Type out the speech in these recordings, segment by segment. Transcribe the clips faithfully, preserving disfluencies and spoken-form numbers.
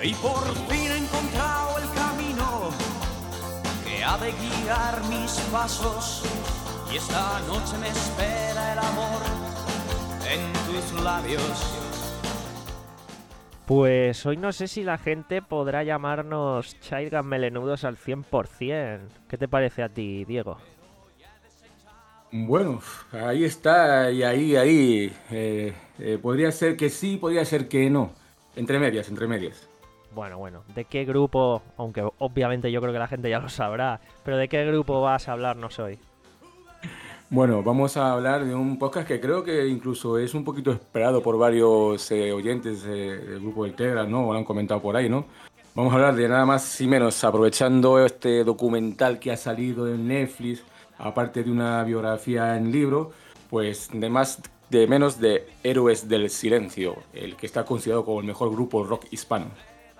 Y por fin he encontrado el camino que ha de guiar mis pasos. Y esta noche me espera el amor en tus labios. Pues hoy no sé si la gente podrá llamarnos Childgun Melenudos al cien por ciento. ¿Qué te parece a ti, Diego? Bueno, ahí está, y ahí, ahí. Eh, eh, podría ser que sí, podría ser que no. Entre medias, entre medias. Bueno, bueno, ¿de qué grupo? Aunque obviamente yo creo que la gente ya lo sabrá, pero ¿de qué grupo vas a hablarnos hoy? Bueno, vamos a hablar de un podcast que creo que incluso es un poquito esperado por varios eh, oyentes eh, del grupo del Telegram, ¿no? O lo han comentado por ahí, ¿no? Vamos a hablar de nada más y menos, aprovechando este documental que ha salido en Netflix, aparte de una biografía en libro, pues de más de menos de Héroes del Silencio, el que está considerado como el mejor grupo rock hispano.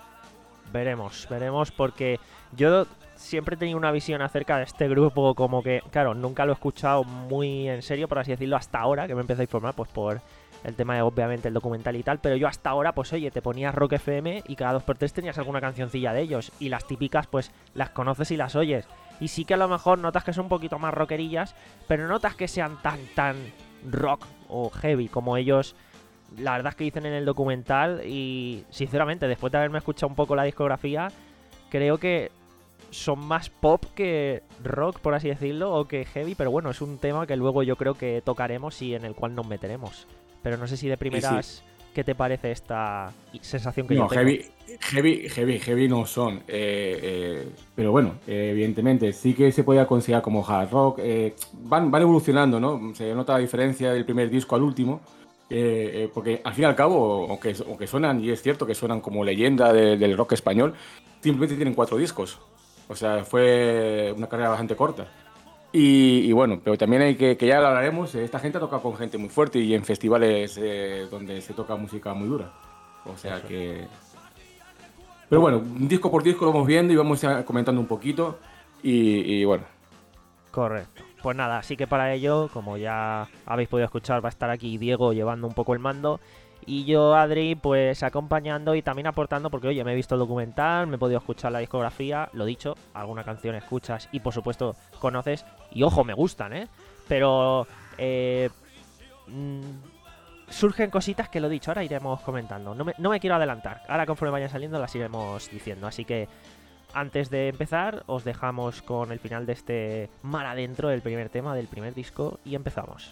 Veremos, veremos, porque yo siempre he tenido una visión acerca de este grupo como que, claro, nunca lo he escuchado muy en serio, por así decirlo, hasta ahora, que me empecé a informar, pues por el tema de, obviamente, el documental y tal, pero yo hasta ahora, pues oye, te ponías Rock F M y cada dos por tres tenías alguna cancioncilla de ellos, y las típicas, pues, las conoces y las oyes, y sí que a lo mejor notas que son un poquito más rockerillas, pero notas que sean tan, tan rock o heavy como ellos, la verdad es que dicen en el documental, y sinceramente, después de haberme escuchado un poco la discografía, creo que son más pop que rock, por así decirlo, o que heavy, pero bueno, es un tema que luego yo creo que tocaremos y en el cual nos meteremos. Pero no sé si de primeras, sí, sí. ¿Qué te parece esta sensación que no, yo tengo? Heavy, heavy, heavy, heavy no son, eh, eh, pero bueno, eh, evidentemente sí que se podía considerar como hard rock, eh, van, van evolucionando, ¿no? Se nota la diferencia del primer disco al último, eh, eh, porque al fin y al cabo, aunque, aunque suenan, y es cierto que suenan como leyenda de, del rock español, simplemente tienen cuatro discos. O sea, fue una carrera bastante corta. Y, y bueno, pero también hay que, que ya lo hablaremos, esta gente toca con gente muy fuerte y en festivales eh, donde se toca música muy dura. O sea Eso. que... Pero bueno, disco por disco lo vamos viendo y vamos comentando un poquito y, y bueno. Correcto. Pues nada, así que para ello, como ya habéis podido escuchar, va a estar aquí Diego llevando un poco el mando. Y yo, Adri, pues acompañando y también aportando, porque oye, me he visto el documental, me he podido escuchar la discografía, lo dicho, alguna canción escuchas y por supuesto conoces, y ojo, me gustan, ¿eh? Pero eh, mmm, surgen cositas que lo dicho, ahora iremos comentando, no me, no me quiero adelantar, ahora conforme vayan saliendo las iremos diciendo, así que antes de empezar os dejamos con el final de este mar adentro del primer tema del primer disco y empezamos.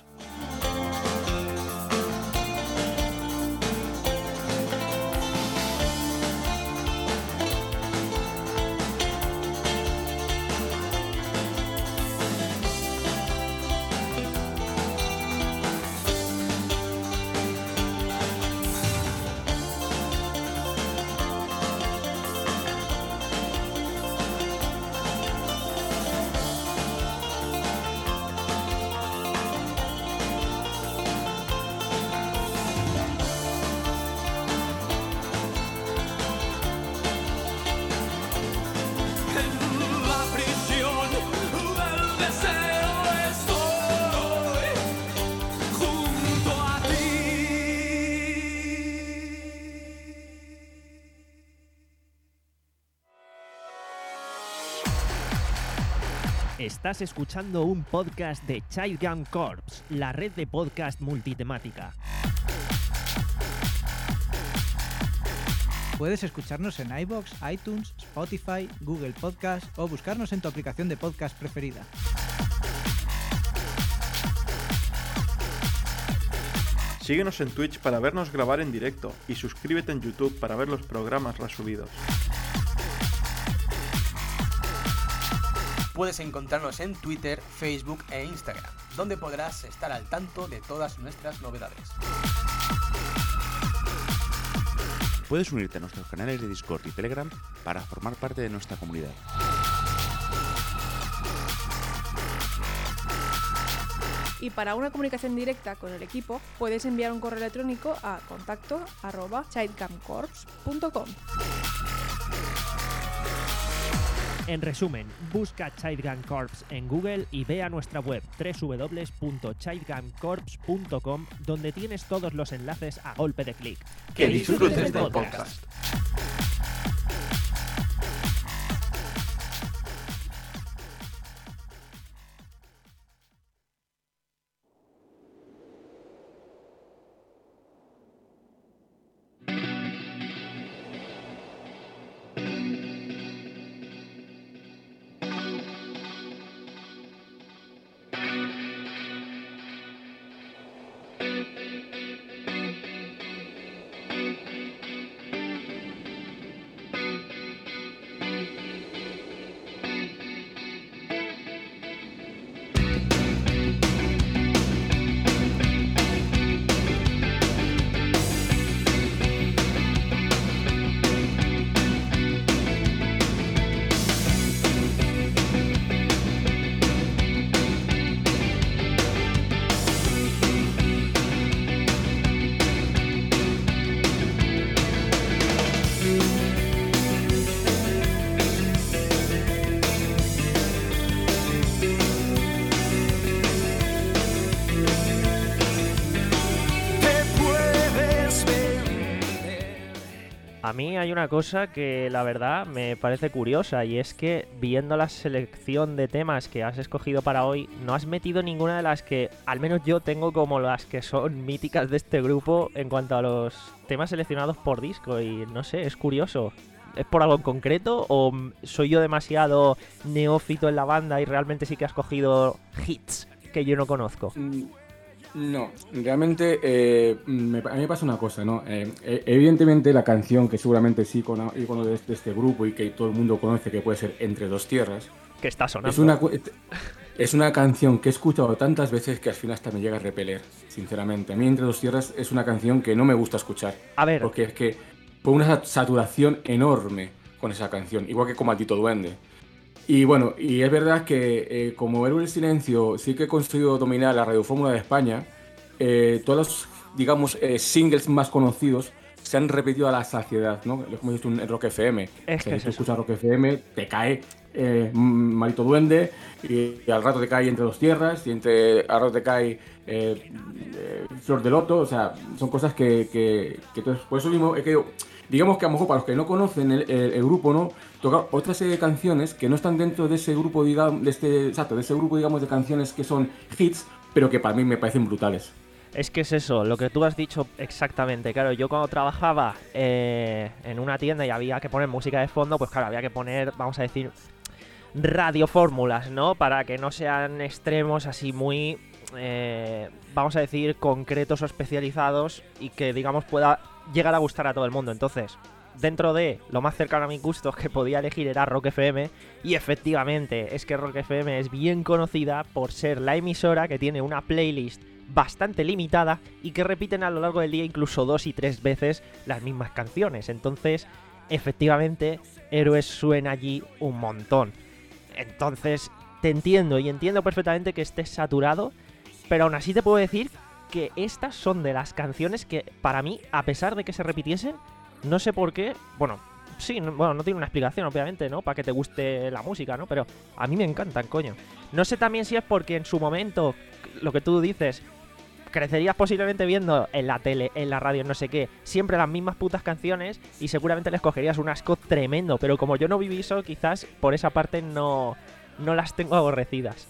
Estás escuchando un podcast de Childgun Corps, la red de podcast multitemática. Puedes escucharnos en iVoox, iTunes, Spotify, Google Podcast o buscarnos en tu aplicación de podcast preferida. Síguenos en Twitch para vernos grabar en directo y suscríbete en YouTube para ver los programas resubidos. Puedes encontrarnos en Twitter, Facebook e Instagram, donde podrás estar al tanto de todas nuestras novedades. Puedes unirte a nuestros canales de Discord y Telegram para formar parte de nuestra comunidad. Y para una comunicación directa con el equipo, puedes enviar un correo electrónico a contacto arroba childguncorps punto com. En resumen, busca Childgun Corps en Google y ve a nuestra web doble u doble u doble u punto childgun corps punto com, donde tienes todos los enlaces a golpe de clic. ¡Que disfrutes del podcast! A mí hay una cosa que la verdad me parece curiosa y es que viendo la selección de temas que has escogido para hoy, no has metido ninguna de las que al menos yo tengo como las que son míticas de este grupo en cuanto a los temas seleccionados por disco y no sé, es curioso. ¿Es por algo en concreto o soy yo demasiado neófito en la banda y realmente sí que has cogido hits que yo no conozco? No, realmente eh, me, a mí me pasa una cosa, ¿no? Eh, evidentemente la canción que seguramente sí con icono de, de este grupo y que todo el mundo conoce, que puede ser Entre dos tierras, que está sonando. Es una, es una canción que he escuchado tantas veces que al final hasta me llega a repeler, sinceramente. A mí Entre dos tierras es una canción que no me gusta escuchar. A ver. Porque es que fue una saturación enorme con esa canción, igual que con Maldito Duende. Y bueno, y es verdad que eh, como Héroe del Silencio sí que he conseguido dominar la radiofórmula de España, eh, todos los, digamos, eh, singles más conocidos se han repetido a la saciedad, ¿no? Como he dicho en Rock F M. Es que si es tú escuchas Rock F M, te cae eh, Maldito Duende y, y al rato te cae Entre dos tierras y entre, al rato te cae eh, eh, Flor de Loto. O sea, son cosas que... que, que entonces, por eso mismo es que yo... Digamos que a lo mejor para los que no conocen el, el, el grupo, ¿no? Tocar otra serie de canciones que no están dentro de ese grupo, digamos, de este, exacto, de ese grupo, digamos, de canciones que son hits, pero que para mí me parecen brutales. Es que es eso, lo que tú has dicho exactamente. Claro, yo cuando trabajaba eh, en una tienda y había que poner música de fondo, pues claro, había que poner, vamos a decir, radiofórmulas, ¿no? Para que no sean extremos así muy, eh, vamos a decir, concretos o especializados y que, digamos, pueda llegar a gustar a todo el mundo. Entonces, dentro de lo más cercano a mis gustos que podía elegir era Rock F M, y efectivamente es que Rock F M es bien conocida por ser la emisora que tiene una playlist bastante limitada y que repiten a lo largo del día incluso dos y tres veces las mismas canciones. Entonces, efectivamente, Héroes suena allí un montón. Entonces, te entiendo y entiendo perfectamente que estés saturado, pero aún así te puedo decir que estas son de las canciones que, para mí, a pesar de que se repitiesen, no sé por qué, bueno, sí, no, bueno, no tiene una explicación, obviamente, ¿no? Para que te guste la música, ¿no? Pero a mí me encantan, coño. No sé también si es porque en su momento, lo que tú dices, crecerías posiblemente viendo en la tele, en la radio, no sé qué, siempre las mismas putas canciones y seguramente les cogerías un asco tremendo, pero como yo no viví eso, quizás por esa parte no, no las tengo aborrecidas.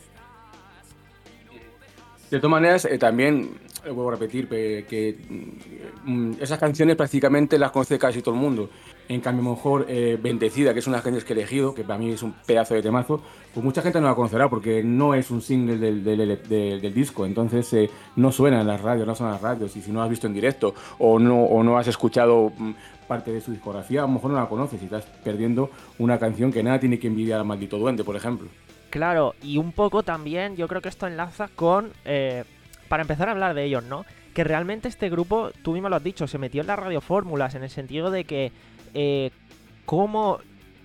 De todas maneras, eh, también, eh, vuelvo a repetir, que, que mm, esas canciones prácticamente las conoce casi todo el mundo. En cambio, a lo mejor eh, Bendecida, que es una de las canciones que he elegido, que para mí es un pedazo de temazo, pues mucha gente no la conocerá porque no es un single del, del, del, del, del disco. Entonces eh, no suena en las radios, no suena en las radios. Y si no la has visto en directo o no, o no has escuchado mm, parte de su discografía, a lo mejor no la conoces y estás perdiendo una canción que nada tiene que envidiar a Maldito Duende, por ejemplo. Claro, y un poco también yo creo que esto enlaza con, eh, para empezar a hablar de ellos, ¿no? Que realmente este grupo, tú mismo lo has dicho, se metió en las radiofórmulas en el sentido de que eh, cómo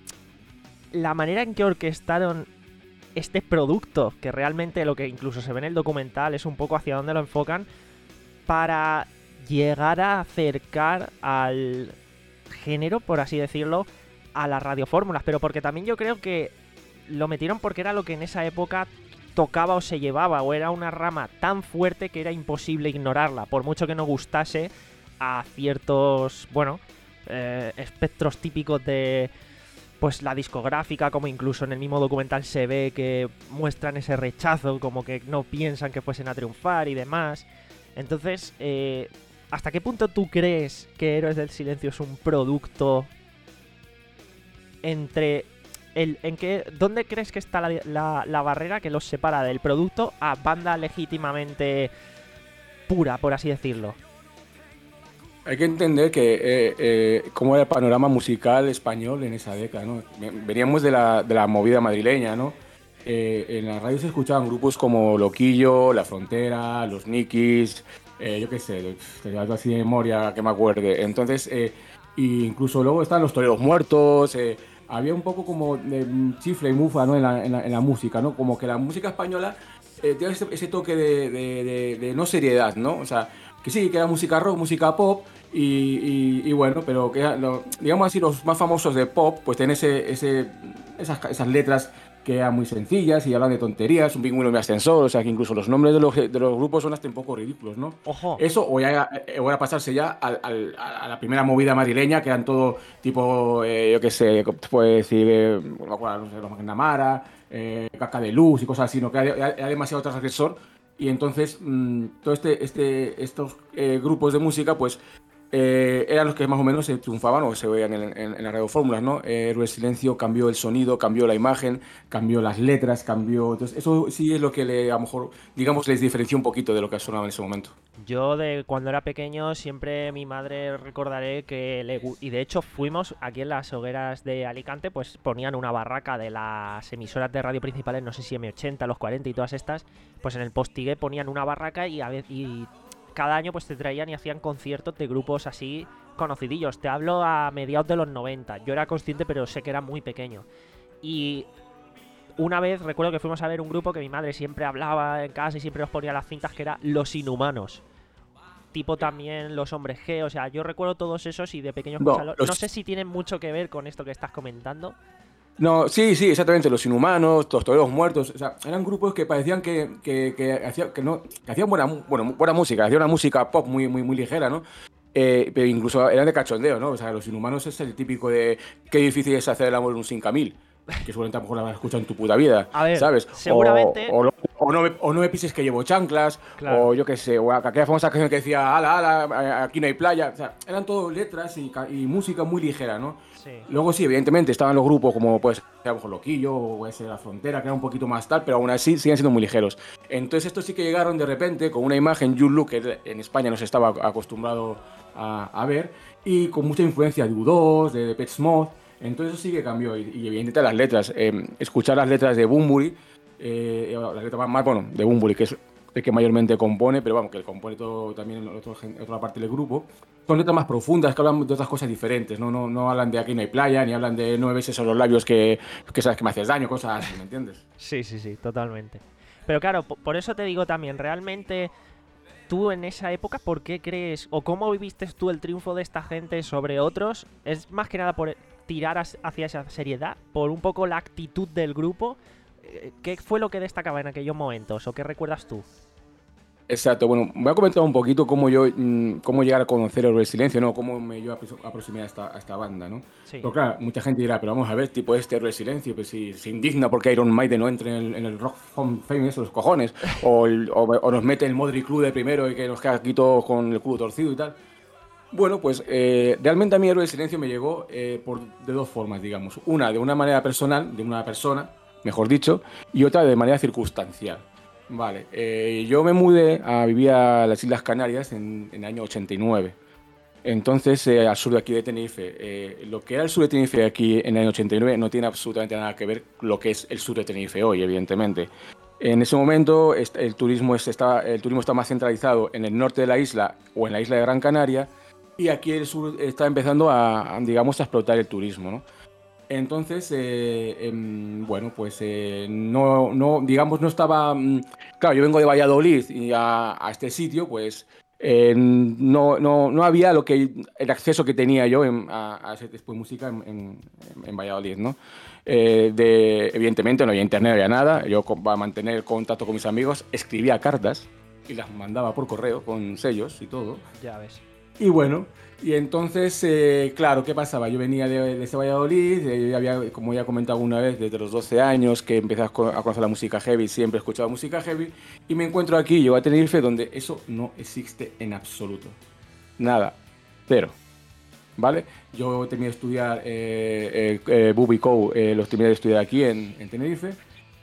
la manera en que orquestaron este producto, que realmente lo que incluso se ve en el documental es un poco hacia dónde lo enfocan, para llegar a acercar al género, por así decirlo, a las radiofórmulas, pero porque también yo creo que lo metieron porque era lo que en esa época tocaba o se llevaba, o era una rama tan fuerte que era imposible ignorarla, por mucho que no gustase a ciertos, bueno, eh, espectros típicos de pues la discográfica, como incluso en el mismo documental se ve que muestran ese rechazo, como que no piensan que fuesen a triunfar y demás. Entonces, eh, ¿hasta qué punto tú crees que Héroes del Silencio es un producto entre... El, en qué, ¿Dónde crees que está la, la, la barrera que los separa del producto a banda legítimamente pura, por así decirlo? Hay que entender que eh, eh, cómo era el panorama musical español en esa década, ¿no? Veníamos de la, de la movida madrileña, ¿no? Eh, en la radio se escuchaban grupos como Loquillo, La Frontera, Los Nikis, eh, yo qué sé, algo así de memoria que me acuerde. Entonces, eh, incluso luego están Los Toreros Muertos. Eh, había un poco como de chifle y mufa, ¿no? en, la, en, la, en la música, ¿no? Como que la música española eh, tiene ese, ese toque de, de, de, de no seriedad, ¿no? O sea, que sí, que era música rock, música pop, y, y, y bueno, pero que lo, digamos así, los más famosos de pop, pues tienen ese, ese, esas, esas letras que eran muy sencillas y hablan de tonterías, un pingüino en mi ascensor, o sea que incluso los nombres de los, de los grupos son hasta un poco ridículos, ¿no? Ojo. Eso, o ya eh, voy a pasarse ya al, al, a la primera movida madrileña, que eran todo tipo, eh, yo qué sé, puede decir, eh, no me acuerdo, no sé, los McNamara, eh, Caca de Luz y cosas así, ¿no? Que era, era demasiado transgresor. Y entonces, mmm, todo este, este, estos eh, grupos de música, pues, eh, eran los que más o menos se triunfaban o se veían en, en, en las radiofórmulas, ¿no? Eh, Héroe del Silencio cambió el sonido, cambió la imagen, cambió las letras, cambió... Entonces, eso sí es lo que le, a lo mejor, digamos, les diferenció un poquito de lo que sonaba en ese momento. Yo de cuando era pequeño siempre mi madre recordaré que le, y de hecho fuimos aquí en las hogueras de Alicante, pues ponían una barraca de las emisoras de radio principales, no sé si eme ochenta, los cuarenta y todas estas, pues en el Postigué ponían una barraca y a veces y cada año pues te traían y hacían conciertos de grupos así conocidillos. Te hablo a mediados de los noventa. Yo era consciente, pero sé que era muy pequeño. Y una vez recuerdo que fuimos a ver un grupo que mi madre siempre hablaba en casa y siempre nos ponía las cintas, que era Los Inhumanos. Tipo también Los Hombres G. O sea, yo recuerdo todos esos y de pequeño escucharlos. No, los... no sé si tienen mucho que ver con esto que estás comentando. No, sí, sí, exactamente, Los Inhumanos, Los Toreros Muertos, o sea, eran grupos que parecían que, que, que, hacía, que, no, que hacían buena, bueno, buena música, hacían una música pop muy, muy, muy ligera, ¿no? Eh, pero incluso eran de cachondeo, ¿no? O sea, Los Inhumanos es el típico de qué difícil es hacer el amor en un cinco mil, que seguramente a lo mejor la habrás escuchado en tu puta vida, a ver, ¿sabes? Seguramente... O, o, o, no me, o no me pises que llevo chanclas, claro. O yo qué sé, o aquella famosa canción que decía, ala, ala, aquí no hay playa, o sea, eran todo letras y, y música muy ligera, ¿no? Sí. Luego sí, evidentemente estaban los grupos como pues a lo mejor Loquillo o puede ser La Frontera, que era un poquito más tal, pero aún así siguen siendo muy ligeros. Entonces estos sí que llegaron de repente con una imagen You Look que en España no se estaba acostumbrado a, a ver, y con mucha influencia de U dos, de Depeche Mode. Entonces eso sí que cambió, y, y evidentemente las letras, eh, escuchar las letras de Bunbury, eh, las letras más, bueno, de Bunbury, que es el que mayormente compone, pero vamos, que el compone todo también en otro, otra parte del grupo, son letras más profundas, que hablan de otras cosas diferentes, no, no, no hablan de aquí no hay playa, ni hablan de nueve besos en los labios que, que sabes que me haces daño, cosas así, ¿me entiendes? Sí, sí, sí, totalmente. Pero claro, por eso te digo también, realmente... ¿Tú en esa época por qué crees o cómo viviste tú el triunfo de esta gente sobre otros? ¿Es más que nada por tirar hacia esa seriedad? ¿Por un poco la actitud del grupo? ¿Qué fue lo que destacaba en aquellos momentos o qué recuerdas tú? Exacto, bueno, voy a comentar un poquito cómo yo, cómo llegar a conocer Héroe del Silencio, ¿no? Cómo me yo aproximé a esta, a esta banda, ¿no? Sí. Porque claro, mucha gente dirá, pero vamos a ver, tipo este Héroe del Silencio, pues si se indigna porque Iron Maiden no entre en el, en el Rock Home Fame, eso, los cojones, o, el, o, o nos mete el Modric Club de primero y que nos queda aquí todos con el culo torcido y tal. Bueno, pues eh, realmente a mí Héroe del Silencio me llegó eh, por, de dos formas, digamos. Una, de una manera personal, de una persona, mejor dicho, y otra de manera circunstancial. Vale, eh, yo me mudé a vivir a las Islas Canarias en, en el año ochenta y nueve. Entonces, eh, al sur de aquí de Tenerife. Eh, lo que era el sur de Tenerife aquí en el año ochenta y nueve no tiene absolutamente nada que ver con lo que es el sur de Tenerife hoy, evidentemente. En ese momento el turismo, es, está, el turismo está más centralizado en el norte de la isla o en la isla de Gran Canaria, y aquí el sur está empezando a, a digamos, a explotar el turismo, ¿no? Entonces, eh, eh, bueno, pues eh, no, no, digamos, no estaba... Claro, yo vengo de Valladolid y a, a este sitio, pues eh, no, no, no había lo que el acceso que tenía yo en, a, a ese tipo de música en, en, en Valladolid, ¿no? Eh, de, evidentemente no había internet, no había nada. Yo, para mantener el contacto con mis amigos, escribía cartas y las mandaba por correo con sellos y todo. Ya ves. Y bueno... Y entonces, eh, claro, ¿qué pasaba? Yo venía de, de ese Valladolid, eh, había, como ya he comentado alguna vez, desde los doce años que empecé a conocer la música heavy, siempre he escuchado música heavy, y me encuentro aquí, llego a Tenerife, donde eso no existe en absoluto. Nada, cero. ¿Vale? Yo terminé de estudiar eh, eh, eh, Bub y Co, eh, los terminé de estudiar aquí en, en Tenerife.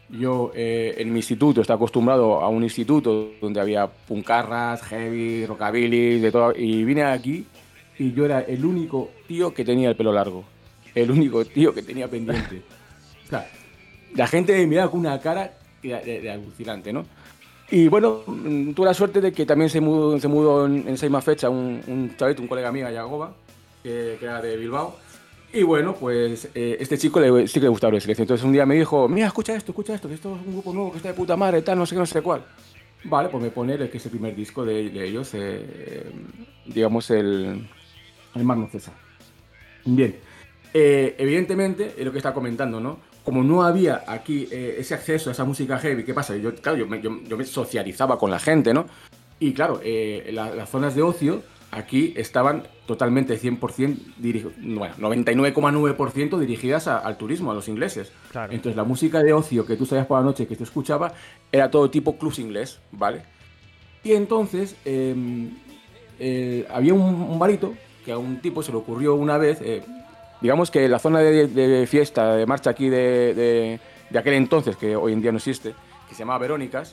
Yo eh, en mi instituto estaba acostumbrado a un instituto donde había puncarras, heavy, rockabilly, de todo, y vine aquí y yo era el único tío que tenía el pelo largo, el único tío que tenía pendiente. O sea, la gente me miraba con una cara de, de, de alucinante, ¿no? Y bueno, tuve la suerte de que también se mudó, se mudó en, en esa misma fecha un, un chavito, un colega mío, Yagoba, que, que era de Bilbao. Y bueno, pues eh, este chico le, sí que le gustaba el silencio. Entonces un día me dijo, mira, escucha esto, escucha esto, que esto es un grupo nuevo que está de puta madre, tal, no sé qué, no sé cuál. Vale, pues me pone el que es el primer disco de, de ellos, eh, digamos el, el Magno César. Bien, Eh, evidentemente, es lo que está comentando, ¿no? Como no había aquí eh, ese acceso a esa música heavy, ¿qué pasa? Yo, claro, yo me, yo, yo me socializaba con la gente, ¿no? Y claro, eh, la, las zonas de ocio aquí estaban totalmente cien por ciento, dirigi- bueno, noventa y nueve coma nueve por ciento dirigidas a, al turismo, a los ingleses. Claro. Entonces la música de ocio que tú sabías por la noche, que tú escuchabas, era todo tipo clubs inglés, ¿vale? Y entonces eh, eh, había un, un barito que a un tipo se le ocurrió una vez, eh, digamos que la zona de, de fiesta, de marcha aquí de, de, de aquel entonces, que hoy en día no existe, que se llamaba Verónicas,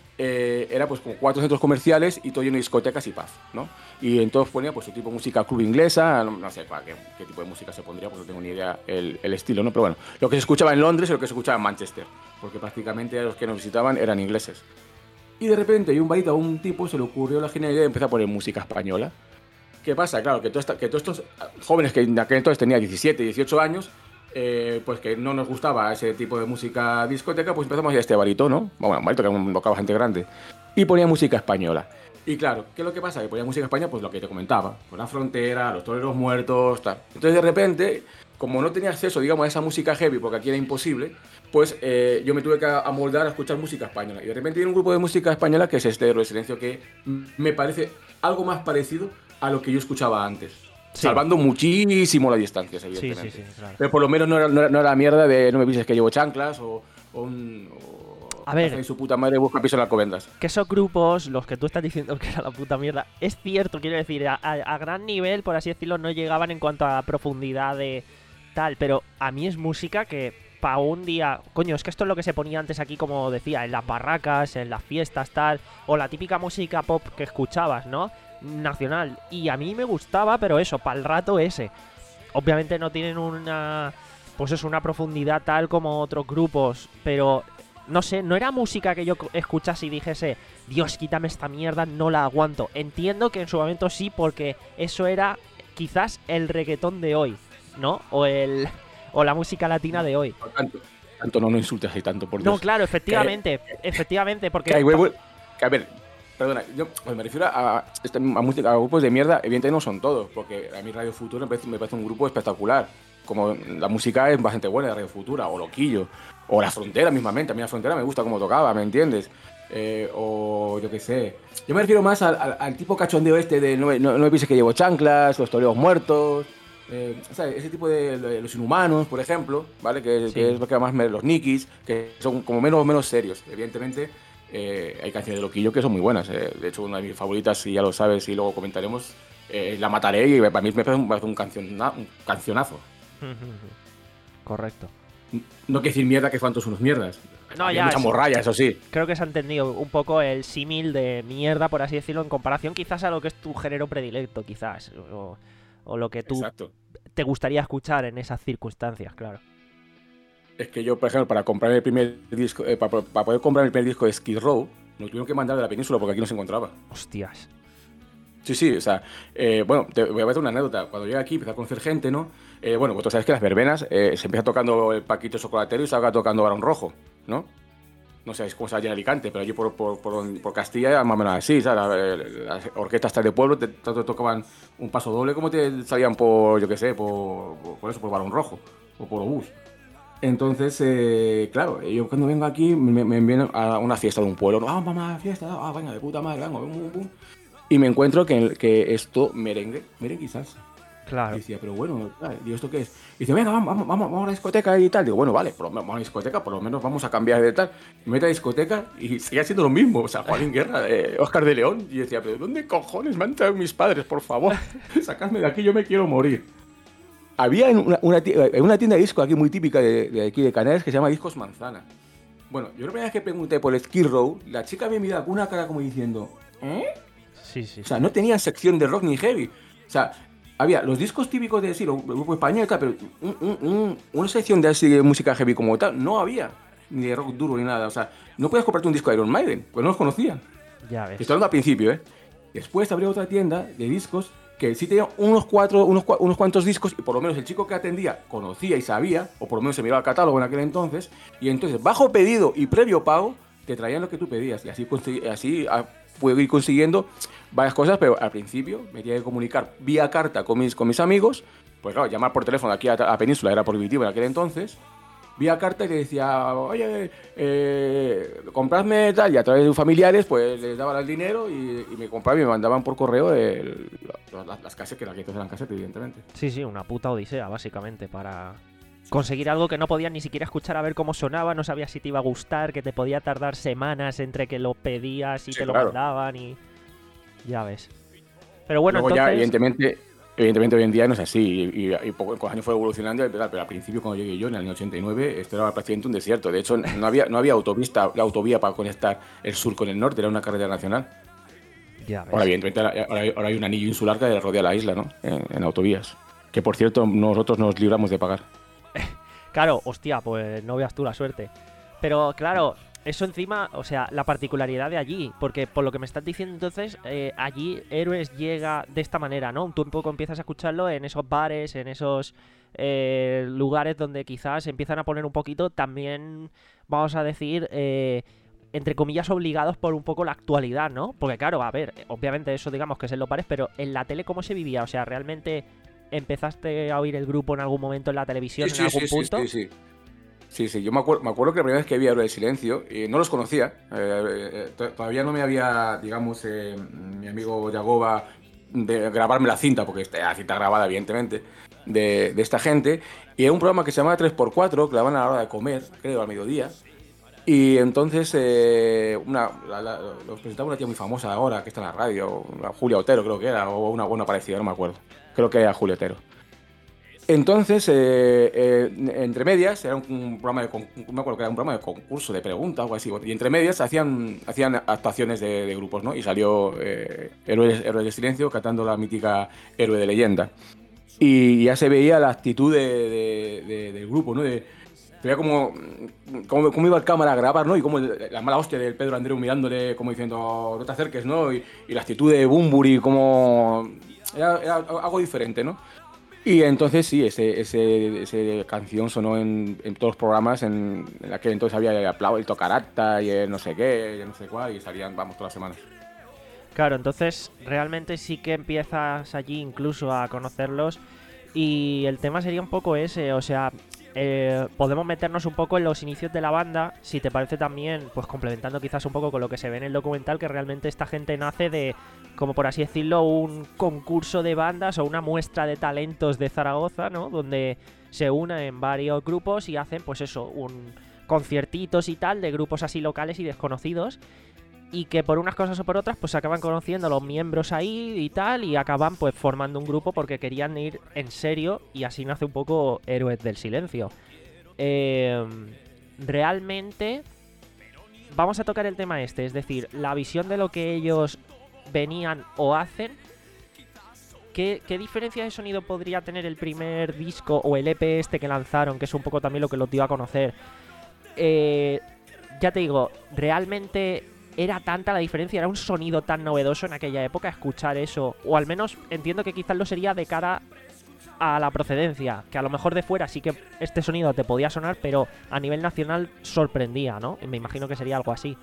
Eh, era pues como cuatro centros comerciales y todo lleno de discotecas y pub, ¿no? Y entonces ponía pues su tipo de música club inglesa, no, no sé cuál, qué, qué tipo de música se pondría, pues no tengo ni idea el, el estilo, ¿no? Pero bueno, lo que se escuchaba en Londres y lo que se escuchaba en Manchester, porque prácticamente los que nos visitaban eran ingleses. Y de repente, hay un barito a un tipo se le ocurrió la genial idea de empezar a poner música española. ¿Qué pasa? Claro, que, todo esta, que todos estos jóvenes que en aquel entonces tenían diecisiete, dieciocho años, Eh, pues que no nos gustaba ese tipo de música discoteca, pues empezamos a ir a este barito, ¿no? Bueno, un barito que era un local bastante grande. Y ponía música española. Y claro, ¿qué es lo que pasa? Que ponía música española, pues lo que te comentaba. Pues La Frontera, Los Toreros Muertos, tal. Entonces de repente, como no tenía acceso, digamos, a esa música heavy, porque aquí era imposible, pues eh, yo me tuve que amoldar a escuchar música española. Y de repente viene un grupo de música española que es este Héroe de Silencio, que me parece algo más parecido a lo que yo escuchaba antes. Sí. Salvando muchísimo las distancias, evidentemente. Sí, sí, sí, claro. Pero por lo menos no era, no era, no era mierda de no me pises que llevo chanclas o, o un... O, a ver, en su puta madre busca piso en Alcobendas. Que esos grupos, los que tú estás diciendo que era la puta mierda, es cierto, quiero decir, a, a, a gran nivel, por así decirlo, no llegaban en cuanto a profundidad de tal, pero a mí es música que para un día... Coño, es que esto es lo que se ponía antes aquí, como decía, en las barracas, en las fiestas, tal, o la típica música pop que escuchabas, ¿no? Nacional, y a mí me gustaba, pero eso, para el rato ese. Obviamente no tienen una, pues es una profundidad tal como otros grupos, pero no sé, no era música que yo escuchase y dijese, Dios, quítame esta mierda, no la aguanto. Entiendo que en su momento sí, porque eso era quizás el reggaetón de hoy, ¿no? O el o la música latina de hoy. Tanto, tanto no nos insultes así tanto, por Dios. No, claro, efectivamente, que, efectivamente, porque... Que hay huevo, que a ver... Perdona, yo pues me refiero a, a, a, música, a grupos de mierda, evidentemente no son todos, porque a mí Radio Futura me parece, me parece un grupo espectacular. Como la música es bastante buena de Radio Futura, o Loquillo, o La Frontera mismamente. A mí La Frontera me gusta cómo tocaba, ¿me entiendes? Eh, o yo qué sé. Yo me refiero más al, al, al tipo cachondeo este de no, no, no me pienses que llevo chanclas, Los Toreros Muertos, eh, ¿sabes? Ese tipo de, de Los Inhumanos, por ejemplo, ¿vale? Que, sí. que es lo que más me, los Nikis, que son como menos, menos serios, evidentemente. Eh, hay canciones de Loquillo que son muy buenas. Eh. De hecho, una de mis favoritas, si ya lo sabes y luego comentaremos, eh, La Mataré, y para mí me parece un, un, canciona, un cancionazo. Correcto. No que decir mierda que cuantos unos mierdas. No, Había ya. Mucha morralla, eso sí. Creo que se ha entendido un poco el símil de mierda, por así decirlo, en comparación quizás a lo que es tu género predilecto, quizás. O, o lo que tú Exacto. te gustaría escuchar en esas circunstancias, claro. Es que yo, por ejemplo, para comprar el primer disco, eh, para, para poder comprar el primer disco de Skid Row, nos tuvieron que mandar de la península porque aquí no se encontraba. Hostias. Sí, sí, o sea, eh, bueno, te voy a contar una anécdota. Cuando llegué aquí, empecé a conocer gente, ¿no? Eh, bueno, vosotros sabéis que las verbenas eh, se empieza tocando el Paquito Chocolatero y se acaba tocando Barón Rojo, ¿no? No sé cómo se llama en Alicante, pero allí por, por, por, por Castilla, más o menos así, ¿sabes? Las orquestas de pueblo te, te tocaban un paso doble como te salían por, yo qué sé, por, por, por eso, por Barón Rojo o por Obús. Entonces, eh, claro, yo cuando vengo aquí me, me envían a una fiesta de un pueblo. Ah, mamá, fiesta, ah, venga, de puta madre, venga, bum, bum. Y me encuentro que, que esto merengue, merengue quizás. Claro. Y decía, pero bueno, digo, ¿esto qué es? Y dice, venga, vamos, vamos, vamos, vamos a la discoteca y tal. Digo, bueno, vale, por lo menos vamos a la discoteca, por lo menos vamos a cambiar de tal. Me meto a la discoteca y sigue siendo lo mismo. O sea, Juan Guerra, eh, Óscar de León. Y decía, pero ¿dónde cojones me han traído mis padres, por favor? Sacadme de aquí, yo me quiero morir. Había una, una, una tienda de discos aquí muy típica de, de aquí de Canarias que se llama Discos Manzana. Bueno, yo la primera vez que pregunté por el Skid Row, la chica me miraba con una cara como diciendo, ¿eh? Sí, sí. O sea, no tenían sección de rock ni heavy. O sea, había los discos típicos de, sí, el grupo español y tal, pero un, un, un, una sección de, así, de música heavy como tal, no había. Ni de rock duro ni nada. O sea, no podías comprarte un disco de Iron Maiden, pues no los conocían. Ya ves. Estoy hablando al principio, ¿eh? Después abrió otra tienda de discos que sí tenía unos cuatro, unos, unos cuantos discos y por lo menos el chico que atendía conocía y sabía, o por lo menos se miraba el catálogo en aquel entonces, y entonces bajo pedido y previo pago te traían lo que tú pedías y así, así puedo ir consiguiendo varias cosas, pero al principio me tenía que comunicar vía carta con mis, con mis amigos pues claro, llamar por teléfono aquí a, a Península era prohibitivo en aquel entonces. Vía carta y le decía, oye, eh, compradme tal, y a través de familiares, pues les daban el dinero y, y me compraban y me mandaban por correo el, las, las casetas, que las que entonces eran casetas, evidentemente. Sí, sí, una puta odisea, básicamente, para conseguir algo que no podías ni siquiera escuchar a ver cómo sonaba, no sabías si te iba a gustar, que te podía tardar semanas entre que lo pedías y Sí, te lo claro. mandaban y... Ya ves. Pero bueno, Luego entonces... ya, evidentemente, evidentemente hoy en día no es así, y, y, y poco, con los años fue evolucionando, pero al principio cuando llegué yo, en el año ochenta y nueve, esto era prácticamente un desierto. De hecho, no había, no había autopista, la autovía para conectar el sur con el norte, era una carretera nacional. Ya ves. Ahora, evidentemente, ahora, ahora hay, ahora hay un anillo insular que rodea la isla, ¿no? En, en autovías. Que, por cierto, nosotros nos libramos de pagar. Claro, hostia, pues no veas tú la suerte. Pero claro, eso encima, o sea, la particularidad de allí, porque por lo que me estás diciendo entonces, eh, allí Héroes llega de esta manera, ¿no? Tú un poco empiezas a escucharlo en esos bares, en esos eh, lugares donde quizás empiezan a poner un poquito también, vamos a decir, eh, entre comillas obligados por un poco la actualidad, ¿no? Porque claro, a ver, obviamente eso digamos que es en los bares, pero en la tele ¿cómo se vivía? O sea, ¿realmente empezaste a oír el grupo en algún momento en la televisión, Sí, en sí, algún sí, punto? sí, sí, sí. Sí, sí, yo me acuerdo, me acuerdo que la primera vez que vi Héroe del Silencio, eh, no los conocía, eh, eh, to- todavía no me había, digamos, eh, mi amigo Yagoba, de grabarme la cinta, porque está la cinta grabada, evidentemente, de, de esta gente, y era un programa que se llamaba tres por cuatro, que la daban a la hora de comer, creo, al mediodía, y entonces eh, una, la, la, los presentaba una tía muy famosa ahora, que está en la radio, la Julia Otero creo que era, o una buena parecida, no me acuerdo, creo que era Julia Otero. Entonces, eh, eh, entre medias, era un, un programa de con- no me acuerdo que era un programa de concurso, de preguntas o algo así. Y entre medias hacían, hacían actuaciones de, de grupos, ¿no? Y salió eh, Héroes, Héroes de Silencio cantando la mítica Héroe de Leyenda. Y ya se veía la actitud de, de- de- del grupo, ¿no? De, se veía como, como, cómo iba el cámara a grabar, ¿no? Y como el- la mala hostia del Pedro Andreu mirándole, como diciendo, no te acerques, ¿no? Y, y la actitud de Bumburi, como... Era, era algo diferente, ¿no? Y entonces sí, ese, ese, ese canción sonó en, en todos los programas, en, en aquel entonces había el Aplau, el Tocarata y el no sé qué, y el no sé cuál, y salían, vamos, todas las semanas. Claro, entonces realmente sí que empiezas allí incluso a conocerlos y el tema sería un poco ese, o sea, eh, podemos meternos un poco en los inicios de la banda, si te parece también, pues complementando quizás un poco con lo que se ve en el documental, que realmente esta gente nace de, como por así decirlo, un concurso de bandas o una muestra de talentos de Zaragoza, ¿no? Donde se unen varios grupos y hacen, pues eso, un conciertitos y tal de grupos así locales y desconocidos. Y que por unas cosas o por otras pues se acaban conociendo los miembros ahí y tal y acaban pues formando un grupo porque querían ir en serio y así nace un poco Héroes del Silencio. Eh, realmente vamos a tocar el tema este, es decir, la visión de lo que ellos venían o hacen. ¿Qué, qué diferencia de sonido podría tener el primer disco o el E P este que lanzaron, que es un poco también lo que los dio a conocer? Eh, ya te digo, realmente... ¿Era tanta la diferencia? ¿Era un sonido tan novedoso en aquella época escuchar eso? O al menos entiendo que quizás lo sería de cara a la procedencia, que a lo mejor de fuera sí que este sonido te podía sonar, pero a nivel nacional sorprendía, ¿no? Y me imagino que sería algo así.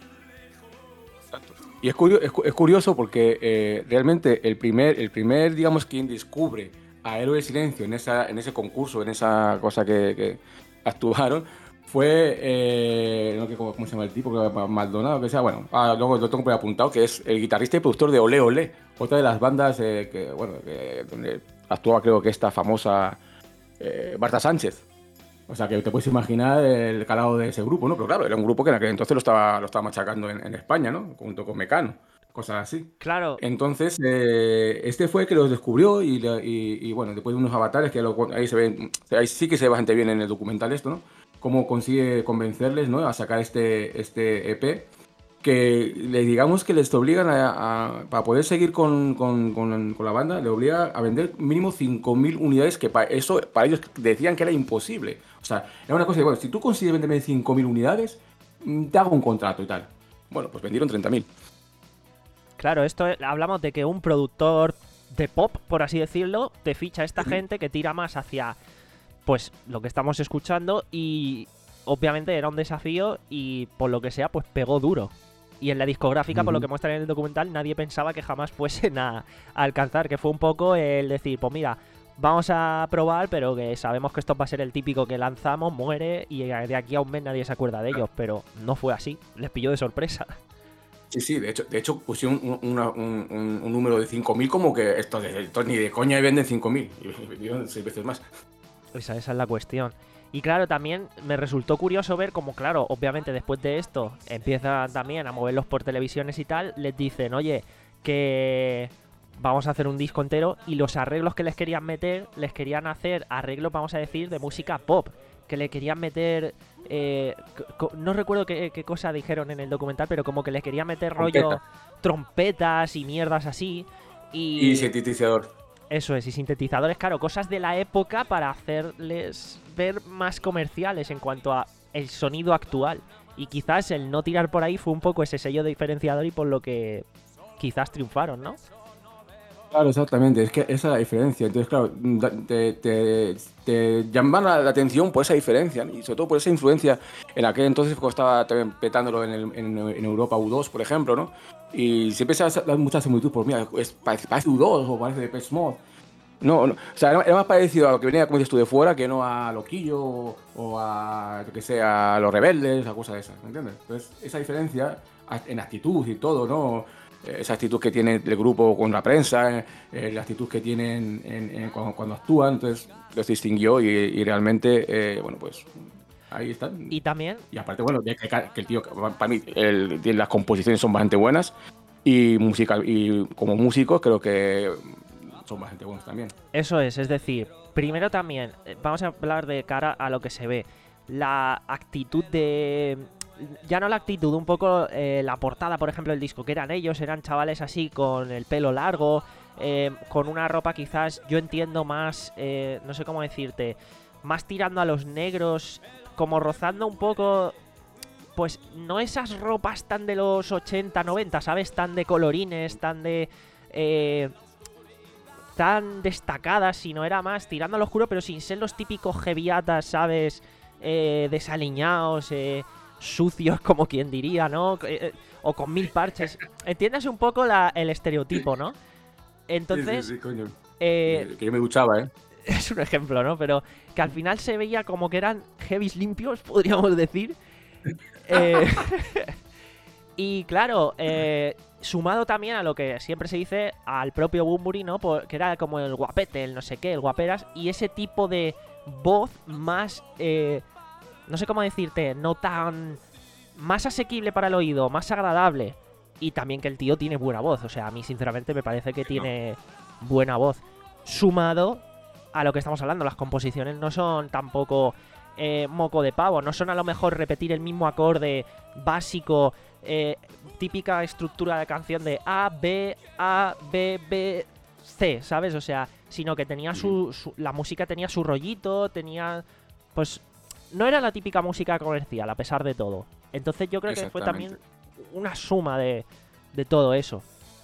Y es curioso, es, cu- es curioso porque eh, realmente el primer, el primer, digamos, quien descubre a Héroe del Silencio en, esa, en ese concurso, en esa cosa que, que actuaron, fue, eh, no sé cómo, cómo se llama el tipo, que- Maldonado, que sea, bueno, ah, luego lo tengo por ahí apuntado, que es el guitarrista y productor de Olé Olé, otra de las bandas eh, que, bueno, que, donde actuaba creo que esta famosa eh, Marta Sánchez. O sea, que te puedes imaginar el calado de ese grupo, ¿no? Pero claro, era un grupo que en aquel entonces lo estaba, lo estaba machacando en, en España, ¿no? Junto con Mecano, cosas así. Claro. Entonces, eh, este fue el que los descubrió y, la- y- y, bueno, después de unos avatares que lo- ahí se ven, ahí sí que se ve bastante bien en el documental esto, ¿no? Cómo consigue convencerles, ¿no? A sacar este, este E P, que le digamos que les obligan a, a- para poder seguir con, con- con- con la banda, le obliga a vender mínimo cinco mil unidades, que para eso, para ellos decían que era imposible. O sea, era una cosa de, bueno, si tú consigues venderme cinco mil unidades, mm, te hago un contrato y tal. Bueno, pues vendieron treinta mil. Claro, esto es- hablamos de que un productor de pop, por así decirlo, te ficha a esta gente que tira más hacia, pues, lo que estamos escuchando y obviamente era un desafío y por lo que sea, pues pegó duro. Y en la discográfica, por lo Ujú. que muestran en el documental, nadie pensaba que jamás fuesen a, a alcanzar, que fue un poco el decir, pues mira, vamos a probar, pero que sabemos que esto va a ser el típico que lanzamos, muere y de aquí a un mes nadie se acuerda de ellos, pero no fue así, les pilló de sorpresa. Sí, sí, de hecho, de hecho pusieron un, una- un- un- un número de cinco mil como que esto, de, esto ni de coña y venden cinco mil, y vendieron seis veces más. Esa, esa es la cuestión. Y claro, también me resultó curioso ver como, claro, obviamente después de esto empiezan también a moverlos por televisiones y tal, les dicen, oye, que vamos a hacer un disco entero, y los arreglos que les querían meter, les querían hacer arreglos, vamos a decir, de música pop, que le querían meter... eh, co- no recuerdo qué, qué cosa dijeron en el documental, pero como que les querían meter rollo Trompeta. trompetas y mierdas así. Y, Y sintetizador. eso es, y sintetizadores, claro, cosas de la época para hacerles ver más comerciales en cuanto a el sonido actual. Y quizás el no tirar por ahí fue un poco ese sello diferenciador y por lo que quizás triunfaron, ¿no? Claro, exactamente, es que esa es la diferencia. Entonces, claro, da- te, te, te llaman la la atención por esa diferencia, ¿no? Y sobre todo por esa influencia en aquel entonces, cuando estaba también petándolo en, el- en, en Europa U dos, por ejemplo, ¿no? Y siempre se da mucha similitud, pues mira, es, parece, parece U dos o parece Depeche Mode. No, no, o sea, era, era más parecido a lo que venía, como dices tú, de fuera, que no a Loquillo o, o a, yo que sé, a Los Rebeldes, a cosas de esas, ¿me entiendes? Entonces, esa diferencia a- en actitud y todo, ¿no? Eh, Esa actitud que tiene el grupo con la prensa, eh, la actitud que tienen en- en- cuando, cuando actúan, entonces los distinguió y, y realmente, eh, bueno, pues ahí están. Y también, Y aparte, bueno, que, que- que el tío, para mí, el- tiene- las composiciones son bastante buenas y, musical, y como músicos creo que son bastante buenos también. eso es, es decir, primero también, eh, vamos a hablar de cara a lo que se ve. La actitud de... Ya no la actitud, un poco eh, la portada, por ejemplo, del disco, que eran ellos, eran chavales así con el pelo largo, eh, con una ropa quizás, yo entiendo más, eh, no sé cómo decirte, más tirando a los negros, como rozando un poco, pues no esas ropas tan de los ochenta, noventa, ¿sabes? Tan de colorines, tan de... eh, tan destacadas, sino era más tirando al oscuro, pero sin ser los típicos heavyatas, ¿sabes? Eh, desaliñados, eh, sucios, como quien diría, ¿no? Eh, eh, o con mil parches. Entiendes un poco la- el estereotipo, ¿no? Entonces, Sí, sí, sí, coño. eh, Eh, que yo me duchaba, ¿eh? es un ejemplo, ¿no? Pero que al final se veía como que eran heavies limpios, podríamos decir. Eh, y claro, eh, sumado también a lo que siempre se dice al propio Bunbury, ¿no? Por- que era como el guapete, el no sé qué, el guaperas, y ese tipo de voz más, eh, no sé cómo decirte, no tan... más asequible para el oído, más agradable. Y también que el tío tiene buena voz, o sea, a mí sinceramente me parece que tiene buena voz. Sumado a lo que estamos hablando, las composiciones no son tampoco eh, moco de pavo, no son a lo mejor repetir el mismo acorde básico, eh, típica estructura de canción de A, B, A, B, B, C, ¿sabes? O sea, sino que tenía su, su- la música tenía su rollito, tenía, pues, no era la típica música comercial, a pesar de todo. Entonces yo creo que fue también Exactamente. una suma de, de todo eso.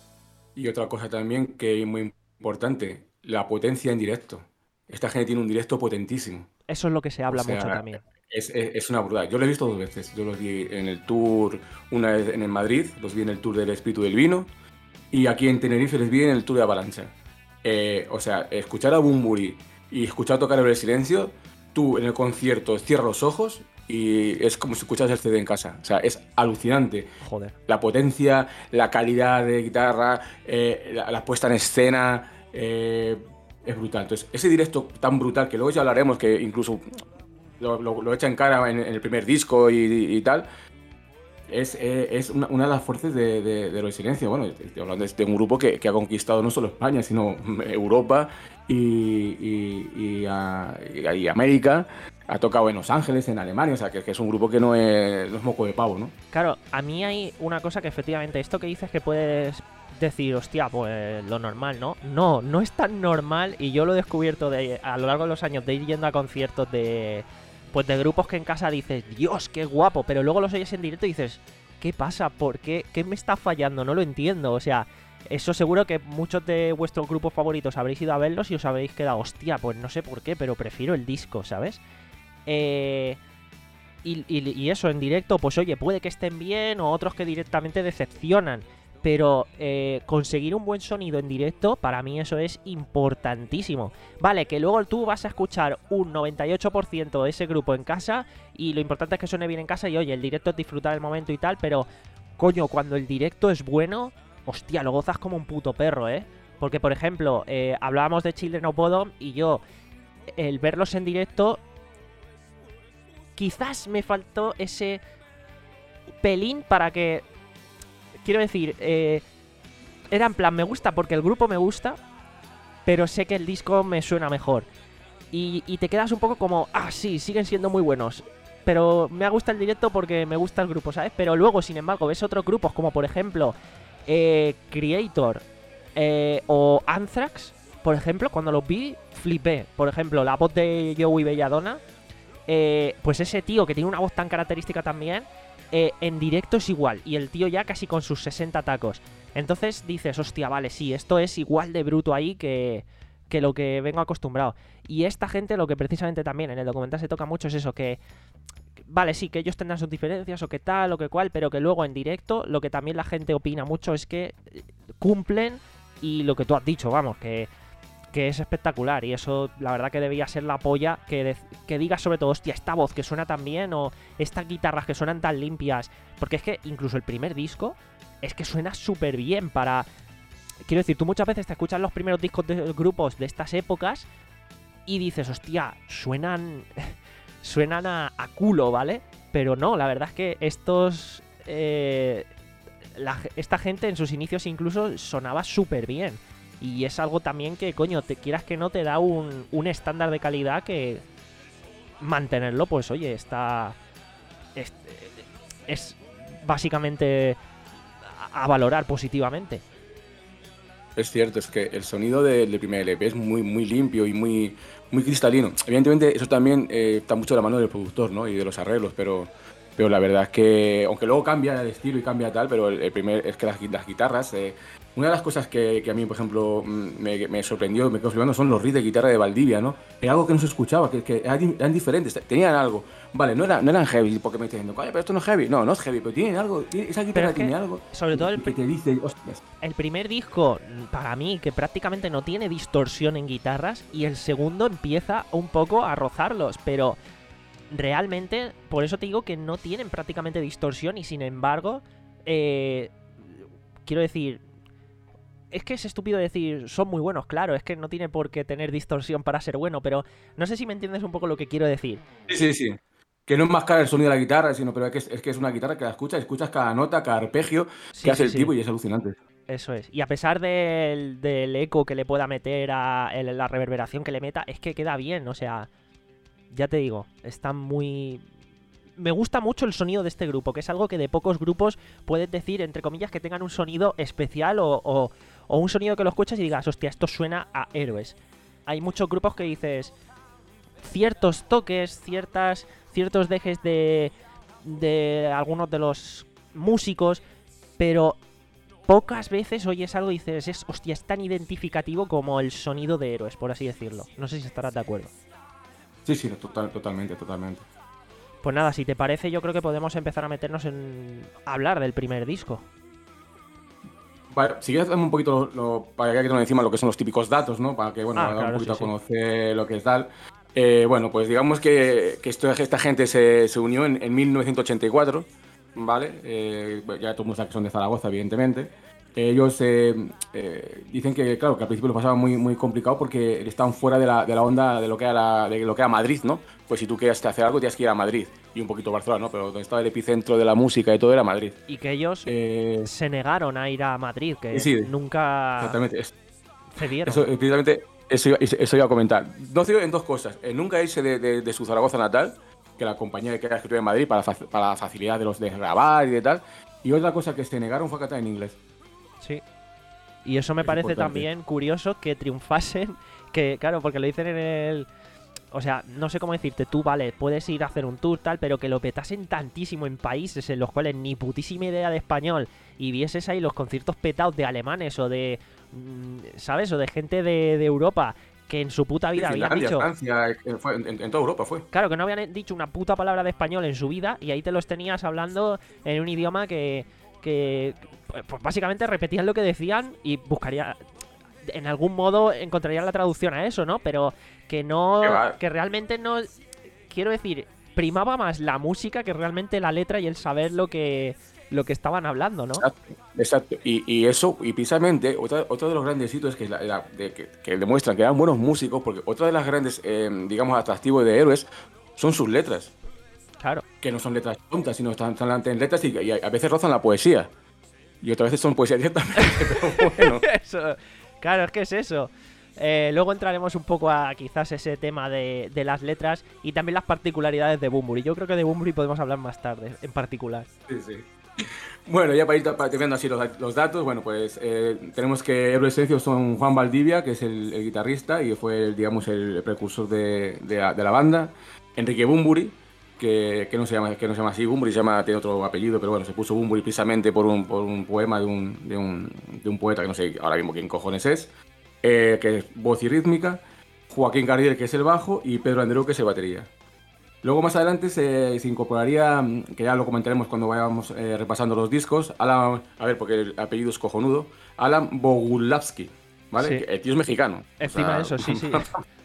Y otra cosa también que es muy importante, la potencia en directo. Esta gente tiene un directo potentísimo. Eso es lo que se habla O sea, mucho también. Es, es- es una brutal. Yo lo he visto dos veces. Yo los vi en el tour, una vez en el Madrid, los vi en el tour del Espíritu del Vino, y aquí en Tenerife les vi en el tour de Avalancha. Eh, o sea, escuchar a Bunbury y escuchar tocar el silencio, tú en el concierto cierras los ojos y es como si escuchas el C D en casa. O sea, es alucinante. Joder. La potencia, la calidad de guitarra, eh, la, la puesta en escena, eh, es brutal. Entonces, ese directo tan brutal que luego ya hablaremos, que incluso lo, lo, lo echa en cara en, en el primer disco y, y tal, es, eh, es una, una de las fuerzas de, de, de Los Silencio. Bueno, estoy hablando de un grupo que, que ha conquistado no solo España, sino Europa y, y, y, a- y- y América. Ha tocado en Los Ángeles, en Alemania, o sea, que, que es un grupo que no es, no es moco de pavo, ¿no? Claro, a mí hay una cosa que efectivamente, esto que dices que puedes decir, hostia, pues lo normal, ¿no? No, no es tan normal y yo lo he descubierto de, a lo largo de los años de ir yendo a conciertos de, pues de grupos que en casa dices, Dios, qué guapo, pero luego los oyes en directo y dices, ¿qué pasa? ¿Por qué? ¿Qué me está fallando? No lo entiendo, o sea, eso seguro que muchos de vuestros grupos favoritos habréis ido a verlos y os habréis quedado, hostia, pues no sé por qué, pero prefiero el disco, ¿sabes? Eh... Y, y- y eso, en directo, pues oye, puede que estén bien o otros que directamente decepcionan. pero eh, conseguir un buen sonido en directo, para mí eso es importantísimo. Vale, que luego tú vas a escuchar un noventa y ocho por ciento de ese grupo en casa y lo importante es que suene bien en casa y oye, el directo es disfrutar el momento y tal, pero coño, cuando el directo es bueno, hostia, lo gozas como un puto perro, ¿eh? Porque, por ejemplo, eh, hablábamos de Children of Bodom y yo, el verlos en directo, quizás me faltó ese pelín para que... Quiero decir, eh, era en plan, me gusta porque el grupo me gusta, pero sé que el disco me suena mejor. Y, y te quedas un poco como, ah, sí, siguen siendo muy buenos, pero me gusta el directo porque me gusta el grupo, ¿sabes? Pero luego, sin embargo, ves otros grupos como, por ejemplo, eh, Creator eh, o Anthrax, por ejemplo, cuando los vi, flipé. Por ejemplo, la voz de Joey Belladonna, eh, pues ese tío que tiene una voz tan característica también... Eh, en directo es igual, y el tío ya casi con sus sesenta tacos. Entonces dices, hostia, vale, sí, esto es igual de bruto ahí que, que lo que vengo acostumbrado. Y esta gente, lo que precisamente también en el documental se toca mucho es eso, que vale, sí, que ellos tendrán sus diferencias o que tal o que cual, pero que luego en directo lo que también la gente opina mucho es que cumplen y lo que tú has dicho, vamos, que... que es espectacular, y eso la verdad que debía ser la polla, que, de, que digas sobre todo, hostia, esta voz que suena tan bien, o estas guitarras que suenan tan limpias, porque es que incluso el primer disco es que suena súper bien para... Quiero decir, tú muchas veces te escuchas los primeros discos de grupos de estas épocas y dices, hostia, suenan suenan a, a culo, ¿vale? Pero no, la verdad es que estos... Eh, la, esta gente en sus inicios incluso sonaba súper bien. Y es algo también que, coño, te quieras que no, te da un, un estándar de calidad que mantenerlo, pues oye, está... Es, es básicamente a, a valorar positivamente. Es cierto, es que el sonido del de primer L P es muy, muy limpio y muy, muy cristalino. Evidentemente eso también eh, está mucho de la mano del productor, ¿no? Y de los arreglos, pero... Pero la verdad es que, aunque luego cambia el estilo y cambia tal, pero el, el primer es que las, las guitarras... Eh, una de las cosas que, que a mí, por ejemplo, me, me sorprendió, me quedó flipando, son los riffs de guitarra de Valdivia, ¿no? Era algo que no se escuchaba, que, que eran, eran diferentes, tenían algo. Vale, no, era, no eran heavy, porque me dicen, coño, pero esto no es heavy. No, no es heavy, pero tienen algo, esa guitarra es que, tiene algo. Sobre todo el, que te dice, hostias. El primer disco, para mí, que prácticamente no tiene distorsión en guitarras, y el segundo empieza un poco a rozarlos, pero... Realmente, por eso te digo que no tienen prácticamente distorsión y sin embargo, eh, quiero decir, es que es estúpido decir son muy buenos, claro, es que no tiene por qué tener distorsión para ser bueno, pero no sé si me entiendes un poco lo que quiero decir. Sí, sí, sí. Que no es más cara el sonido de la guitarra, sino pero es que es, es que es una guitarra que la escuchas, escuchas cada nota, cada arpegio sí, que hace sí, el sí. tipo y es alucinante. Eso es. Y a pesar del, del eco que le pueda meter a el, la reverberación que le meta, es que queda bien, o sea... Ya te digo, está muy... Me gusta mucho el sonido de este grupo, que es algo que de pocos grupos puedes decir, entre comillas, que tengan un sonido especial o, o, o un sonido que lo escuchas y digas, hostia, esto suena a Héroes. Hay muchos grupos que dices ciertos toques, ciertas ciertos dejes de, de algunos de los músicos, pero pocas veces oyes algo y dices, es, hostia, es tan identificativo como el sonido de Héroes, por así decirlo. No sé si estarás de acuerdo. Sí, sí, total, totalmente, totalmente. Pues nada, si te parece, yo creo que podemos empezar a meternos en hablar del primer disco. Vale, si quieres darme un poquito, lo, lo, para que nos encima lo que son los típicos datos, ¿no? Para que, bueno, ah, dar claro, un poquito sí, a conocer sí. lo que es tal. Eh, bueno, pues digamos que, que esto, esta gente se, se unió en, en mil novecientos ochenta y cuatro, ¿vale? Eh, ya todo el mundo sabe que son de Zaragoza, evidentemente. Ellos eh, eh, dicen que, claro, que al principio lo pasaba muy, muy complicado porque estaban fuera de la, de la onda de lo, que era la, de lo que era Madrid, ¿no? Pues si tú querías hacer algo, tienes que ir a Madrid. Y un poquito Barcelona, ¿no? Pero donde estaba el epicentro de la música y todo era Madrid. Y que ellos eh, se negaron a ir a Madrid, que sí, nunca exactamente. Es, cedieron. Eso, precisamente, eso iba, eso iba a comentar. No en dos cosas. En nunca irse de, de, de su Zaragoza natal, que la compañía que era escritura en Madrid para, para la facilidad de los de grabar y de tal. Y otra cosa que se negaron fue a cantar en inglés. Sí. Y eso me es parece importante. También curioso que triunfasen, que claro, porque lo dicen en el... O sea, no sé cómo decirte, tú, vale, puedes ir a hacer un tour, tal, pero que lo petasen tantísimo en países en los cuales ni putísima idea de español y vieses ahí los conciertos petados de alemanes o de, ¿sabes? O de gente de, de Europa que en su puta vida sí, habían Finlandia, dicho... Francia, en, en, en toda Europa fue. Claro, que no habían dicho una puta palabra de español en su vida y ahí te los tenías hablando en un idioma que... que pues básicamente repetían lo que decían y buscaría, en algún modo encontrarían la traducción a eso, ¿no? Pero que no, que realmente no, quiero decir, primaba más la música que realmente la letra y el saber lo que lo que estaban hablando, ¿no? Exacto, exacto. Y, y eso, y precisamente, otra, otro de los grandes hitos es que, la, la, de, que, que demuestran que eran buenos músicos, porque otra de las grandes, eh, digamos, atractivos de Héroes son sus letras. Claro. Que no son letras tontas, sino están, están en letras y, y a veces rozan la poesía. Y otras veces son poesía directamente, pero bueno. Eso, claro, es que es eso. Eh, luego entraremos un poco a quizás ese tema de, de las letras y también las particularidades de Bunbury. Yo creo que de Bunbury podemos hablar más tarde, en particular. Sí, sí. Bueno, ya para ir terminando así los, los datos, bueno, pues eh, tenemos que Héroes Silencio son Juan Valdivia, que es el, el guitarrista y fue, el, digamos, el precursor de, de, la, de la banda. Enrique Bunbury, que, que, no se llama, que no se llama así Bunbury, se llama, tiene otro apellido, pero bueno, se puso Bunbury precisamente por un, por un poema de un, de, un, de un poeta que no sé ahora mismo quién cojones es, eh, que es voz y rítmica, Joaquín Cardiel, que es el bajo, y Pedro Andreu, que es el batería. Luego más adelante se, se incorporaría, que ya lo comentaremos cuando vayamos eh, repasando los discos, Alan, a ver, porque el apellido es cojonudo, Alan Bogulavsky, ¿vale? Sí. El tío es mexicano. Encima de eso, sí, sí.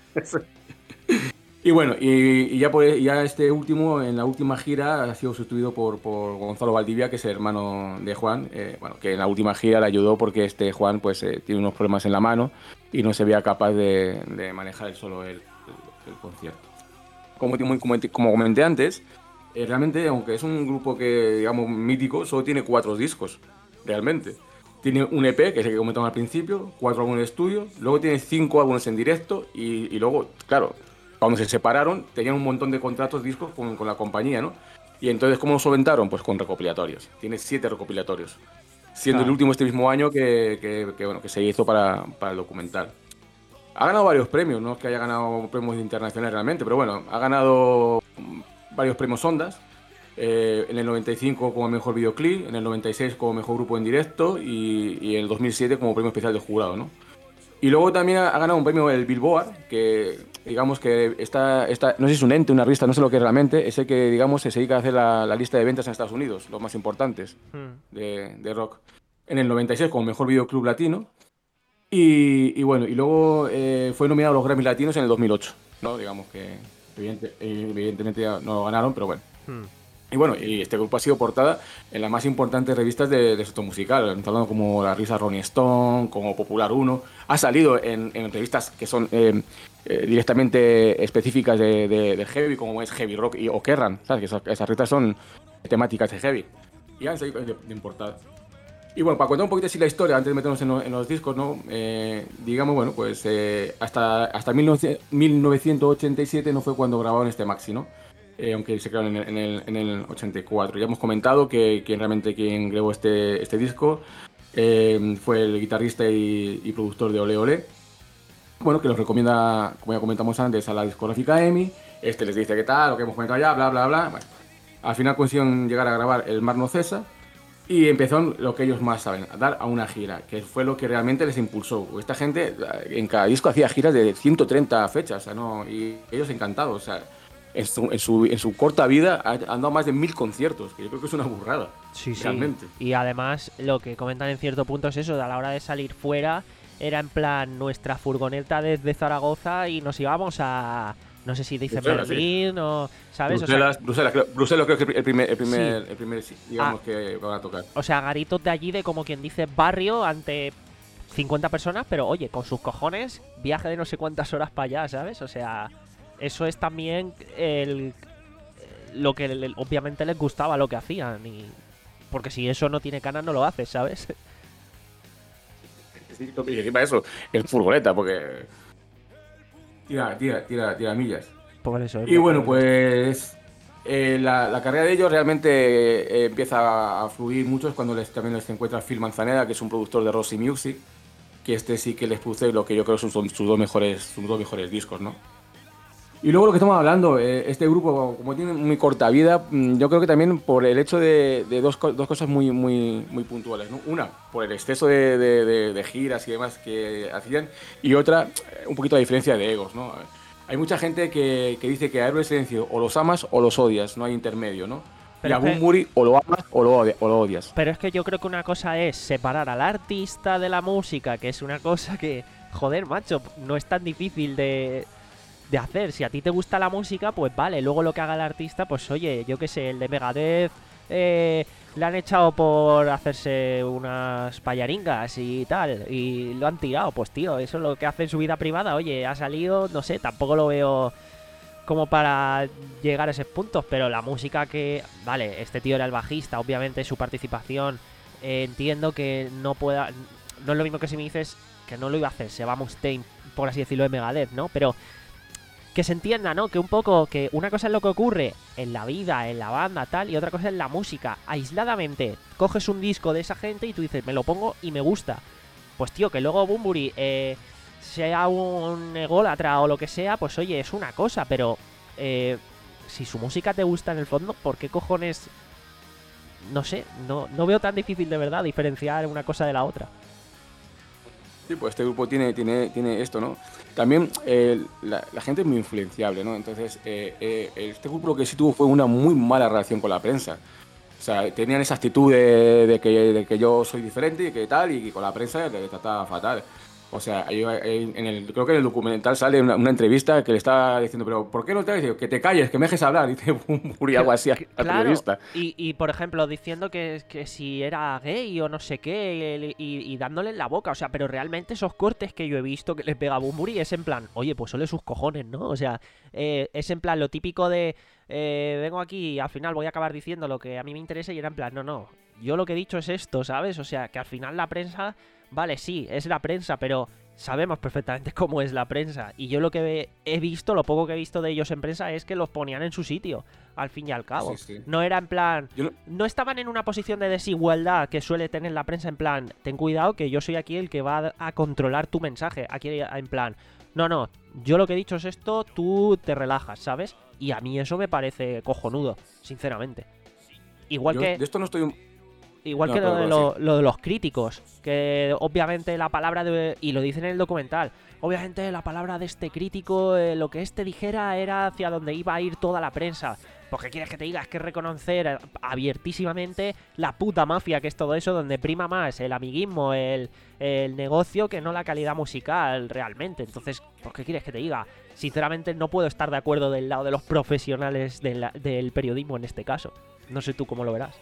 Y bueno, y, y ya, pues, ya este último, en la última gira, ha sido sustituido por, por Gonzalo Valdivia, que es el hermano de Juan, eh, bueno, que en la última gira le ayudó porque este Juan pues eh, tiene unos problemas en la mano y no se veía capaz de, de manejar él solo el, el, el concierto. Como, como, como comenté antes, eh, realmente, aunque es un grupo que, digamos, mítico, solo tiene cuatro discos, realmente. Tiene un E P, que es el que comentamos al principio, cuatro álbumes de estudio, luego tiene cinco álbumes en directo y, y luego, claro, cuando se separaron, tenían un montón de contratos, discos con, con la compañía, ¿no? Y entonces, ¿cómo lo solventaron? Pues con recopilatorios. Tiene siete recopilatorios, siendo ah. el último este mismo año que, que, que, bueno, que se hizo para, para el documental. Ha ganado varios premios, no es que haya ganado premios internacionales realmente, pero bueno, ha ganado varios premios Ondas. Eh, en el noventa y cinco como mejor videoclip, en el noventa y seis como mejor grupo en directo y, y en el dos mil siete como premio especial del jurado, ¿no? Y luego también ha, ha ganado un premio el Billboard, que digamos que está, está, no sé si es un ente, una revista, no sé lo que es realmente, es el que digamos se dedica a hacer la, la lista de ventas en Estados Unidos, los más importantes mm. de, de rock. En el noventa y seis como mejor videoclub latino. Y, y bueno, y luego eh, fue nominado a los Grammy Latinos en el dos mil ocho, ¿no? Digamos que evidente, evidentemente ya no lo ganaron, pero bueno. Hmm. Y bueno, y este grupo ha sido portada en las más importantes revistas de, de sector musical, hablando como la revista Rolling Stone, como Popular uno. Ha salido en, en revistas que son eh, eh, directamente específicas de, de, de heavy, como es Heavy Rock y, o Kerrang, ¿sabes? Que esas, esas revistas son temáticas de heavy. Y han salido de, de portada. Y bueno, para contar un poquito así la historia, antes de meternos en, lo, en los discos, ¿no? Eh, digamos, bueno, pues eh, hasta, hasta mil novecientos ochenta y siete no fue cuando grabaron este maxi, ¿no? Eh, aunque se crearon en el, en, el, en el ochenta y cuatro. Ya hemos comentado que, que realmente quien grabó este, este disco eh, fue el guitarrista y, y productor de Ole Ole. Bueno, que los recomienda, como ya comentamos antes, a la discográfica EMI. Este les dice qué tal, lo que hemos comentado ya, bla, bla, bla. Bueno, al final consiguieron llegar a grabar El Mar No Cesa. Y empezaron lo que ellos más saben, a dar a una gira, que fue lo que realmente les impulsó. Esta gente en cada disco hacía giras de ciento treinta fechas, o sea, ¿no? Y ellos encantados. O sea, en su, en su, en su corta vida han dado más de mil conciertos, que yo creo que es una burrada. Sí, realmente. Sí. Y además lo que comentan en cierto punto es eso, a la hora de salir fuera, era en plan nuestra furgoneta desde Zaragoza y nos íbamos a... No sé si dice Bruselas, Berlín sí. o... ¿Sabes? Bruselas, o sea, Bruselas, creo, Bruselas creo que es el primer, el primer, sí. el primer digamos, ah, que van a tocar. O sea, garitos de allí de como quien dice barrio ante cincuenta personas, pero oye, con sus cojones, viaje de no sé cuántas horas para allá, ¿sabes? O sea, eso es también el lo que el, obviamente les gustaba lo que hacían. Y porque si eso no tiene canas, no lo haces, ¿sabes? Sí, y encima eso, el furgoneta, porque... Tira, tira, tira, tira millas. Por eso, y bueno, pues eh, la, la carrera de ellos realmente eh, empieza a fluir mucho cuando les, también les encuentra Phil Manzanera, que es un productor de Roxy Music, que este sí que les produce lo que yo creo son sus, sus, dos, mejores, sus dos mejores discos, ¿no? Y luego lo que estamos hablando, eh, este grupo, como tiene muy corta vida, yo creo que también por el hecho de, de dos, dos cosas muy, muy, muy puntuales, ¿no? Una, por el exceso de, de, de, de giras y demás que hacían, y otra, un poquito la diferencia de egos, ¿no? Hay mucha gente que, que dice que a Héroes Silencio o los amas o los odias, no hay intermedio, ¿no? y a es que- Bunbury o lo amas o lo, odi- o lo odias. Pero es que yo creo que una cosa es separar al artista de la música, que es una cosa que, joder, macho, no es tan difícil de, de hacer. Si a ti te gusta la música, pues vale. Luego lo que haga el artista, pues oye, yo qué sé, el de Megadeth eh, le han echado por hacerse unas payaringas y tal, y lo han tirado. Pues tío, eso es lo que hace en su vida privada. Oye, ha salido, no sé, tampoco lo veo como para llegar a esos puntos, pero la música que... Vale, este tío era el bajista, obviamente su participación, eh, entiendo que no pueda... No es lo mismo que si me dices que no lo iba a hacer, se va Mustaine, por así decirlo, de Megadeth, ¿no? Pero que se entienda, ¿no? Que un poco, que una cosa es lo que ocurre en la vida, en la banda, tal, y otra cosa es la música. Aisladamente, coges un disco de esa gente y tú dices, me lo pongo y me gusta. Pues tío, que luego Bunbury... Eh, sea un ególatra o lo que sea, pues oye, es una cosa, pero eh, si su música te gusta en el fondo, ¿por qué cojones? No sé, no, no veo tan difícil de verdad diferenciar una cosa de la otra. Sí, pues este grupo tiene, tiene, tiene esto, ¿no? También eh, la, la gente es muy influenciable, ¿no? Entonces, eh, eh, este grupo lo que sí tuvo fue una muy mala relación con la prensa. O sea, tenían esa actitud de, de, que, de que yo soy diferente y que tal, y con la prensa le trataba fatal. O sea, yo, en el, creo que en el documental sale una, una entrevista que le está diciendo, pero ¿por qué no te digo que te calles, que me dejes hablar? Dice Bunbury algo así al Claro, periodista. y, y por ejemplo, diciendo que, que si era gay o no sé qué, y, y, y dándole en la boca, o sea, pero realmente esos cortes que yo he visto que le pega a Bunbury es en plan, oye, pues sole sus cojones, ¿no? O sea, eh, es en plan lo típico de, eh, vengo aquí y al final voy a acabar diciendo lo que a mí me interesa, y era en plan, no, no, yo lo que he dicho es esto, ¿sabes? O sea, que al final la prensa, vale, sí, es la prensa, pero... Sabemos perfectamente cómo es la prensa. Y yo lo que he visto, lo poco que he visto de ellos en prensa, es que los ponían en su sitio, al fin y al cabo. Sí, sí. No era en plan... Yo no- No estaban en una posición de desigualdad que suele tener la prensa, en plan, ten cuidado que yo soy aquí el que va a controlar tu mensaje. Aquí en plan, no, no, yo lo que he dicho es esto, tú te relajas, ¿sabes? Y a mí eso me parece cojonudo, sinceramente. Igual yo que... de esto no estoy... Igual No, que lo pero de, bueno, lo, lo de los críticos, que obviamente la palabra de... Y lo dicen en el documental. Obviamente la palabra de este crítico, eh, lo que este dijera era hacia donde iba a ir toda la prensa. Porque quieres que te diga, es que reconocer abiertísimamente la puta mafia que es todo eso, donde prima más el amiguismo, el, el negocio, que no la calidad musical realmente. Entonces, ¿por qué quieres que te diga? Sinceramente no puedo estar de acuerdo del lado de los profesionales de la- del periodismo en este caso. No sé tú cómo lo verás.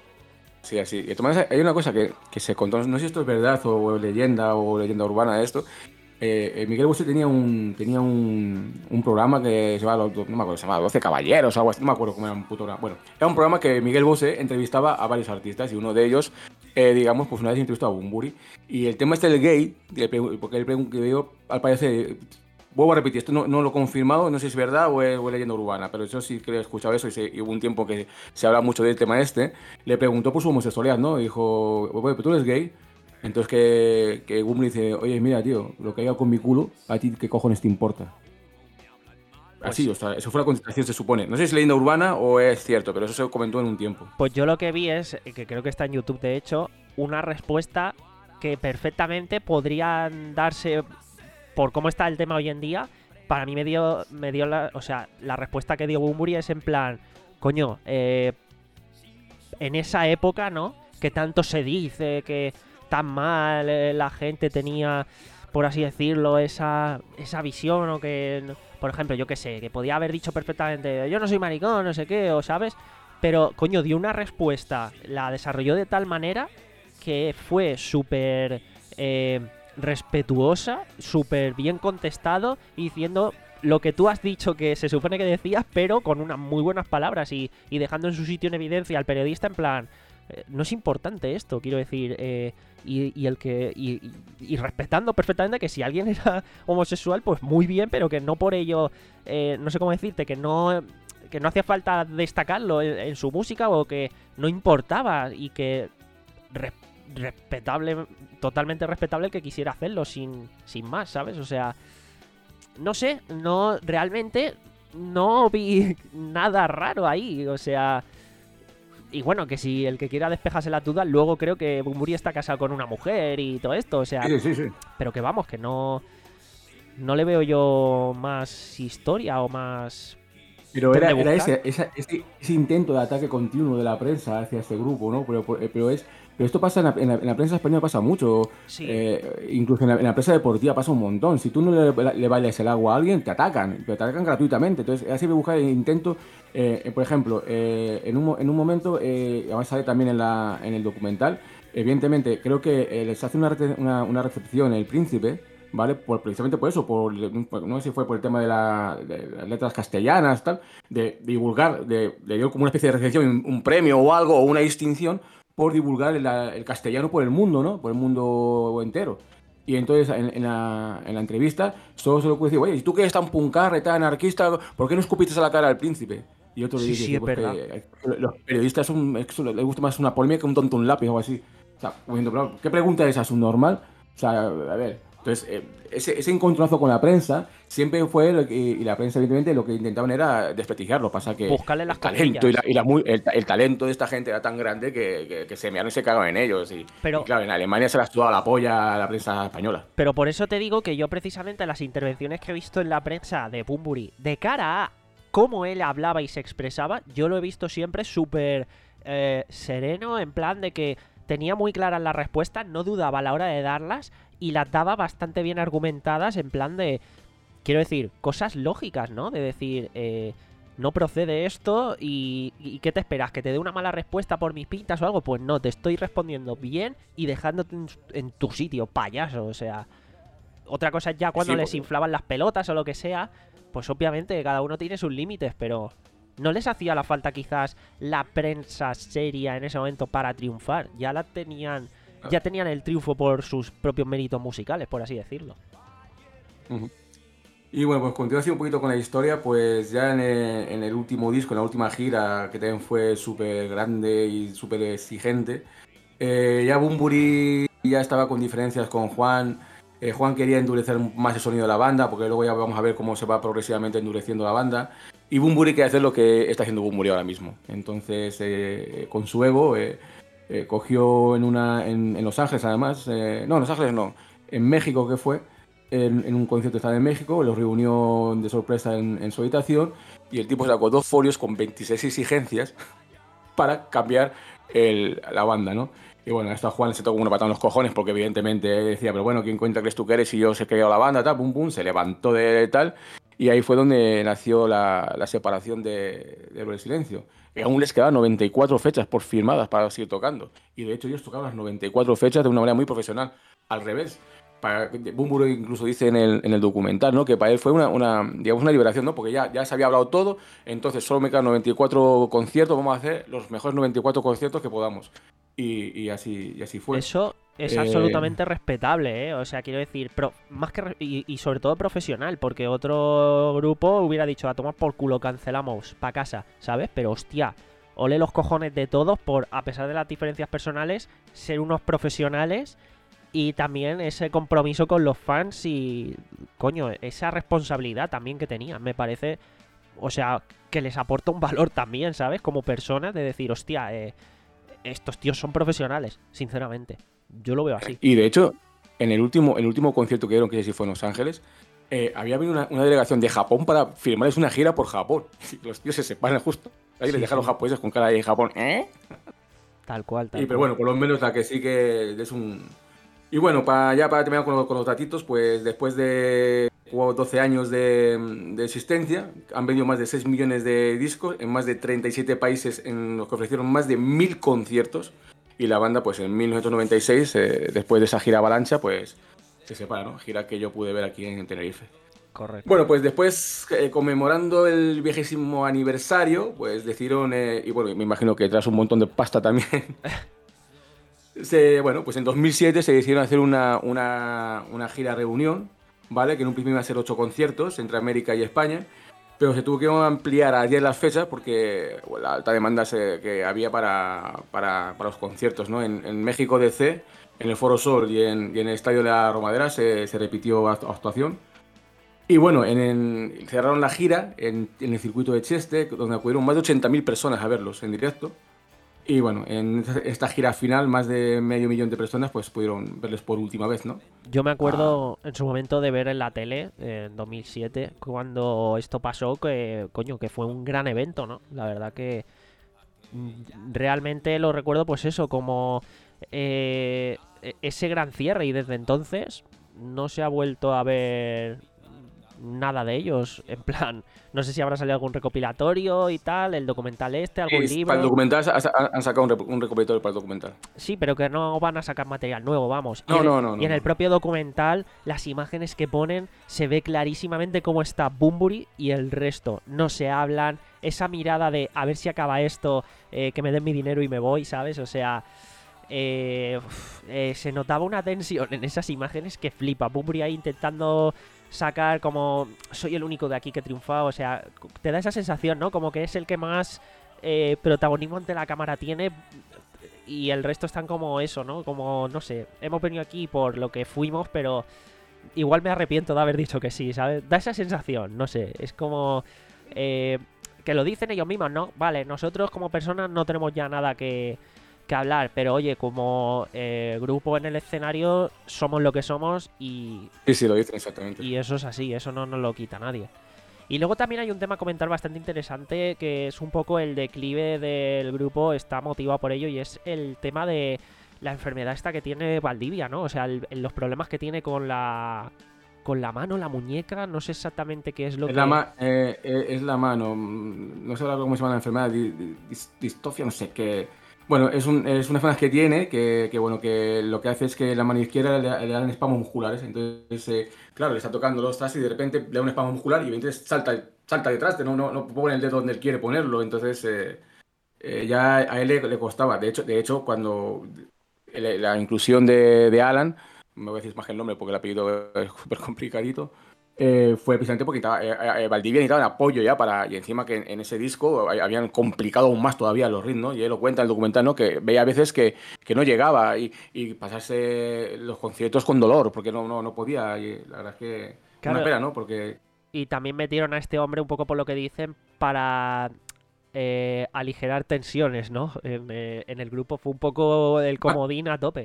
Sí, así. Y de todas maneras, hay una cosa que, que se contó, no sé si esto es verdad o leyenda o leyenda urbana de esto. Eh, eh, Miguel Bosé tenía un tenía un, un programa que se llamaba, no me acuerdo, se llamaba doce Caballeros o algo así, no me acuerdo cómo era un puto programa. Bueno, era un programa que Miguel Bosé entrevistaba a varios artistas y uno de ellos, eh, digamos, pues una vez entrevistó a Bunbury. Y el tema este del gay, le pregun- porque él preguntó, al parecer, vuelvo a repetir, esto no, no lo he confirmado, no sé si es verdad o es, o es leyenda urbana, pero yo sí que he escuchado eso y, se, y hubo un tiempo que se habla mucho del tema este. Le preguntó por su homosexualidad, ¿no? Y dijo, oye, pero tú eres gay. Entonces que, que Bunbury dice, oye, mira, tío, lo que haya con mi culo, ¿a ti qué cojones te importa? Así, o sea, eso fue la contestación, se supone. No sé si es leyenda urbana o es cierto, pero eso se comentó en un tiempo. Pues yo lo que vi es, eh, que creo que está en YouTube de hecho, una respuesta que perfectamente podrían darse por cómo está el tema hoy en día. Para mí me dio, me dio la, o sea, la respuesta que dio Bunbury es en plan, coño, eh, en esa época, ¿no? Que tanto se dice que tan mal eh, la gente tenía, por así decirlo, esa, esa visión, o que, por ejemplo, yo qué sé, que podía haber dicho perfectamente, yo no soy maricón, no sé qué, o sabes, pero, coño, dio una respuesta, la desarrolló de tal manera que fue súper eh, respetuosa, súper bien contestado, y diciendo lo que tú has dicho que se supone que decías, pero con unas muy buenas palabras, y, y dejando en su sitio en evidencia al periodista en plan, eh, no es importante esto, quiero decir, eh, y, y el que y, y- y respetando perfectamente que si alguien era homosexual, pues muy bien, pero que no por ello, eh, no sé cómo decirte, que no que no hacía falta destacarlo en, en su música, o que no importaba, y que res- respetable, totalmente respetable el que quisiera hacerlo sin, sin más, ¿sabes? O sea, no sé, no, realmente no vi nada raro ahí, o sea, y bueno, que si el que quiera despejarse las dudas, luego creo que Bunbury está casado con una mujer y todo esto, o sea, Sí, sí, sí. pero que vamos, que no, no le veo yo más historia o más, Pero era, ¿Dónde era buscar? ese, esa- ese, ese intento de ataque continuo de la prensa hacia este grupo, ¿no? Pero, pero, es, pero esto pasa en la, en la- en la prensa española, pasa mucho. Sí, Eh, incluso en la, en la prensa deportiva pasa un montón. Si tú no le, le bailas el agua a alguien, te atacan, te atacan gratuitamente. Entonces, así me buscar el intento, eh, eh, por ejemplo, eh, en, un, mo- en un momento, eh, además sale también en, la, en el documental, evidentemente, creo que eh, les hace una, rete- una, una recepción el príncipe, ¿vale? Por, precisamente por eso, por, no sé si fue por el tema de, la- de las letras castellanas, tal, de, divulgar, de, de dio como una especie de recepción, un, un premio o algo, o una distinción por divulgar el, el castellano por el mundo, ¿no? Por el mundo entero. Y entonces en, en la, en la entrevista solo se lo puede decir, oye, ¿y tú que eres tan puncarre, tan anarquista, por qué no escupiste a la cara al príncipe? Y otro le sí, dice, sí, es pues verdad. que los periodistas son, es que les gusta más una polémica que un tonto un lápiz o algo así. O sea, como diciendo, pero, ¿qué pregunta es esa? ¿Es un normal? O sea, a ver, entonces, eh, ese, ese encontronazo con la prensa siempre fue, lo que, y la prensa evidentemente lo que intentaban era desprestigiarlo. Pasa que Buscarle el las talento y, la, cosquillas. y la mu- el, ta- el talento de esta gente era tan grande que, que, que se mearon y se cagaban en ellos. Y, y Pero claro, en Alemania se las toda la polla a la prensa española. Pero por eso te digo que yo precisamente las intervenciones que he visto en la prensa de Bunbury, de cara a cómo él hablaba y se expresaba, yo lo he visto siempre súper eh, sereno, en plan de que tenía muy claras las respuestas, no dudaba a la hora de darlas y las daba bastante bien argumentadas, en plan de, quiero decir, cosas lógicas, ¿no? De decir, eh, no procede esto y, y ¿qué te esperas? ¿Que te dé una mala respuesta por mis pintas o algo? Pues no, te estoy respondiendo bien y dejándote en, en tu sitio, payaso, o sea... Otra cosa es ya cuando Sí, les porque- inflaban las pelotas o lo que sea, pues obviamente cada uno tiene sus límites, pero no les hacía la falta quizás la prensa seria en ese momento para triunfar. Ya la tenían, ya tenían el triunfo por sus propios méritos musicales, por así decirlo. Ujú. Y bueno, pues continuando así un poquito con la historia, pues ya en el, en el último disco, en la última gira, que también fue súper grande y súper exigente, eh, ya Bunbury ya estaba con diferencias con Juan. Eh, Juan quería endurecer más el sonido de la banda, porque luego ya vamos a ver cómo se va progresivamente endureciendo la banda. Y Bunbury quiere hacer lo que está haciendo Bunbury ahora mismo. Entonces, eh, con su ego, eh, eh, cogió en, una, en, en Los Ángeles, además, eh, no, en Los Ángeles no, en México que fue, en, en un concierto estaba en México, los reunió de sorpresa en, en su habitación y el tipo sacó dos folios con veintiséis exigencias para cambiar el- la banda, ¿no? Y bueno, hasta Juan se tocó una patada en los cojones porque evidentemente decía, pero bueno, ¿quién cuenta crees tú que eres? Y yo se creó la banda, tal, pum, pum, se levantó de tal. Y ahí fue donde nació la, la separación de, de Héroe del Silencio. Y aún les quedaban noventa y cuatro fechas por firmadas para seguir tocando. Y de hecho ellos tocaban las noventa y cuatro fechas de una manera muy profesional. Al revés. Para, Bunbury incluso dice en el, en el documental, ¿no? Que para él fue una, una, digamos, una liberación, ¿no? Porque ya, ya se había hablado todo, entonces solo me quedan noventa y cuatro conciertos, vamos a hacer los mejores noventa y cuatro conciertos que podamos. Y, y así, y así fue. Eso es Eh, absolutamente respetable, ¿eh? O sea, quiero decir, pro- más que re- y, y sobre todo profesional, porque otro grupo hubiera dicho, a tomar por culo, cancelamos, pa' casa, ¿sabes? Pero hostia, ole los cojones de todos por, a pesar de las diferencias personales, ser unos profesionales y también ese compromiso con los fans y, coño, esa responsabilidad también que tenían, me parece, o sea, que les aporta un valor también, ¿sabes? Como personas, de decir, hostia, eh, estos tíos son profesionales, sinceramente. Yo lo veo así. Y de hecho, en el último, el último concierto que dieron, que sí fue en Los Ángeles, eh, había venido una, una delegación de Japón para firmarles una gira por Japón. Y los tíos se separan justo. Ahí Sí, les dejan sí. los japoneses con cara de Japón. ¿Eh? Tal cual, tal Y, pero cual. bueno, por lo menos la que sí que es un... Y bueno, para, ya para terminar con, los- con los datitos, pues después de doce años de, de existencia, han vendido más de seis millones de discos en más de treinta y siete países en los que ofrecieron más de mil conciertos. Y la banda, pues en mil novecientos noventa y seis, eh, después de esa gira avalancha, pues se separa, ¿no? Gira que yo pude ver aquí en Tenerife. Correcto. Bueno, pues después, eh, conmemorando el vigésimo aniversario, pues decidieron, eh, y bueno, me imagino que tras un montón de pasta también, se, bueno, pues en dos mil siete se decidieron hacer una, una, una gira reunión, ¿vale? Que en un principio iban a ser ocho conciertos entre América y España, pero se tuvo que ampliar a diez las fechas porque bueno, la alta demanda se- que había para, para, para los conciertos, ¿no? En, en México D C, en el Foro Sol y en, y en el Estadio de la Romadera se, se repitió actu- actuación. Y bueno, en, en- cerraron la gira en, en el circuito de Cheste, donde acudieron más de ochenta mil personas a verlos en directo. Y bueno, en esta gira final, más de medio millón de personas pues pudieron verles por última vez, ¿no? Yo me acuerdo ah. en su momento de ver en la tele, en dos mil siete, cuando esto pasó, que coño, que fue un gran evento, ¿no? La verdad que realmente lo recuerdo, pues eso, como eh, ese gran cierre, y desde entonces no se ha vuelto a ver nada de ellos. En plan, no sé si habrá salido algún recopilatorio y tal, el documental este, algún sí, libro. Para el documental han sacado un, rep un recopilatorio para el documental. Sí, pero que no van a sacar material nuevo, vamos. No, y en, no, no. Y en no. el propio documental, las imágenes que ponen, se ve clarísimamente cómo está Bunbury y el resto. No se hablan. Esa mirada de a ver si acaba esto, eh, que me den mi dinero y me voy, ¿sabes? O sea, eh, uf, eh, se notaba una tensión en esas imágenes que flipa. Bunbury ahí intentando sacar como soy el único de aquí que he triunfado, o sea, te da esa sensación, ¿no? Como que es el que más eh, protagonismo ante la cámara tiene, y el resto están como eso, ¿no? Como, no sé, hemos venido aquí por lo que fuimos, pero igual me arrepiento de haber dicho que sí, ¿sabes? Da esa sensación, no sé, es como eh, que lo dicen ellos mismos, ¿no? Vale, nosotros como personas no tenemos ya nada que que hablar, pero oye, como eh, grupo en el escenario somos lo que somos, y sí, sí, lo dicen exactamente. Y eso es así, eso no nos lo quita nadie. Y luego también hay un tema a comentar bastante interesante, que es un poco el declive del grupo, está motivado por ello, y es el tema de la enfermedad esta que tiene Valdivia, ¿no? O sea, el, los problemas que tiene con la con la mano, la muñeca, no sé exactamente qué es lo es que... La ma eh, es la mano, no sé cómo se llama la enfermedad, distofia, no sé qué... Bueno, es, un, es una enfermedad que tiene, que, que bueno, que lo que hace es que la mano izquierda le, le dan espasmos musculares. Entonces, eh, claro, le está tocando los tazos y de repente le da un espasmo muscular y entonces salta, salta detrás, de no, no, no pone el dedo donde él quiere ponerlo. Entonces, eh, eh, ya a él le, le costaba. De hecho, de hecho cuando el, la inclusión de, de Alan, me voy a decir más que el nombre porque el apellido es súper complicadito, Eh, fue precisamente porque estaba, eh, eh, Valdivia necesitaba apoyo ya para, y encima que en, en ese disco habían complicado aún más todavía los ritmos, y él lo cuenta en el documental, ¿no? Que veía a veces que, que no llegaba, y, y pasarse los conciertos con dolor, porque no, no, no podía, y la verdad es que claro, una pena, ¿no? Porque... Y también metieron a este hombre, un poco por lo que dicen, para eh, aligerar tensiones, ¿no? En, eh, en el grupo fue un poco el comodín a tope.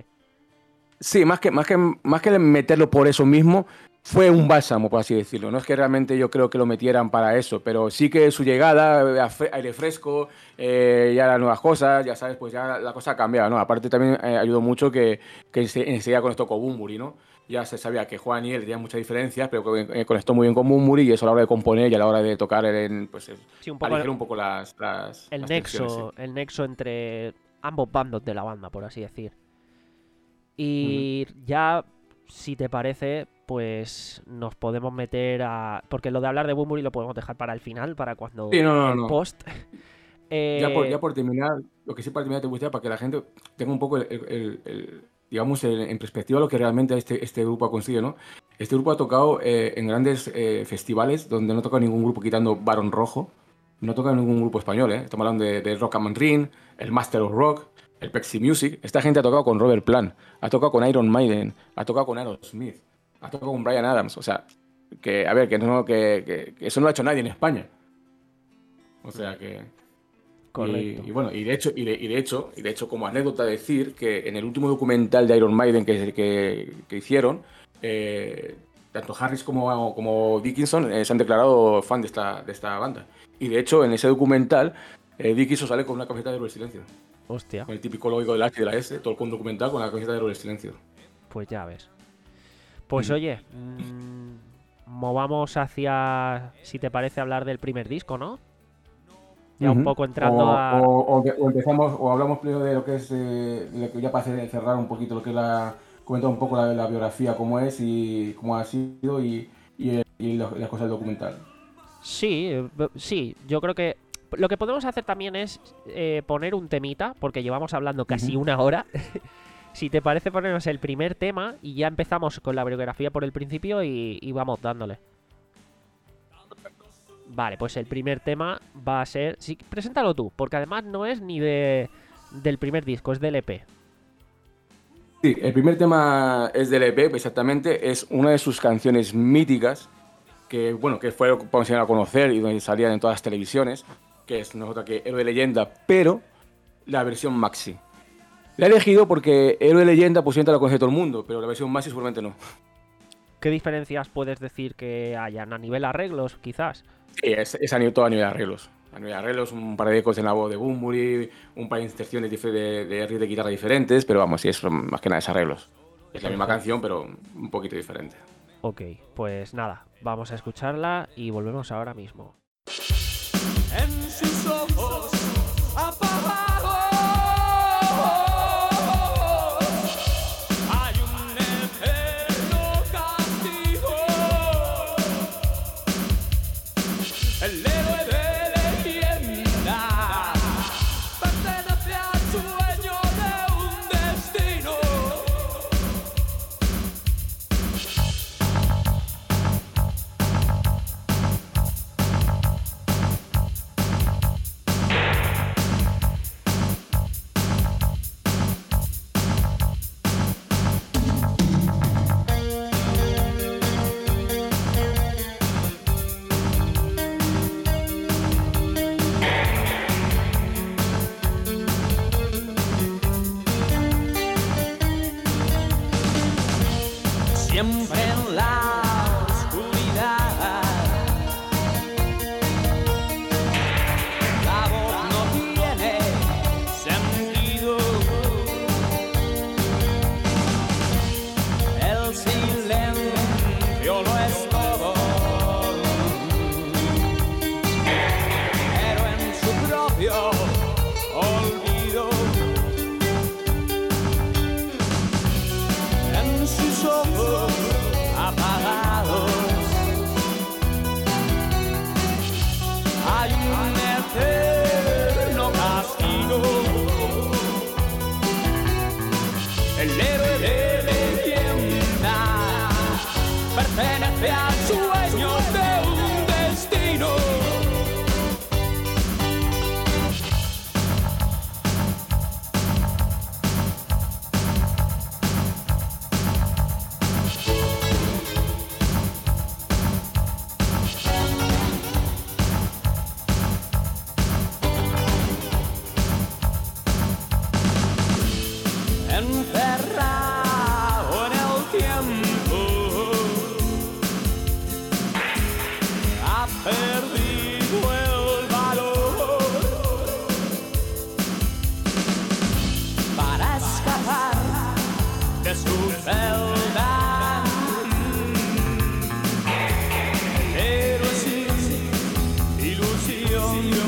Sí, más que, más que, más que meterlo por eso mismo, fue un bálsamo, por así decirlo. No es que realmente yo creo que lo metieran para eso, pero sí que su llegada, aire fresco, eh, ya las nuevas cosas, ya sabes, pues ya la cosa ha cambiado, ¿no? Aparte también eh, ayudó mucho que, que enseguida conectó con Bunbury, ¿no? Ya se sabía que Juan y él tenían muchas diferencias, pero que conectó muy bien con Bunbury, y eso a la hora de componer y a la hora de tocar, en, pues sí, un poco, aligeró un poco las, las el las nexo, sí. el nexo entre ambos bandos de la banda, por así decir. Y uh-huh. ya, si te parece, pues nos podemos meter a... Porque lo de hablar de Bunbury lo podemos dejar para el final, para cuando sí, no, no, el no. post... eh... ya, por, ya por terminar, lo que sí para terminar te gustaría, para que la gente tenga un poco el, el, el, el digamos, el, en perspectiva lo que realmente este, este grupo ha conseguido, ¿no? Este grupo ha tocado eh, en grandes eh, festivales donde no toca ningún grupo, quitando Barón Rojo, no toca ningún grupo español, ¿eh? Estamos hablando de, de Rock and Ring, el Master of Rock, el Pepsi Music. Esta gente ha tocado con Robert Plant, ha tocado con Iron Maiden, ha tocado con Aerosmith, ha tocado con Bryan Adams. O sea, que a ver, que, no, que, que, que eso no lo ha hecho nadie en España. O sea que... Correcto. Y, y bueno, y de hecho, y de, y de hecho, y de hecho, como anécdota decir que en el último documental de Iron Maiden que, que, que hicieron, eh, tanto Harris como, como Dickinson eh, se han declarado fan de esta, de esta banda. Y de hecho, en ese documental, eh, Dickinson sale con una camiseta de Héroe del Silencio. Hostia. Con el típico logo del H y de la S, todo con documental con la camiseta de Héroe del Silencio. Pues ya ves. Pues mm. oye, mmm, movamos hacia, si te parece, hablar del primer disco, ¿no? Ya uh-huh. un poco entrando o, a... O, o, o empezamos, o hablamos primero de lo que es, eh, de lo que ya para cerrar un poquito lo que es la... Comentar un poco la, la biografía, cómo es y cómo ha sido y, y, y las cosas del documental. Sí, sí, yo creo que lo que podemos hacer también es eh, poner un temita, porque llevamos hablando casi uh-huh. una hora. Si te parece, ponernos el primer tema y ya empezamos con la biografía por el principio y, y vamos dándole. Vale, pues el primer tema va a ser... Sí, preséntalo tú, porque además no es ni de del primer disco, es del E P. Sí, el primer tema es del E P, exactamente. Es una de sus canciones míticas, que bueno, que fue lo que vamos a conocer y donde salían en todas las televisiones, que es no es otra que Héroe de Leyenda, pero la versión Maxi. La he elegido porque Héroe de Leyenda posiblemente la conoce todo el mundo, pero la versión Maxi seguramente no. ¿Qué diferencias puedes decir que hayan a nivel arreglos, quizás? Sí, es, es a nivel, todo a nivel de arreglos. A nivel de arreglos, un par de ecos en la voz de Bunbury, un par de inserciones de, de, de riff de guitarra diferentes, pero vamos, sí, es más que nada es arreglos. Es la misma canción, pero un poquito diferente. Ok, pues nada, vamos a escucharla y volvemos ahora mismo. En sus ojos apagados hay un eterno castigo. El héroe de leyenda pertenece al sueño de un destino. Siempre en la oscuridad, la voz no tiene sentido. El silencio lo es todo, pero en su propio olvido, en sus ojos apagados hay un eterno castigo. El héroe de leyenda pertenece al sueño de un destino. Encerrado en el tiempo, ha perdido el valor para escapar de su celda, pero sin ilusión.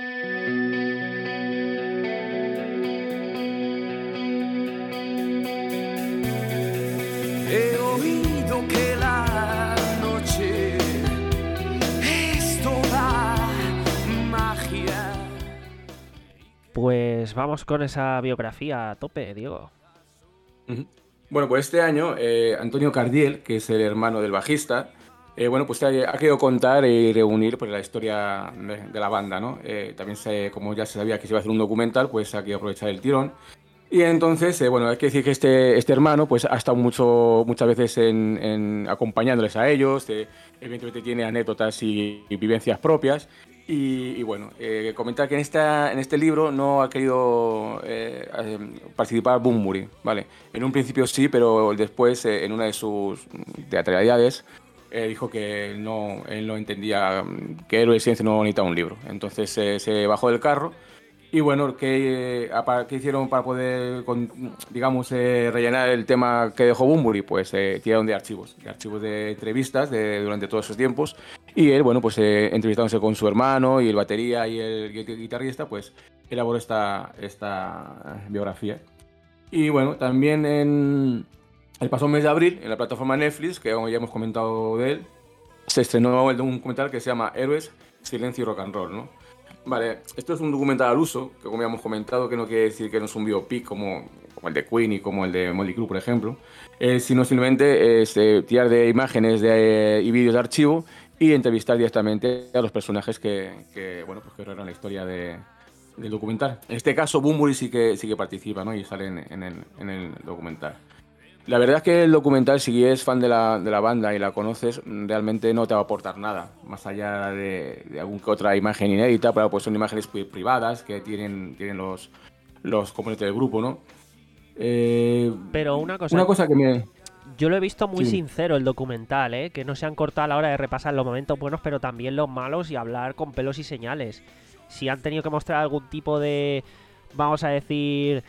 He oído que la noche es toda magia. Pues vamos con esa biografía a tope, Diego. Ujú. Bueno, pues este año eh, Antonio Cardiel, que es el hermano del bajista, eh, bueno, pues ha, ha querido contar y reunir pues, la historia de, de la banda, ¿no? Eh, también, se, como ya se sabía que se iba a hacer un documental, pues ha querido aprovechar el tirón. Y entonces, eh, bueno, hay que decir que este, este hermano pues ha estado mucho, muchas veces en, en acompañándoles a ellos, eh, evidentemente tiene anécdotas y, y vivencias propias. Y, y bueno, eh, comentar que en, esta, en este libro no ha querido eh, eh, participar Bunbury, ¿vale? En un principio sí, pero después eh, en una de sus teatralidades eh, dijo que no, él no entendía que Héroe de Silencio no necesitaba un libro. Entonces eh, se bajó del carro. Y bueno, ¿qué, ¿qué hicieron para poder, con, digamos, eh, rellenar el tema que dejó Bunbury? Pues eh, tiraron de archivos, de archivos de entrevistas de, durante todos esos tiempos. Y él, bueno, pues eh, entrevistándose con su hermano y el batería y el, y el guitarrista, pues elaboró esta, esta biografía. Y bueno, también en el pasado mes de abril, en la plataforma Netflix, que como ya hemos comentado de él, se estrenó el documental que se llama Héroes, Silencio y Rock and Roll, ¿no? Vale, esto es un documental al uso, que como ya hemos comentado, que no quiere decir que no es un biopic como, como el de Queen y como el de Motley Crue, por ejemplo, eh, sino simplemente es eh, tirar de imágenes de, eh, y vídeos de archivo y entrevistar directamente a los personajes que, que bueno, pues que rodean la historia de, del documental. En este caso, Bunbury sí que, sí que participa, ¿no? Y sale en, en, el, en el documental. La verdad es que el documental, si eres fan de la, de la banda y la conoces, realmente no te va a aportar nada, más allá de, de alguna que otra imagen inédita, pero pues son imágenes privadas que tienen, tienen los, los componentes del grupo, ¿no? Eh, Pero una cosa... Una cosa que me... Yo lo he visto muy Sí. sincero el documental, ¿eh? Que no se han cortado a la hora de repasar los momentos buenos, pero también los malos y hablar con pelos y señales. Si han tenido que mostrar algún tipo de, vamos a decir,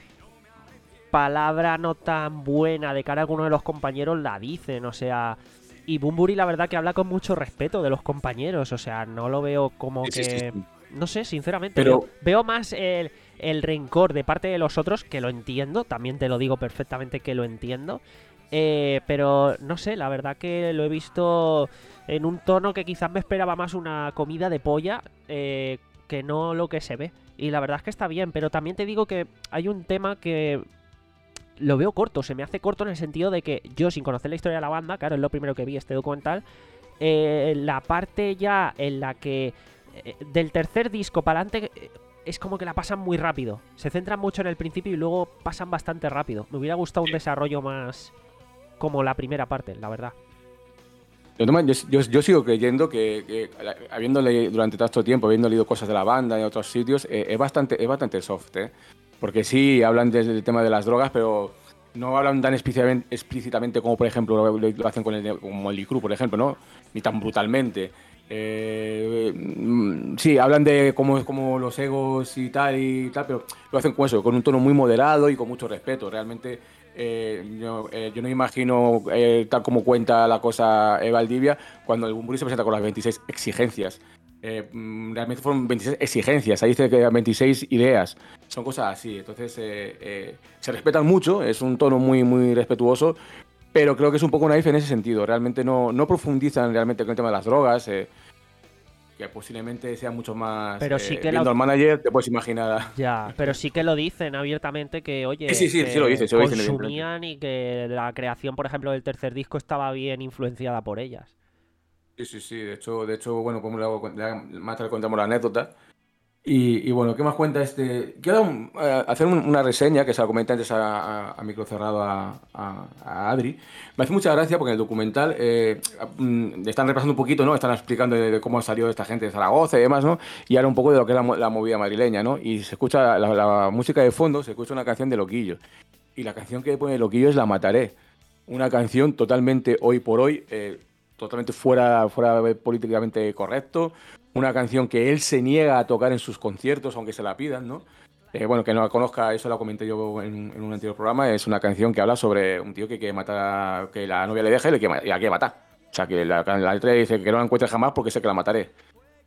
palabra no tan buena de cara a alguno de los compañeros, la dicen, o sea... Y Bunbury la verdad que habla con mucho respeto de los compañeros, o sea, no lo veo como Sí, que... sí, sí, sí. No sé, sinceramente, Pero- yo veo más el, el rencor de parte de los otros, que lo entiendo, también te lo digo perfectamente que lo entiendo, eh, pero no sé, la verdad que lo he visto en un tono que quizás me esperaba más una comida de polla eh, que no lo que se ve. Y la verdad es que está bien, pero también te digo que hay un tema que lo veo corto, se me hace corto en el sentido de que yo, sin conocer la historia de la banda, claro, es lo primero que vi este documental, eh, la parte ya en la que eh, del tercer disco para adelante eh, es como que la pasan muy rápido. Se centran mucho en el principio y luego pasan bastante rápido. Me hubiera gustado un desarrollo más como la primera parte, la verdad. Yo, yo, yo sigo creyendo que, que habiendo leído durante tanto tiempo, habiendo leído cosas de la banda y otros sitios, eh, es, bastante, es bastante soft, ¿eh? Porque sí, hablan del tema de las drogas, pero no hablan tan explícitamente, explícitamente como, por ejemplo, lo, lo hacen con el con Motley Crue, por ejemplo, ¿no? Ni tan brutalmente. Eh, sí, hablan de cómo, cómo los egos y tal y tal, pero lo hacen con eso, con un tono muy moderado y con mucho respeto. Realmente eh, yo, eh, yo no imagino eh, tal como cuenta la cosa eh, Valdivia cuando el Bunbury se presenta con las veintiséis exigencias. Eh, realmente fueron veintiséis exigencias, ahí dice que eran veintiséis ideas, son cosas así. Entonces eh, eh, se respetan mucho, es un tono muy, muy respetuoso. Pero creo que es un poco naif en ese sentido. Realmente no, no profundizan realmente con el tema de las drogas, eh, que posiblemente sea mucho más... Pero eh, sí que viendo la... al manager te puedes imaginar... Ya, pero sí que lo dicen abiertamente que, oye, Sí, sí, sí, que sí lo dicen, sí lo dicen, consumían y que la creación, por ejemplo, del tercer disco estaba bien influenciada por ellas. Sí, sí, sí. De hecho, de hecho bueno, como luego más tarde contamos la anécdota. Y, y bueno, ¿qué más cuenta este? Quiero uh, hacer un, una reseña que se la comenté antes a, a, a micro cerrado a, a, a Adri. Me hace mucha gracia porque en el documental eh, mm, están repasando un poquito, ¿no? Están explicando de, de cómo salió esta gente de Zaragoza y demás, ¿no? Y ahora un poco de lo que es la, la movida madrileña, ¿no? Y se escucha la, la música de fondo, se escucha una canción de Loquillo. Y la canción que pone Loquillo es La Mataré. Una canción totalmente hoy por hoy, eh, totalmente fuera, fuera políticamente correcto. Una canción que él se niega a tocar en sus conciertos, aunque se la pidan, ¿no? Eh, bueno, que no la conozca, eso la comenté yo en, en un anterior programa, es una canción que habla sobre un tío que quiere matar, que la novia le deja y, le quiere, y la quiere matar. O sea, que la, la letra dice que no la encuentre jamás porque sé que la mataré.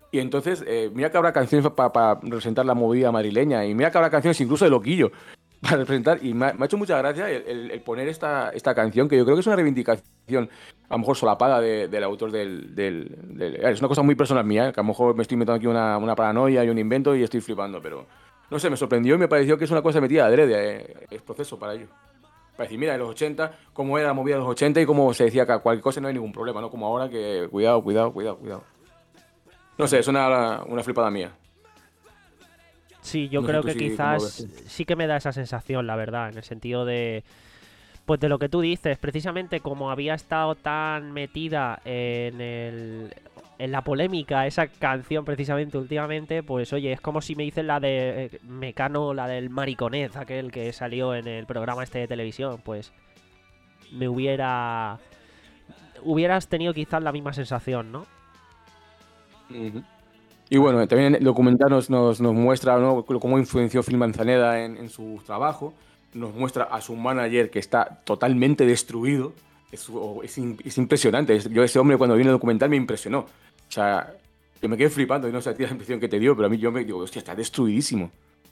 Y entonces, eh, mira que habrá canciones para pa representar la movida madrileña, y mira que habrá canciones incluso de Loquillo para representar, y me ha, me ha hecho mucha gracia el, el, el poner esta, esta canción, que yo creo que es una reivindicación, a lo mejor solapada de, del autor del, del, del... Es una cosa muy personal mía, ¿eh? Que a lo mejor me estoy inventando aquí una, una paranoia y un invento y estoy flipando, pero no sé, me sorprendió y me pareció que es una cosa metida adrede, eh, es proceso para ello. Para decir, mira, en los ochenta, cómo era la movida de los ochenta y cómo se decía que a cualquier cosa no hay ningún problema, ¿no? Como ahora que cuidado, cuidado, cuidado, cuidado. No sé, es una, una flipada mía. Sí, yo No creo sé tú que si- quizás cómo lo ves. sí que me da esa sensación, la verdad, en el sentido de, pues de lo que tú dices, precisamente como había estado tan metida en el, en la polémica esa canción precisamente últimamente, pues oye, es como si me dicen la de eh, Mecano, la del mariconez, aquel que salió en el programa este de televisión, pues me hubiera, hubieras tenido quizás la misma sensación, ¿no? Ujú. Y bueno, también el documental nos, nos, nos muestra, ¿no?, cómo influenció Phil Manzaneda en, en su trabajo. Nos muestra a su manager que está totalmente destruido. Es, o- es, in- es impresionante. Es- yo ese hombre cuando vi el documental me impresionó. O sea, yo me quedé flipando y no sé a ti la impresión que te dio, pero a mí yo me digo, hostia, está destruidísimo.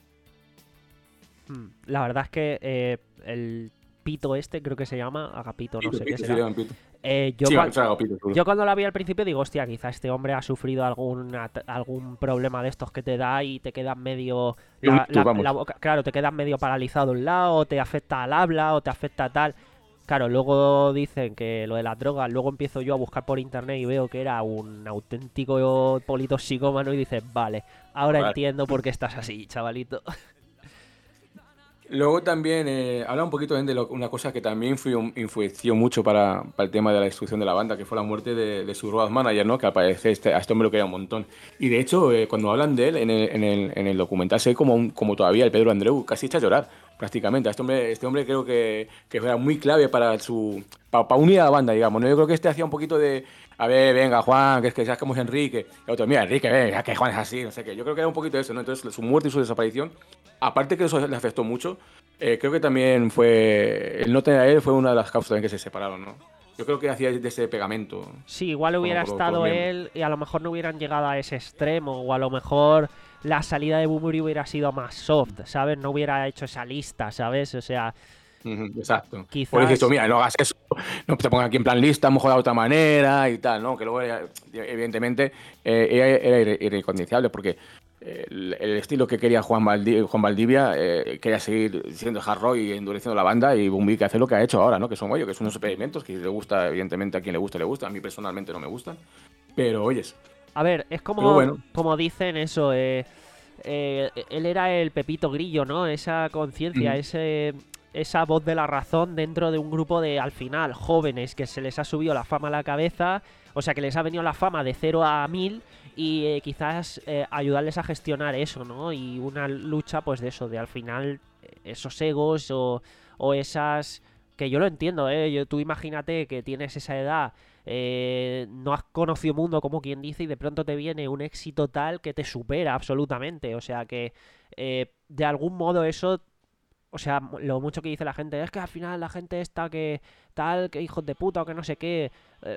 Hmm. La verdad es que eh, el pito este, creo que se llama, Agapito, no Pito, sé qué Pito, sí, será. le llaman Pito. Eh, yo, Sí, cuan- será Agapito, seguro. yo cuando la vi al principio digo, hostia, quizá este hombre ha sufrido algún, at- algún problema de estos que te da y te quedas medio... Y un La, ictus, la- vamos. la boca, claro, te quedas medio paralizado a un lado, o te afecta al habla, o te afecta a tal... Claro, luego dicen que lo de las drogas, luego empiezo yo a buscar por internet y veo que era un auténtico politoxicómano y dices, vale, ahora Vale. entiendo por qué estás así, chavalito. Luego también eh, habla un poquito también de lo- una cosa que también influyó, influenció mucho para, para el tema de la destrucción de la banda, que fue la muerte de, de su road manager, ¿no? Que al parecer este, a este hombre lo quería un montón. Y de hecho, eh, cuando hablan de él en el, en el, en el documental, se ve como, un- como todavía el Pedro Andreu, casi echa a llorar, prácticamente. A Este hombre, este hombre creo que, que era muy clave para su para, para unir a la banda, digamos, ¿no? Yo creo que este hacía un poquito de, a ver, venga, Juan, que es que sabes cómo es Enrique. Y otro, mira, Enrique, venga, que Juan es así, no sé qué. Yo creo que era un poquito eso, ¿no? Entonces, su muerte y su desaparición, aparte que eso le afectó mucho, eh, creo que también fue. El no tener a él fue una de las causas también que se separaron, ¿no? Yo creo que hacía de ese pegamento. Sí, igual hubiera por- por estado miembros. él y a lo mejor no hubieran llegado a ese extremo, o a lo mejor la salida de Bumuri hubiera sido más soft, ¿sabes? No hubiera hecho esa lista, ¿sabes? O sea, Ujú, exacto. Quizás- Por eso, mira, no hagas eso, no te pongan aquí en plan lista, a lo mejor de otra manera y tal, ¿no? Que luego, era- evidentemente, eh, era, era irre- irreconciliable porque eh, el, el estilo que quería Juan, Valdi- Juan Valdivia eh, quería seguir siendo hard rock y endureciendo la banda, y Bumbi que hace lo que ha hecho ahora, ¿no? Que son, oye, que son unos experimentos que le gusta, evidentemente, a quien le gusta, le gusta. A mí personalmente no me gustan, pero oyes. a ver, es como, Pero bueno. como dicen eso, eh, eh, él era el Pepito Grillo, ¿no? Esa conciencia, Ujú. ese esa voz de la razón dentro de un grupo de, al final, jóvenes que se les ha subido la fama a la cabeza, o sea, que les ha venido la fama de cero a mil y eh, quizás eh, ayudarles a gestionar eso, ¿no? Y una lucha, pues de eso, de al final eh, esos egos o, o esas... Que yo lo entiendo, ¿eh? Yo, tú imagínate que tienes esa edad, eh, no has conocido mundo, como quien dice, y de pronto te viene un éxito tal que te supera absolutamente. O sea que eh, de algún modo eso... O sea, lo mucho que dice la gente es que al final la gente está que tal, que hijos de puta o que no sé qué. eh,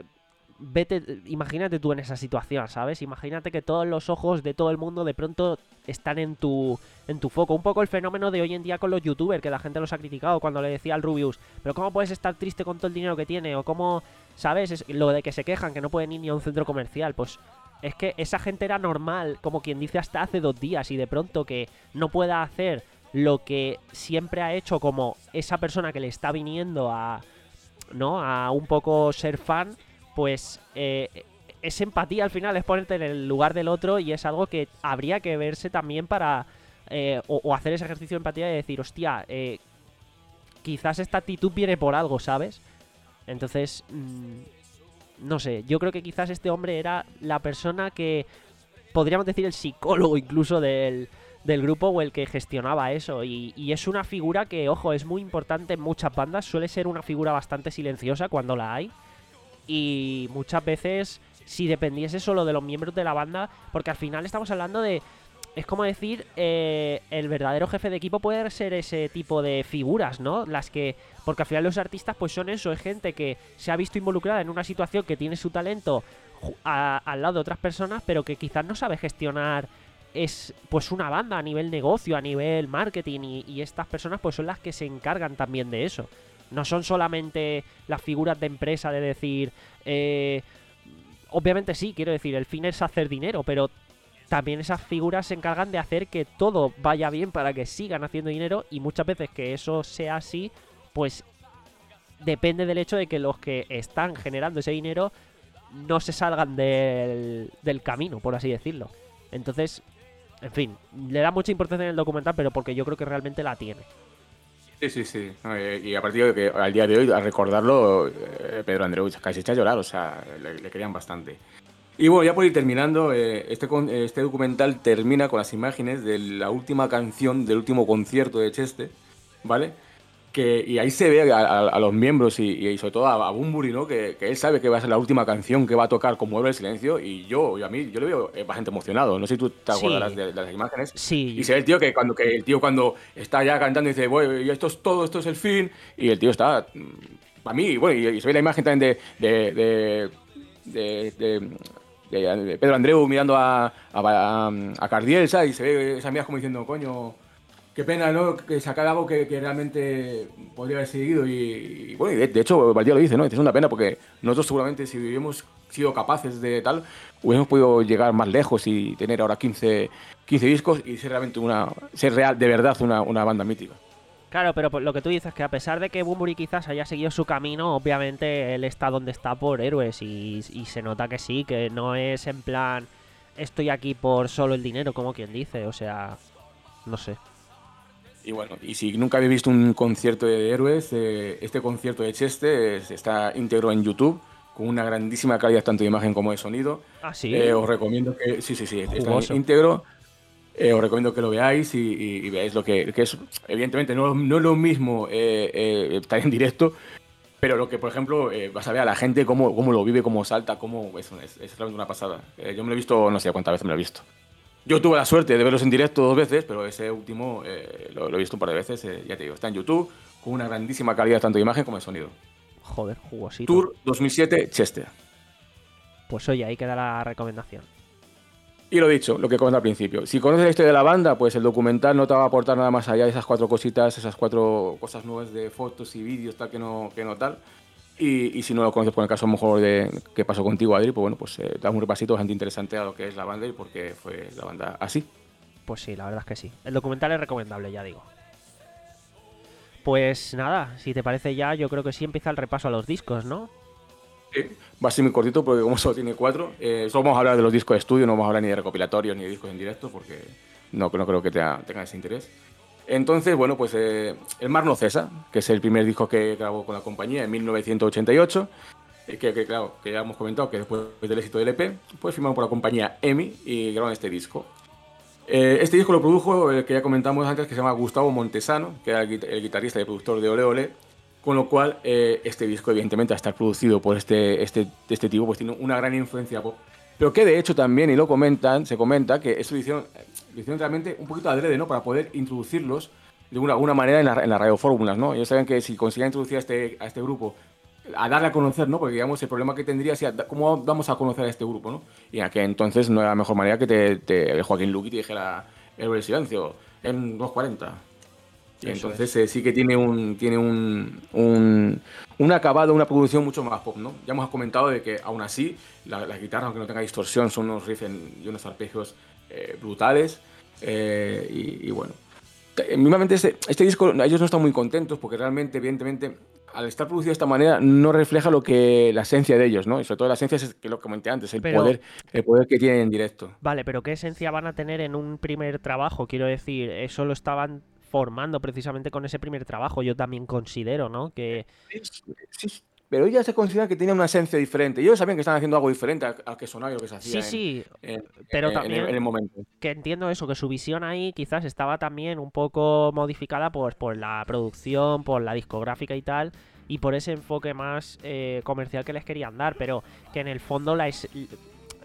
vete, imagínate tú en esa situación, ¿sabes? Imagínate que todos los ojos de todo el mundo de pronto están en tu en tu foco. Un poco el fenómeno de hoy en día con los youtubers, que la gente los ha criticado cuando le decía al Rubius, pero ¿cómo puedes estar triste con todo el dinero que tiene? O cómo, ¿sabes? Es lo de que se quejan, que no pueden ir ni a un centro comercial. Pues es que esa gente era normal, como quien dice, hasta hace dos días, y de pronto que no pueda hacer lo que siempre ha hecho como esa persona que le está viniendo a, ¿no? A un poco ser fan, pues eh, es empatía al final, es ponerte en el lugar del otro, y es algo que habría que verse también para, eh, o, o hacer ese ejercicio de empatía y decir, hostia, eh, quizás esta actitud viene por algo, ¿sabes? Entonces, mmm, no sé, yo creo que quizás este hombre era la persona que, podríamos decir, el psicólogo incluso del... del grupo, o el que gestionaba eso, y, y es una figura que, ojo, es muy importante en muchas bandas, suele ser una figura bastante silenciosa cuando la hay, y muchas veces si dependiese solo de los miembros de la banda, porque al final estamos hablando de es como decir, eh, el verdadero jefe de equipo puede ser ese tipo de figuras, ¿no? Las que, porque al final los artistas pues son eso, es gente que se ha visto involucrada en una situación que tiene su talento a, al lado de otras personas, pero que quizás no sabe gestionar es pues una banda a nivel negocio, a nivel marketing, y, y estas personas pues son las que se encargan también de eso. No son solamente las figuras de empresa de decir, eh, obviamente sí, quiero decir, el fin es hacer dinero, pero también esas figuras se encargan de hacer que todo vaya bien para que sigan haciendo dinero, y muchas veces que eso sea así, pues depende del hecho de que los que están generando ese dinero no se salgan del, del camino, por así decirlo. Entonces, en fin, le da mucha importancia en el documental, pero porque yo creo que realmente la tiene. Sí, sí, sí. Y a partir de que al día de hoy, a recordarlo, eh, Pedro Andreu casi echa a llorar, o sea, le, le querían bastante. Y bueno, ya por ir terminando, eh, este, este documental termina con las imágenes de la última canción del último concierto de Chester, ¿vale? Que, y ahí se ve a, a, a los miembros y, y sobre todo a, a Bunbury, ¿no? Que, que él sabe que va a ser la última canción que va a tocar como Héroe del Silencio, y yo, y a mí, yo le veo bastante emocionado. No sé si tú te acordarás sí. de, de las imágenes. Sí. Y se ve el tío que cuando, que el tío cuando está ya cantando dice, bueno, esto es todo, esto es el fin, y el tío está, para mí, bueno, y, y se ve la imagen también de... de, de, de, de de Pedro Andreu mirando a, a, a, a Cardiel, ¿sabes? Y se ve esas miras como diciendo, coño, qué pena, ¿no? Que sacar algo que, que realmente podría haber seguido. Y, y bueno, y de, de hecho, Valdía lo dice, ¿no? Es una pena porque nosotros seguramente, si hubiéramos sido capaces de tal, hubiéramos podido llegar más lejos y tener ahora quince, quince discos y ser realmente una, ser real, de verdad, una, una banda mítica. Claro, pero lo que tú dices, que a pesar de que Bunbury quizás haya seguido su camino, obviamente él está donde está por Héroes, y, y se nota que sí, que no es en plan estoy aquí por solo el dinero, como quien dice, o sea, no sé. Y bueno, y si nunca habéis visto un concierto de Héroes, eh, este concierto de Chester está íntegro en YouTube, con una grandísima calidad tanto de imagen como de sonido. ¿Ah, sí? Eh, os recomiendo que, sí, sí, sí, Jugoso. Está íntegro. Eh, os recomiendo que lo veáis y, y, y veáis lo que, que es. Evidentemente no, no es lo mismo eh, eh, estar en directo, pero lo que, por ejemplo, eh, vas a ver a la gente cómo, cómo lo vive, cómo salta, cómo es, es, es realmente una pasada. Eh, yo me lo he visto, no sé cuántas veces me lo he visto. Yo tuve la suerte de verlos en directo dos veces, pero ese último eh, lo, lo he visto un par de veces, eh, ya te digo, está en YouTube, con una grandísima calidad tanto de imagen como de sonido. Joder, jugosito. Tour dos mil siete, Chester. Pues oye, ahí queda la recomendación. Y lo dicho, lo que comenté al principio. Si conoces la historia de la banda, pues el documental no te va a aportar nada más allá de esas cuatro cositas, esas cuatro cosas nuevas de fotos y vídeos, tal que no, que no tal. Y, y si no lo conoces por el caso a lo mejor de qué pasó contigo, Adri, pues bueno, pues eh, da un repasito bastante interesante a lo que es la banda y por qué fue la banda así. Pues sí, la verdad es que sí. El documental es recomendable, ya digo. Pues nada, si te parece ya, yo creo que sí empieza el repaso a los discos, ¿no? Sí, va a ser muy cortito porque como solo tiene cuatro, eh, solo vamos a hablar de los discos de estudio, no vamos a hablar ni de recopilatorios ni de discos en directo porque no, no creo que tenga, tenga ese interés. Entonces, bueno, pues eh, El Mar no cesa, que es el primer disco que grabó con la compañía en mil novecientos ochenta y ocho, eh, que, que claro, que ya hemos comentado que después del éxito del E P, pues firmaron por la compañía EMI y grabaron este disco. Eh, este disco lo produjo el que ya comentamos antes, que se llama Gustavo Montesano, que era el, el guitarrista y productor de Ole Ole, con lo cual eh, este disco evidentemente al estar producido por este, este, este tipo pues tiene una gran influencia pop. Pero que de hecho también, y lo comentan, se comenta que esto lo hicieron, lo hicieron realmente un poquito adrede, ¿no? Para poder introducirlos de una, alguna manera en, la, en las radiofórmulas, ¿no? Ellos saben que si conseguían introducir a este, a este grupo, a darle a conocer, ¿no? Porque digamos el problema que tendría es cómo vamos a conocer a este grupo, ¿no? Y a que entonces no era la mejor manera que te, te Joaquín Luqui te dijera Héroe del Silencio en dos cuarenta. Y entonces eh, sí que tiene un tiene un, un, un acabado, una producción mucho más pop, ¿no? Ya hemos comentado de que aún así la, las guitarras, aunque no tenga distorsión, son unos riffs y unos arpegios eh, brutales eh, y, y bueno. Mismamente este, este disco, ellos no están muy contentos porque realmente, evidentemente, al estar producido de esta manera no refleja lo que la esencia de ellos, ¿no? Y sobre todo la esencia es que lo comenté antes, el pero, poder el poder que tienen en directo. Vale, pero ¿qué esencia van a tener en un primer trabajo? Quiero decir, eso lo estaban formando precisamente con ese primer trabajo. Yo también considero, ¿no? Que... Sí, sí, pero ella se considera que tenía una esencia diferente. Ellos sabían que estaban haciendo algo diferente a, a que sonaba y lo que se hacía. Sí, sí, en, en, pero en, también en el momento. Que entiendo eso, que su visión ahí quizás estaba también un poco modificada por, por la producción, por la discográfica y tal, y por ese enfoque más eh, comercial que les querían dar, pero que en el fondo la, es,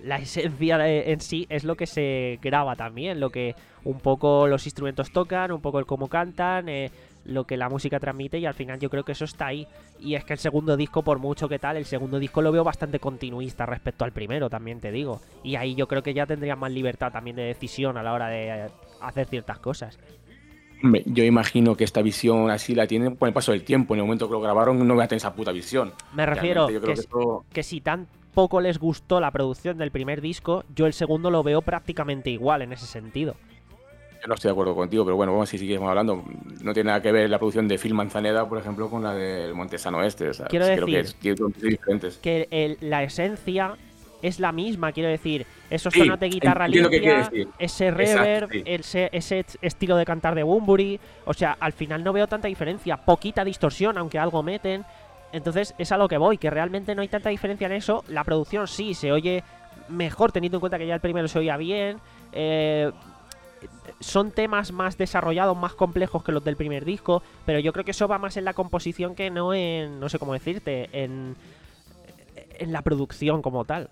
la esencia de, en sí es lo que se graba también, lo que un poco los instrumentos tocan, un poco el cómo cantan, eh, lo que la música transmite, y al final yo creo que eso está ahí. Y es que el segundo disco, por mucho que tal, el segundo disco lo veo bastante continuista respecto al primero, también te digo. Y ahí yo creo que ya tendrían más libertad también de decisión a la hora de hacer ciertas cosas. Yo imagino que esta visión así la tienen por el paso del tiempo. En el momento que lo grabaron no voy a tener esa puta visión. Me refiero yo creo que, que, esto... que si tan poco les gustó la producción del primer disco, yo el segundo lo veo prácticamente igual en ese sentido. Yo no estoy de acuerdo contigo, pero bueno, vamos, si seguimos hablando, no tiene nada que ver la producción de Phil Manzaneda, por ejemplo, con la del Montesano Este. O sea, quiero creo decir que es, tiene cosas diferentes. Que el, la esencia es la misma, quiero decir, esos Sí, tonos de guitarra entiendo qué limpia, quieres decir. ese Exacto, reverb, sí. ese, ese estilo de cantar de Bunbury, o sea, al final no veo tanta diferencia, poquita distorsión, aunque algo meten. Entonces es a lo que voy, que realmente no hay tanta diferencia en eso. La producción sí se oye mejor, teniendo en cuenta que ya el primero se oía bien. Eh, son temas más desarrollados, más complejos que los del primer disco, pero yo creo que eso va más en la composición que no en, no sé cómo decirte, en, en la producción como tal.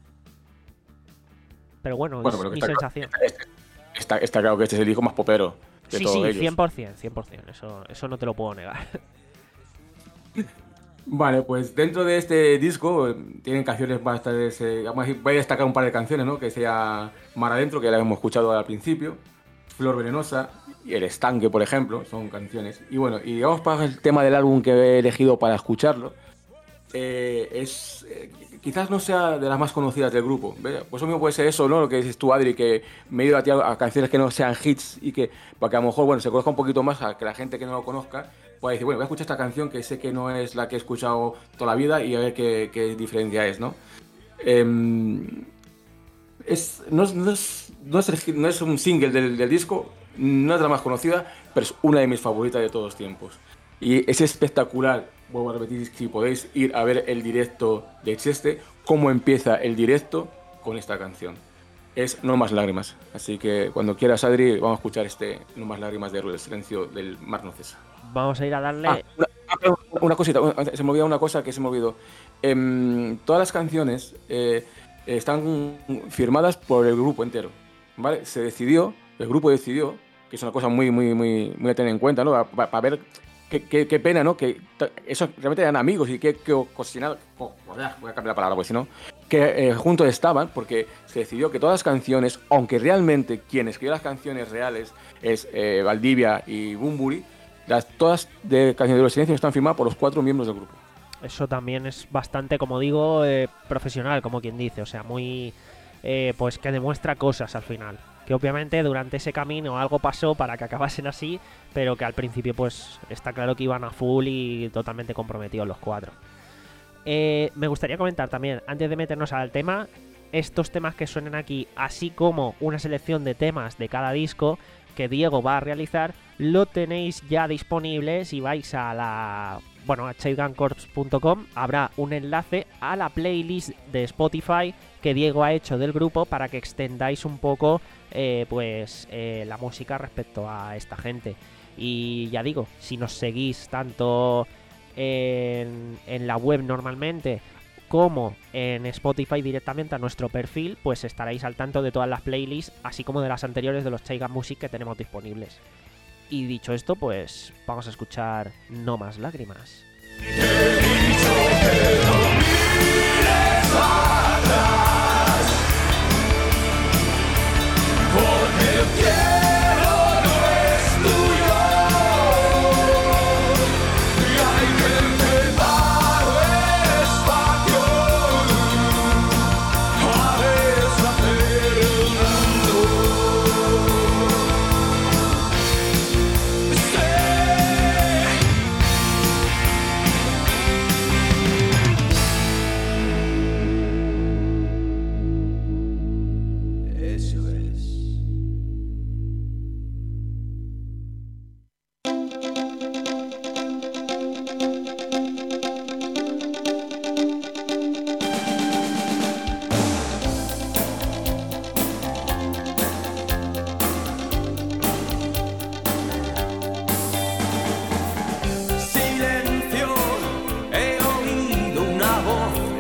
Pero bueno, Bueno, es pero mi está, sensación. está, está, está claro que este es el disco más popero de Sí, todos sí, ellos. cien por ciento, cien por ciento, eso, eso no te lo puedo negar. Vale, pues dentro de este disco eh, tienen canciones bastante... Eh, vamos a decir, voy a destacar un par de canciones, ¿no? Que sea Mar Adentro, que ya la hemos escuchado al principio, Flor Venenosa y El Estanque, por ejemplo, son canciones. Y bueno, y vamos para el tema del álbum que he elegido para escucharlo. Eh, es eh, quizás no sea de las más conocidas del grupo, ¿ves? Pues eso mismo puede ser eso, ¿no? Lo que dices tú, Adri, que me he ido a, ti a, a canciones que no sean hits y que para que a lo mejor, bueno, se conozca un poquito más, a que la gente que no lo conozca pueda decir, bueno, voy a escuchar esta canción que sé que no es la que he escuchado toda la vida y a ver qué, qué diferencia es, ¿no? Eh, es, no, es, no, es, no, es el, no es un single del, del disco, no es la más conocida, pero es una de mis favoritas de todos los tiempos. Y es espectacular, vuelvo a repetir, si podéis ir a ver el directo de Cheste, cómo empieza el directo con esta canción. Es No Más Lágrimas. Así que cuando quieras, Adri, vamos a escuchar este No Más Lágrimas de Héroe del Silencio del Mar No Cesa. Vamos a ir a darle... Ah, una, una cosita, se me olvidó una cosa que se me olvidó. Eh, todas las canciones eh, están firmadas por el grupo entero, ¿vale? Se decidió, el grupo decidió, que es una cosa muy, muy, muy, muy a tener en cuenta, ¿no? Para, para ver... Qué, qué, qué pena, ¿no? Que esos realmente eran amigos y que, que cocinaban... Oh, voy a cambiar la palabra, pues si no... Que eh, juntos estaban, porque se decidió que todas las canciones, aunque realmente quien escribió las canciones reales es eh, Valdivia y Bunbury, las, todas de Canciones de Héroe del Silencio están firmadas por los cuatro miembros del grupo. Eso también es bastante, como digo, eh, profesional, como quien dice. O sea, muy... Eh, pues que demuestra cosas al final. Que obviamente durante ese camino algo pasó para que acabasen así, pero que al principio pues está claro que iban a full y totalmente comprometidos los cuatro. Eh, me gustaría comentar también, antes de meternos al tema, estos temas que suenan aquí, así como una selección de temas de cada disco que Diego va a realizar, lo tenéis ya disponible si vais a la... Bueno, a child gun corps punto com habrá un enlace a la playlist de Spotify que Diego ha hecho del grupo para que extendáis un poco eh, pues eh, la música respecto a esta gente. Y ya digo, si nos seguís tanto en, en la web normalmente como en Spotify directamente a nuestro perfil, pues estaréis al tanto de todas las playlists, así como de las anteriores de los Child Gun Music que tenemos disponibles. Y dicho esto, pues vamos a escuchar No Más Lágrimas.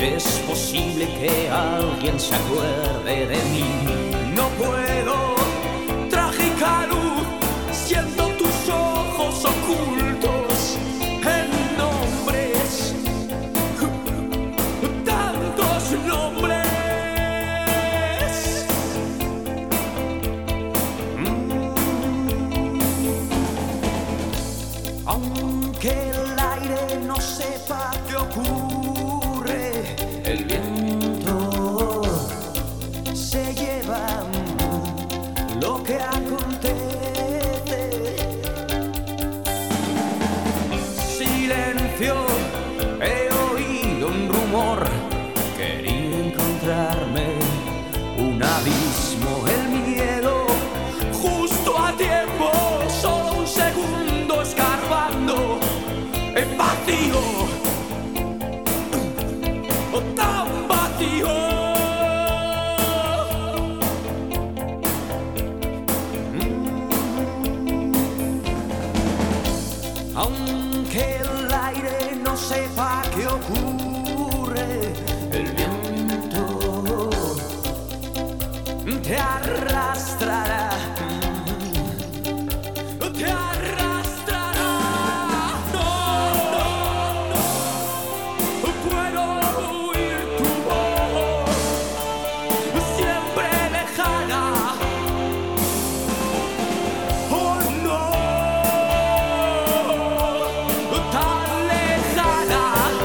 Es posible que alguien se acuerde de mí. No puedo, trágica luz, siento tus ojos ocultos en nombres, tantos nombres. Aunque el aire no sepa qué ocurre, el viento se lleva lo que acontece. Silencio, he oído un rumor, quería encontrarme un abismo, el miedo, justo a tiempo, solo un segundo escarbando en vacío, oh, tan vacío. Aunque el aire no sepa qué ocurre, el viento te arrastrará, te arrastrará. No, no, no, puedo oír tu voz, siempre lejana. Oh no, tan lejana.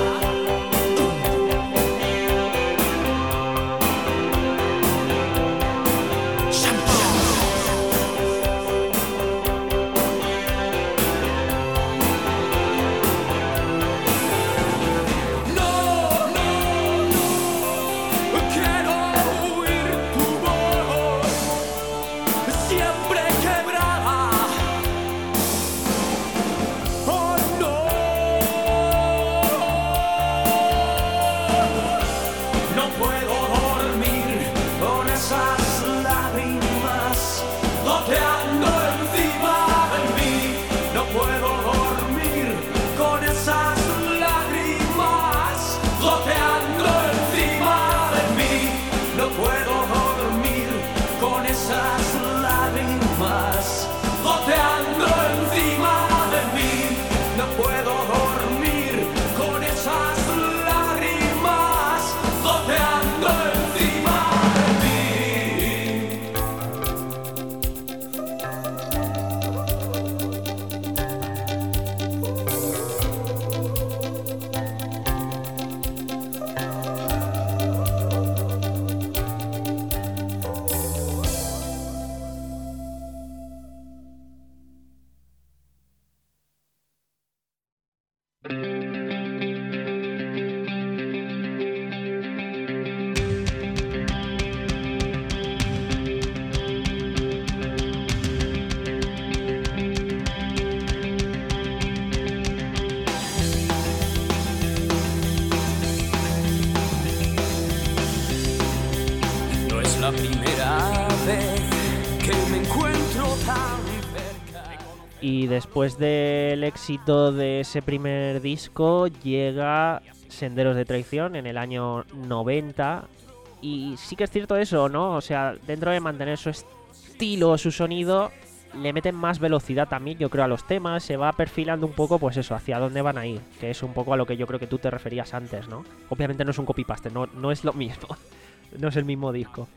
No, no, no, quiero oír tu voz, siempre quebrada. Oh no, no puedo dormir con esas lágrimas goteando encima de mí. No puedo dormir con esas lágrimas goteando encima de mí. No puedo dormir con esas lágrimas goteando encima de mí. No puedo dormir con esas lágrimas goteando encima de mí. No es la primera vez que me encuentro tan cerca. Y después del éxito de ese primer disco llega Senderos de Traición en el año noventa. Y sí que es cierto eso, ¿no? O sea, dentro de mantener su estilo, su sonido, le meten más velocidad también, yo creo, a los temas. Se va perfilando un poco, pues eso, hacia dónde van a ir. Que es un poco a lo que yo creo que tú te referías antes, ¿no? Obviamente no es un copy-paste, no, no es lo mismo. No es el mismo disco.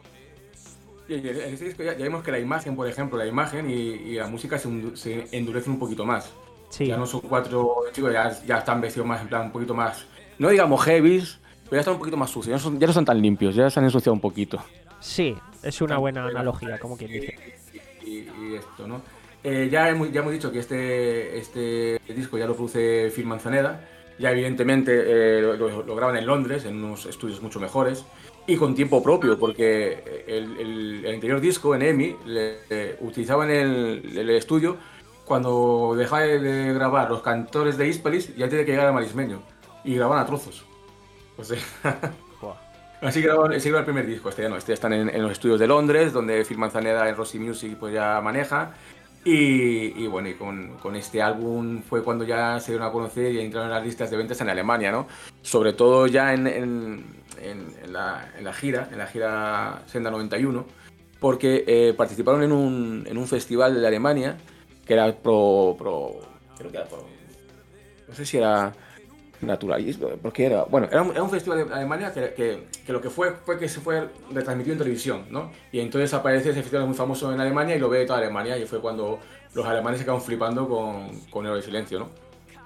Y en este disco ya, ya vemos que la imagen, por ejemplo, la imagen y, y la música se, undu- se endurecen un poquito más. Sí. Ya no son cuatro chicos, ya, ya están vestidos más en plan un poquito más, no digamos heavies, pero ya están un poquito más sucios, ya no son, ya no son tan limpios, ya se han ensuciado un poquito. Sí, es una buena analogía, como quien dice. Y, y- y esto, ¿no? Eh, ya, hemos, ya hemos dicho que este, este disco ya lo produce Phil Manzaneda, ya evidentemente eh, lo, lo- lo graban en Londres, en unos estudios mucho mejores, y con tiempo propio, porque el, el- el anterior disco, en EMI, le, le utilizaban el, el estudio cuando dejaba de grabar Los Cantores de Hispalis y antes de que llegara Marismeño, y grababan a trozos. O sea, así grababan, así grabó el primer disco. Este ya no, este ya están en, en los estudios de Londres, donde Phil Manzaneda en Rossi Music pues ya maneja. Y, y bueno, y con, con este álbum fue cuando ya se dieron a conocer y entraron en las listas de ventas en Alemania, ¿no? Sobre todo ya en, en, en, en, la, en la gira, en la gira Senda noventa y uno, porque eh, participaron en un, en un festival de Alemania que era pro, pro... creo que era pro... no sé si era naturalismo, porque era... Bueno, era un, era un festival de Alemania que, que, que lo que fue fue que se fue retransmitido en televisión, ¿no? Y entonces aparece ese festival muy famoso en Alemania y lo ve toda Alemania, y fue cuando los alemanes se quedaron flipando con, con Héroe del Silencio, ¿no?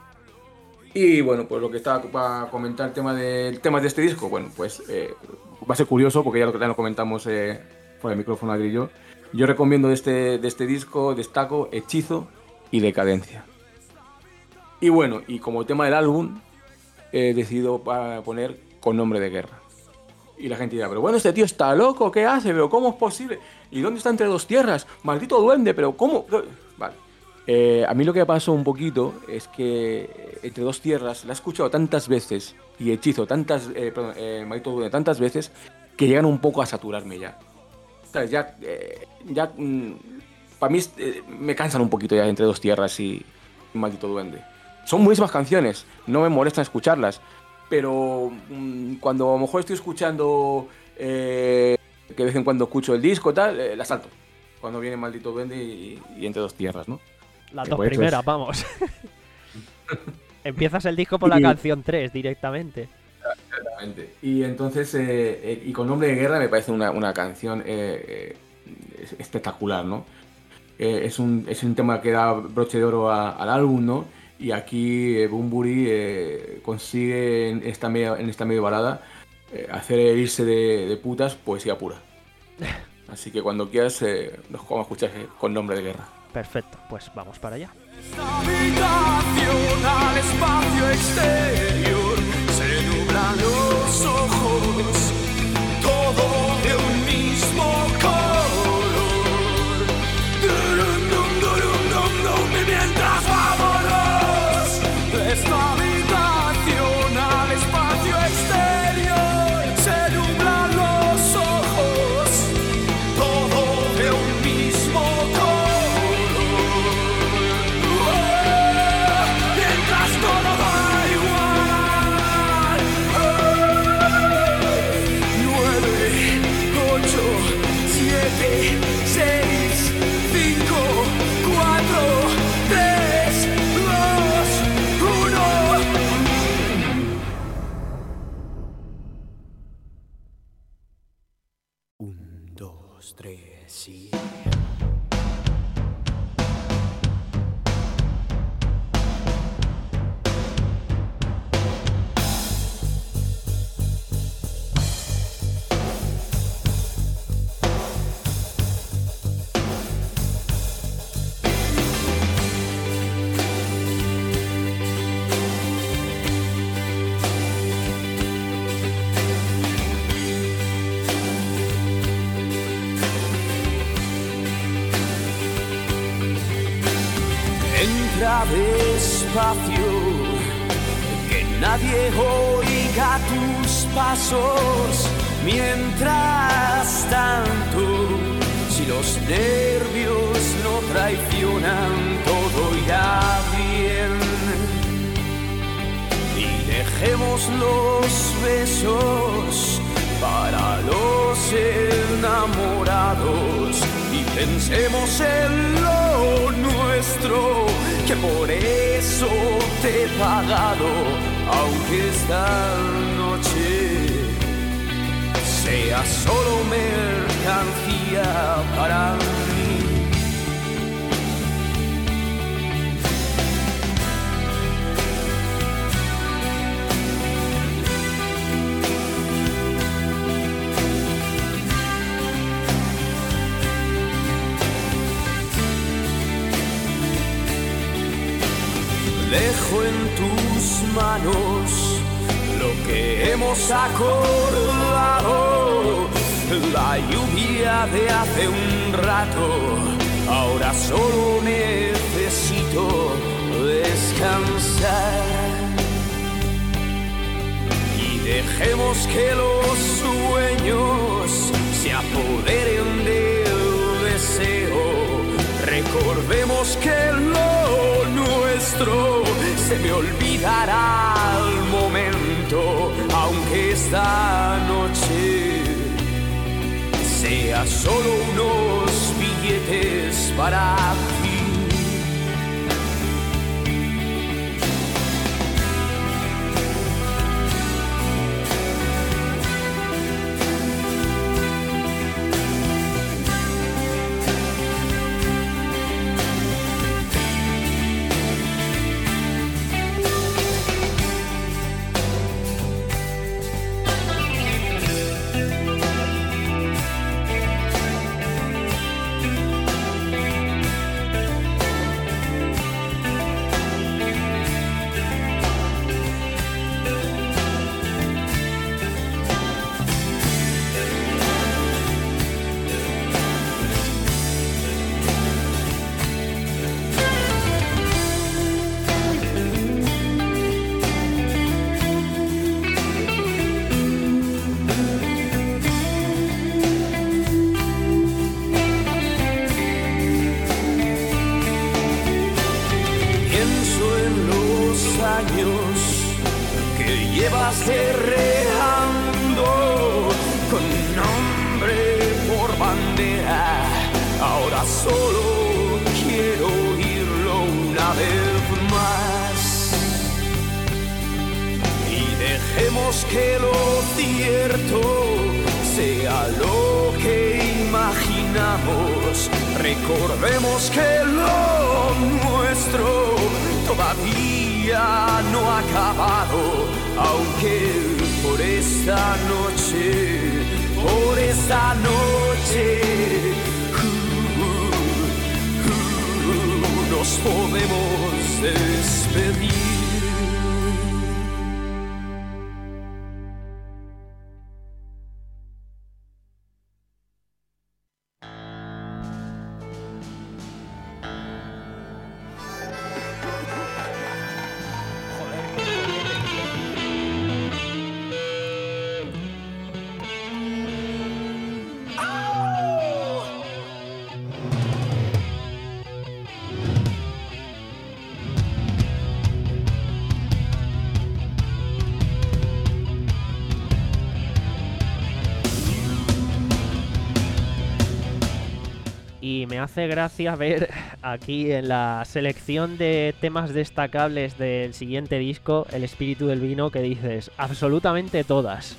Y bueno, pues lo que estaba para comentar el tema de, temas de este disco, bueno, pues eh, va a ser curioso porque ya lo, ya lo comentamos eh, por el micrófono Adri y yo. Yo recomiendo de este, de este disco, destaco Hechizo y Decadencia. Y bueno, y como tema del álbum, he decidido poner Con Nombre de Guerra. Y la gente dirá, pero bueno, este tío está loco, ¿qué hace? ¿Pero cómo es posible? ¿Y dónde está Entre Dos Tierras? ¡Maldito duende! ¿Pero cómo? Vale. Eh, a mí lo que me pasó un poquito es que Entre Dos Tierras la he escuchado tantas veces y Hechizo tantas, eh, perdón, eh, Maldito Duende tantas veces que llegan un poco a saturarme ya. ¿Sabes? Ya, eh, ya mm, para mí eh, me cansan un poquito ya Entre Dos Tierras y Maldito Duende. Son buenísimas canciones, no me molesta escucharlas, pero mmm, cuando a lo mejor estoy escuchando, eh, que de vez en cuando escucho el disco tal, eh, la salto. Cuando viene Maldito Duende y, y Entre Dos Tierras, ¿no? Las que dos pues primeras, es... vamos. Empiezas el disco por la y... canción tres directamente. Exactamente. Y entonces, eh, eh, y Con Nombre de Guerra me parece una, una canción eh, eh, espectacular, ¿no? Eh, es, un, es un tema que da broche de oro a, al álbum, ¿no? Y aquí eh, Bunbury eh, consigue en esta media, en esta media balada eh, hacer irse de, de putas poesía pura. Así que cuando quieras eh, nos vamos a escuchar eh, Con Nombre de Guerra. Perfecto, pues vamos para allá. Esta habitación al espacio exterior se nublan los ojos, todo de un mismo color. Durum, dum, durum, dum, dum, y mientras vámonos de esta habitación al espacio exterior se nublan los ojos, todo de un mismo color. seis, cinco, cuatro, tres, dos, uno. Un, dos, tres y... Entra despacio, que nadie oiga tus pasos. Mientras tanto, si los nervios no traicionan, todo irá bien. Y dejemos los besos para los enamorados y pensemos en lo nuestro, que por eso te he pagado, aunque esta noche sea solo mercancía para mí. Dejo en tus manos lo que hemos acordado, la lluvia de hace un rato. Ahora solo necesito descansar y dejemos que los sueños se apoderen del deseo. Recordemos que lo nuestro se me olvidará al momento, aunque esta noche sea solo unos billetes para ti. Llevas guerreando con nombre por bandera. Ahora solo quiero oírlo una vez más. Y dejemos que lo cierto sea lo que imaginamos. Recordemos que lo nuestro todavía no ha acabado. Aunque por esta noche, por esta noche, uh, uh, uh, nos podemos despedir. Y me hace gracia ver aquí en la selección de temas destacables del siguiente disco, El espíritu del vino, que dices absolutamente todas.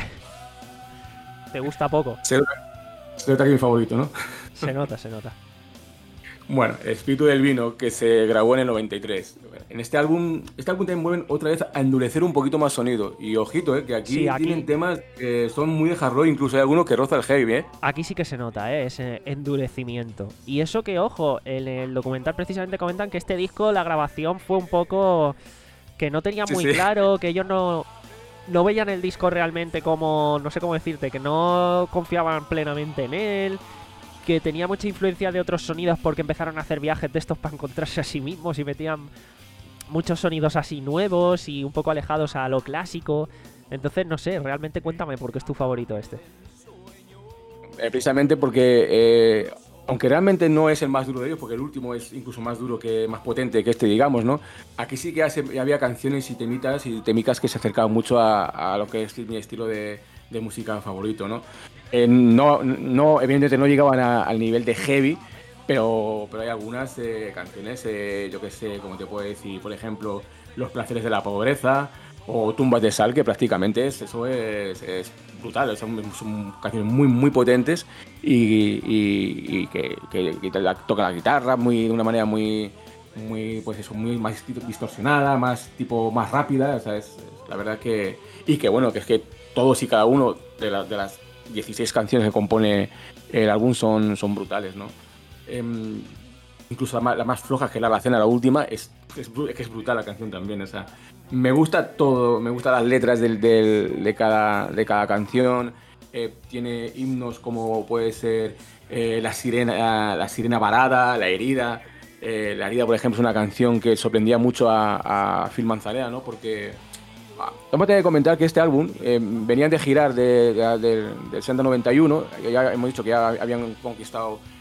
¿Te gusta poco? Se nota, se nota que es mi favorito, ¿no? Se nota, se nota. Bueno, El espíritu del vino, que se grabó en el noventa y tres. En este álbum, este álbum también vuelven otra vez a endurecer un poquito más sonido. Y ojito, eh, que aquí, sí, aquí tienen temas que son muy de hard rock, incluso hay algunos que roza el heavy, ¿eh? Aquí sí que se nota, ¿eh? Ese endurecimiento. Y eso que, ojo, en el documental precisamente comentan que este disco, la grabación fue un poco... que no tenía muy sí, sí. claro, que ellos no... no veían el disco realmente como... no sé cómo decirte, que no confiaban plenamente en él... que tenía mucha influencia de otros sonidos porque empezaron a hacer viajes de estos para encontrarse a sí mismos y metían muchos sonidos así nuevos y un poco alejados a lo clásico. Entonces, no sé, realmente cuéntame por qué es tu favorito este. Eh, precisamente porque, eh, aunque realmente no es el más duro de ellos, porque el último es incluso más duro, que más potente que este, digamos, ¿no? Aquí sí que hace, había canciones y temitas y temicas que se acercaban mucho a, a lo que es mi estilo de, de música favorito, ¿no? Eh, no, no, evidentemente no llegaban a, al nivel de heavy, pero, pero hay algunas eh, canciones, eh, yo que sé, como te puedo decir, por ejemplo, Los placeres de la pobreza o Tumbas de sal, que prácticamente es, eso es, es brutal, son, son canciones muy muy potentes y, y, y que, que, que tocan la guitarra muy, de una manera muy, muy, pues eso, muy más distorsionada, más tipo más rápida, o sea, es, es la verdad que, y que bueno, que es que todos y cada uno de, la, de las dieciséis canciones que compone el álbum son, son brutales, ¿no? Eh, incluso la más, la más floja, que es la Alacena, la última, es, es, es que es brutal la canción también, o sea, me gusta todo, me gustan las letras del, del, de, cada, de cada canción, eh, tiene himnos como puede ser eh, la, sirena, la Sirena Varada, La herida, eh, La herida, por ejemplo, es una canción que sorprendía mucho a, a Phil Manzanera, ¿no? Porque vamos a tener que comentar que este álbum eh, venían de girar de, de, de, del Senda noventa y uno, ya hemos dicho que ya habían conquistado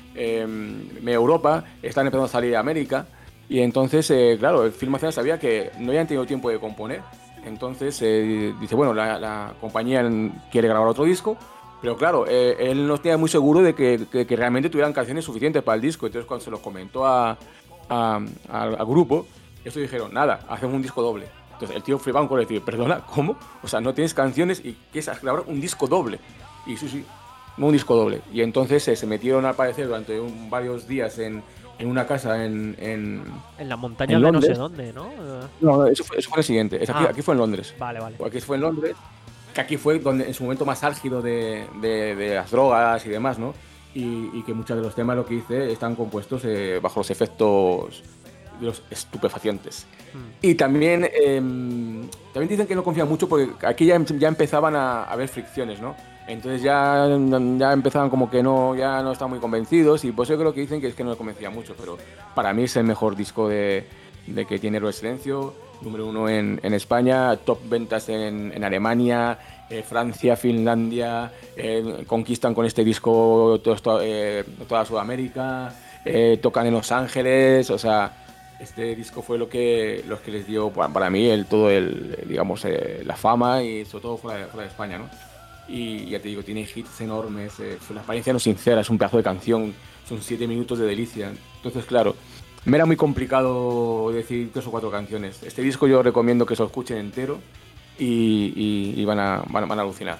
eh, media Europa, están empezando a salir a América, y entonces, eh, claro, el Phil Macena sabía que no habían tenido tiempo de componer, entonces eh, dice, bueno, la, la compañía quiere grabar otro disco, pero claro, eh, él no estaba muy seguro de que, que, que realmente tuvieran canciones suficientes para el disco, entonces cuando se lo comentó a, a, a, al grupo, ellos dijeron, nada, hacemos un disco doble. Entonces el tío flipaba con decir, perdona, ¿cómo? O sea, no tienes canciones y quieres grabar un disco doble. Y sí, sí, un disco doble. Y entonces eh, se metieron al parecer durante un, varios días en, en una casa en... En, en la montaña de no sé dónde, ¿no? No, no, eso fue, eso fue el siguiente. Es aquí, ah, aquí fue en Londres. Vale, vale. Aquí fue en Londres, que aquí fue donde en su momento más álgido de, de, de las drogas y demás, ¿no? Y, y que muchos de los temas, lo que hice, están compuestos eh, bajo los efectos de los estupefacientes. Hmm. Y también, eh, también dicen que no confían mucho porque aquí ya, ya empezaban a, a haber fricciones, ¿no? Entonces ya, ya empezaban como que no, ya no estaban muy convencidos, y pues yo creo que dicen que es que no me convencía mucho, pero para mí es el mejor disco de, de que tiene Héroes del Silencio, número uno en, en España, top ventas en, en Alemania, eh, Francia, Finlandia, eh, conquistan con este disco todo, eh, toda Sudamérica, eh, tocan en Los Ángeles, o sea, este disco fue lo que, lo que les dio para, para mí el, todo el, digamos, eh, la fama, y sobre todo fuera de, fuera de España, ¿no? Y ya te digo, tiene hits enormes, eh, la apariencia no sincera, es un pedazo de canción, son siete minutos de delicia. Entonces, claro, me era muy complicado decir tres o cuatro canciones. Este disco yo recomiendo que se lo escuchen entero y, y, y van, a, van, van a alucinar.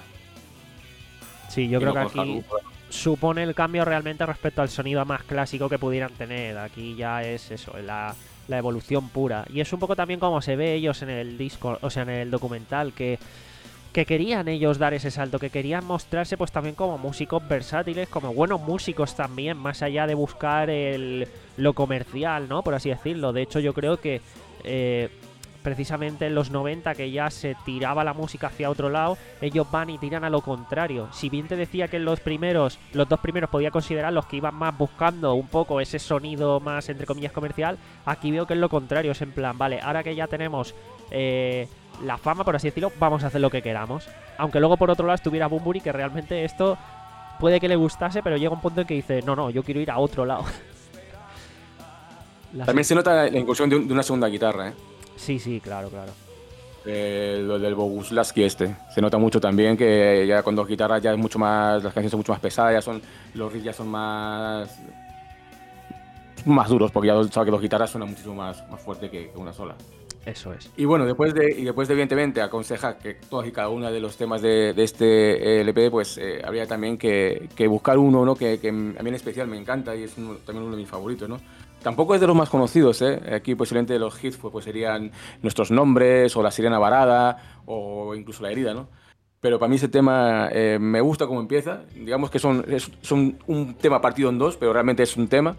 Sí, yo y creo no que aquí supone el cambio realmente respecto al sonido más clásico que pudieran tener. Aquí ya es eso, la, la evolución pura. Y es un poco también como se ve ellos en el disco, o sea, en el documental, que... que querían ellos dar ese salto, que querían mostrarse pues también como músicos versátiles, como buenos músicos también, más allá de buscar el, lo comercial, ¿no? Por así decirlo. De hecho, yo creo que eh, precisamente en los noventa, que ya se tiraba la música hacia otro lado, ellos van y tiran a lo contrario. Si bien te decía que en los primeros, los dos primeros podía considerar los que iban más buscando un poco ese sonido más, entre comillas, comercial, aquí veo que es lo contrario, es en plan, vale, ahora que ya tenemos... Eh, la fama, por así decirlo, vamos a hacer lo que queramos. Aunque luego por otro lado estuviera Bunbury, que realmente esto puede que le gustase, pero llega un punto en que dice, no, no, yo quiero ir a otro lado. También se nota la incursión de, un, de una segunda guitarra, ¿eh? Sí, sí, claro, claro. Eh, lo del Boguslawski este. Se nota mucho también que ya con dos guitarras ya es mucho más, las canciones son mucho más pesadas, ya son, los riffs ya son más más duros, porque ya sabes que dos guitarras suenan muchísimo más, más fuerte que, que una sola. Eso es. Y bueno, después de, y después de evidentemente aconsejar que todos y cada uno de los temas de, de este L P, pues eh, habría también que, que buscar uno, ¿no? Que, que a mí en especial me encanta y es uno, también uno de mis favoritos, ¿no? Tampoco es de los más conocidos, ¿eh? Aquí posiblemente los hits pues, pues serían Nuestros Nombres, o La Sirena Varada, o incluso La Herida, ¿no? Pero para mí ese tema eh, me gusta cómo empieza. Digamos que son, es, son un tema partido en dos, pero realmente es un tema.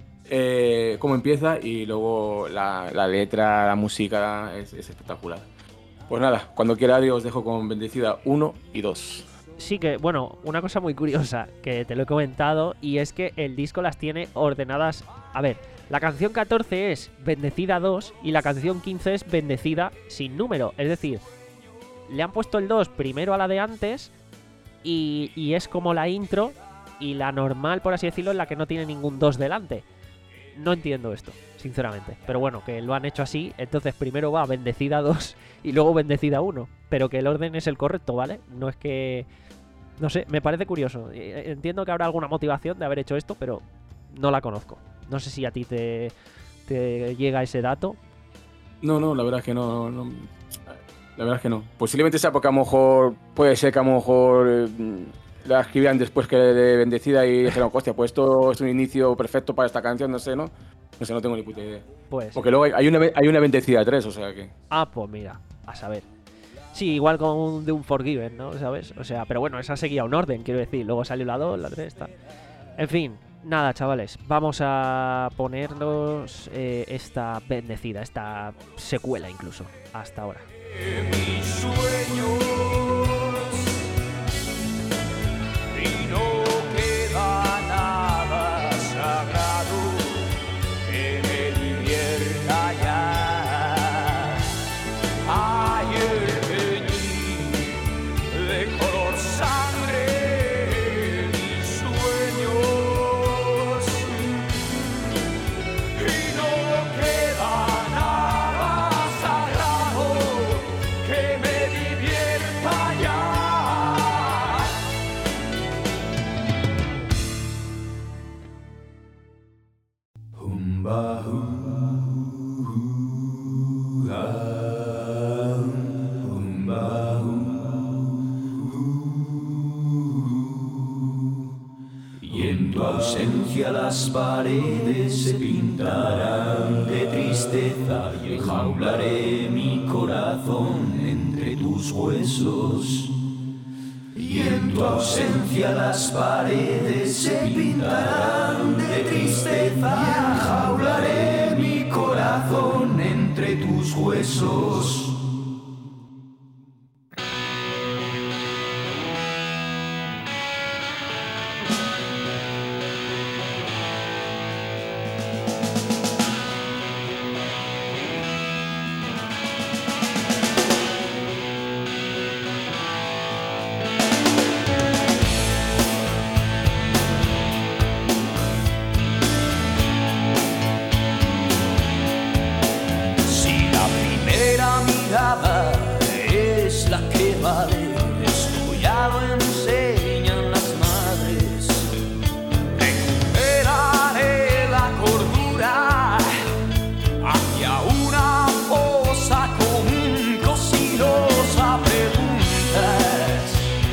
Eh, cómo empieza, y luego la, la letra, la música es, es espectacular. Pues nada, cuando quiera os dejo con Bendecida uno y dos. Sí, que bueno, una cosa muy curiosa que te lo he comentado, y es que el disco las tiene ordenadas. A ver, la canción catorce es Bendecida dos y la canción quince es Bendecida sin número. Es decir, le han puesto el dos primero a la de antes, y, y es como la intro, y la normal, por así decirlo, es la que no tiene ningún dos delante. No entiendo esto, sinceramente. Pero bueno, que lo han hecho así. Entonces primero va Bendecida dos y luego Bendecida uno. Pero que el orden es el correcto, ¿vale? No es que... No sé, me parece curioso. Entiendo que habrá alguna motivación de haber hecho esto, pero no la conozco. No sé si a ti te, te llega ese dato. No, no, la verdad es que no, no. La verdad es que no. Posiblemente sea porque a lo mejor... Puede ser que a lo mejor... Eh, la escribían después que de Bendecida y dijeron, hostia, pues esto es un inicio perfecto para esta canción, no sé, ¿no? No sé, no tengo ni puta idea. Pues porque luego hay una, hay una Bendecida tres, o sea que... Ah, pues mira, a saber. Sí, igual con The Unforgiven, ¿no? ¿Sabes? O sea, pero bueno, esa seguía un orden, quiero decir. Luego salió la dos, la tres, tal. En fin, nada, chavales. Vamos a ponernos eh, esta Bendecida, esta secuela incluso, hasta ahora. Mi sueño. Color sangre, mis sueños ausencia las paredes se pintarán de tristeza y enjaularé mi corazón entre tus huesos. Y en tu ausencia las paredes se pintarán de tristeza y enjaularé mi corazón entre tus huesos. Es la que vale, esto ya lo enseñan las madres. Recuperaré la cordura hacia una fosa común, cocidosa preguntas.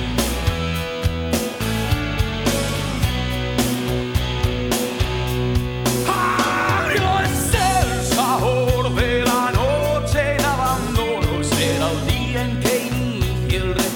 Agrio es el sabor de la noche de abandono, será el día en que inicie el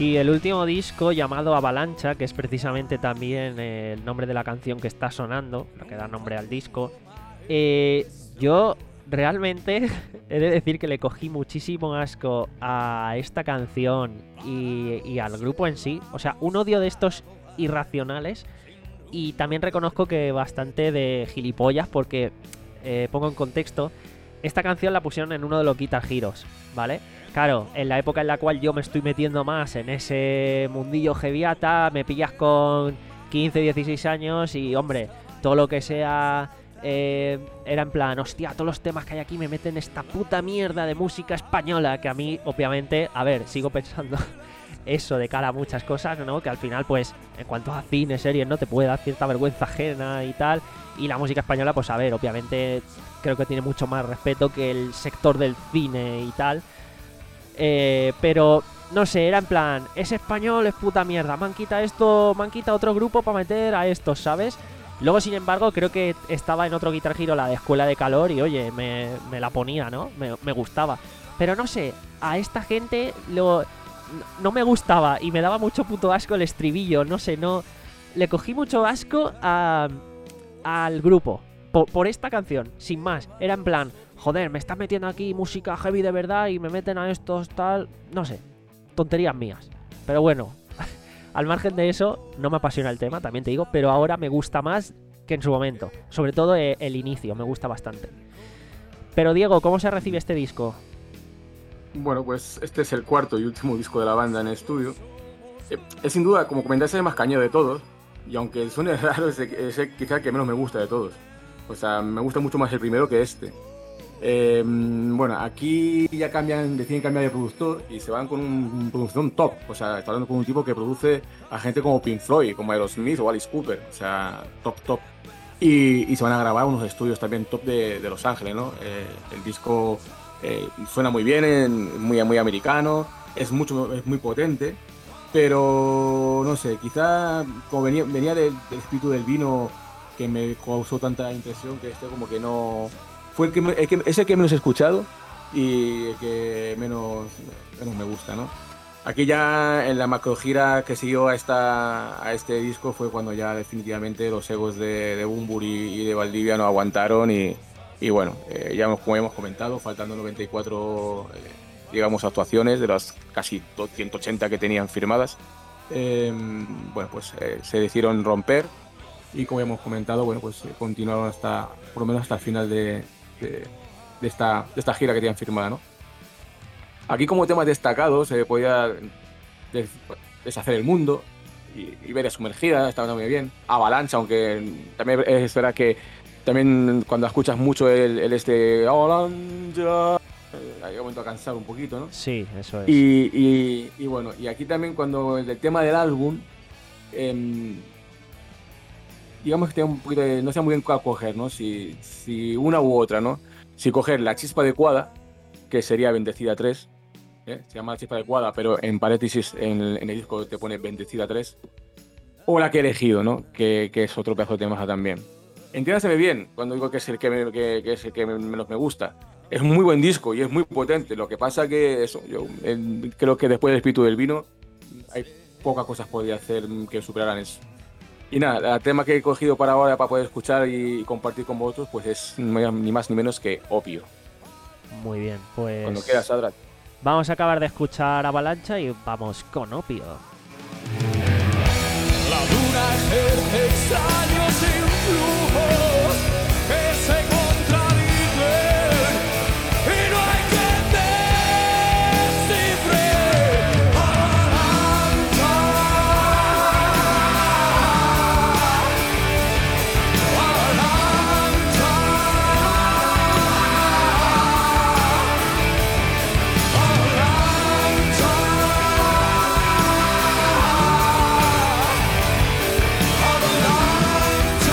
Y el último disco, llamado Avalancha, que es precisamente también eh, el nombre de la canción que está sonando, lo que da nombre al disco, eh, yo realmente he de decir que le cogí muchísimo asco a esta canción y, y al grupo en sí. O sea, un odio de estos irracionales, y también reconozco que bastante de gilipollas porque, eh, pongo en contexto, esta canción la pusieron en uno de los Guitar Heroes, ¿vale? Claro, en la época en la cual yo me estoy metiendo más en ese mundillo heaviata, me pillas con quince, dieciséis años y, hombre, todo lo que sea... Eh, era en plan, hostia, todos los temas que hay aquí me meten esta puta mierda de música española, que a mí, obviamente, a ver, sigo pensando eso de cara a muchas cosas, ¿no? Que al final, pues, en cuanto a cine, series, ¿no? Te puede dar cierta vergüenza ajena y tal. Y la música española, pues, a ver, obviamente, creo que tiene mucho más respeto que el sector del cine y tal. Eh, pero, no sé, era en plan, es español, es puta mierda. Me han quitado esto, me han quitado otro grupo para meter a estos, ¿sabes? Luego, sin embargo, creo que estaba en otro Guitar Hero, la de Escuela de Calor, y oye, me, me la ponía, ¿no? Me, me gustaba. Pero no sé, a esta gente lo no me gustaba y me daba mucho puto asco el estribillo, no sé, no... Le cogí mucho asco a, al grupo por, por esta canción, sin más. Era en plan, joder, me estás metiendo aquí música heavy de verdad y me meten a estos tal... No sé, tonterías mías. Pero bueno... Al margen de eso, no me apasiona el tema, también te digo, pero ahora me gusta más que en su momento. Sobre todo el, el inicio, me gusta bastante. Pero Diego, ¿cómo se recibe este disco? Bueno, pues este es el cuarto y último disco de la banda en estudio. Eh, es sin duda, como comentaste, el más cañero de todos. Y aunque suene raro, es, es quizá el que menos me gusta de todos. O sea, me gusta mucho más el primero que este. Eh, bueno, aquí ya cambian, deciden cambiar de productor y se van con un producción top. O sea, está hablando con un tipo que produce a gente como Pink Floyd, como Aerosmith o Alice Cooper. O sea, top, top. Y, y se van a grabar unos estudios también top de, de Los Ángeles, ¿no? Eh, el disco eh, suena muy bien, en, muy, muy americano, es, mucho, es muy potente, pero no sé, quizá como venía, venía del, del espíritu del vino que me causó tanta impresión que este como que no... Fue el que, el que es el que menos he escuchado y el que menos, menos me gusta, ¿no? Aquí ya en la macrogira que siguió a, esta, a este disco fue cuando ya definitivamente los egos de, de Bunbury y de Valdivia no aguantaron y, y bueno, eh, ya como hemos comentado, faltando noventa y cuatro eh, digamos, actuaciones de las casi ciento ochenta que tenían firmadas, eh, bueno, pues eh, se decidieron romper y como hemos comentado, bueno, pues eh, continuaron hasta, por lo menos hasta el final de... De, de, esta, de esta gira que tenían firmada, ¿no? Aquí como temas destacados se podía des, deshacer el mundo y, y ver sumergida, estaba muy bien. Avalancha, aunque también es verdad que también cuando escuchas mucho el, el este Avalancha, hay un momento a cansar un poquito, ¿no? Sí, eso es. Y, y, y bueno, y aquí también cuando el tema del álbum, eh, digamos que tenga un poquito de, no sé muy bien cuál coger, ¿no? Si, si una u otra, ¿no? Si coger la chispa adecuada, que sería Bendecida tres, ¿eh? Se llama la chispa adecuada, pero en paréntesis en el, en el disco te pone Bendecida tres, o la que he elegido, ¿no? Que, que es otro pedazo de tema también. Entiéndaseme bien cuando digo que es el que, me, que, que, es el que menos me gusta. Es un muy buen disco y es muy potente. Lo que pasa que eso, yo eh, creo que después del espíritu del vino hay pocas cosas que podría hacer que superaran eso. Y nada, el tema que he cogido para ahora para poder escuchar y compartir con vosotros, pues es ni más ni menos que Opio. Muy bien, pues... Cuando quieras, Adrat. Vamos a acabar de escuchar Avalancha y vamos con Opio. La luna ejerce extraños influjos que se contradicen y no hay quien descifre. Avalancha, avalancha, avalancha. Avalancha.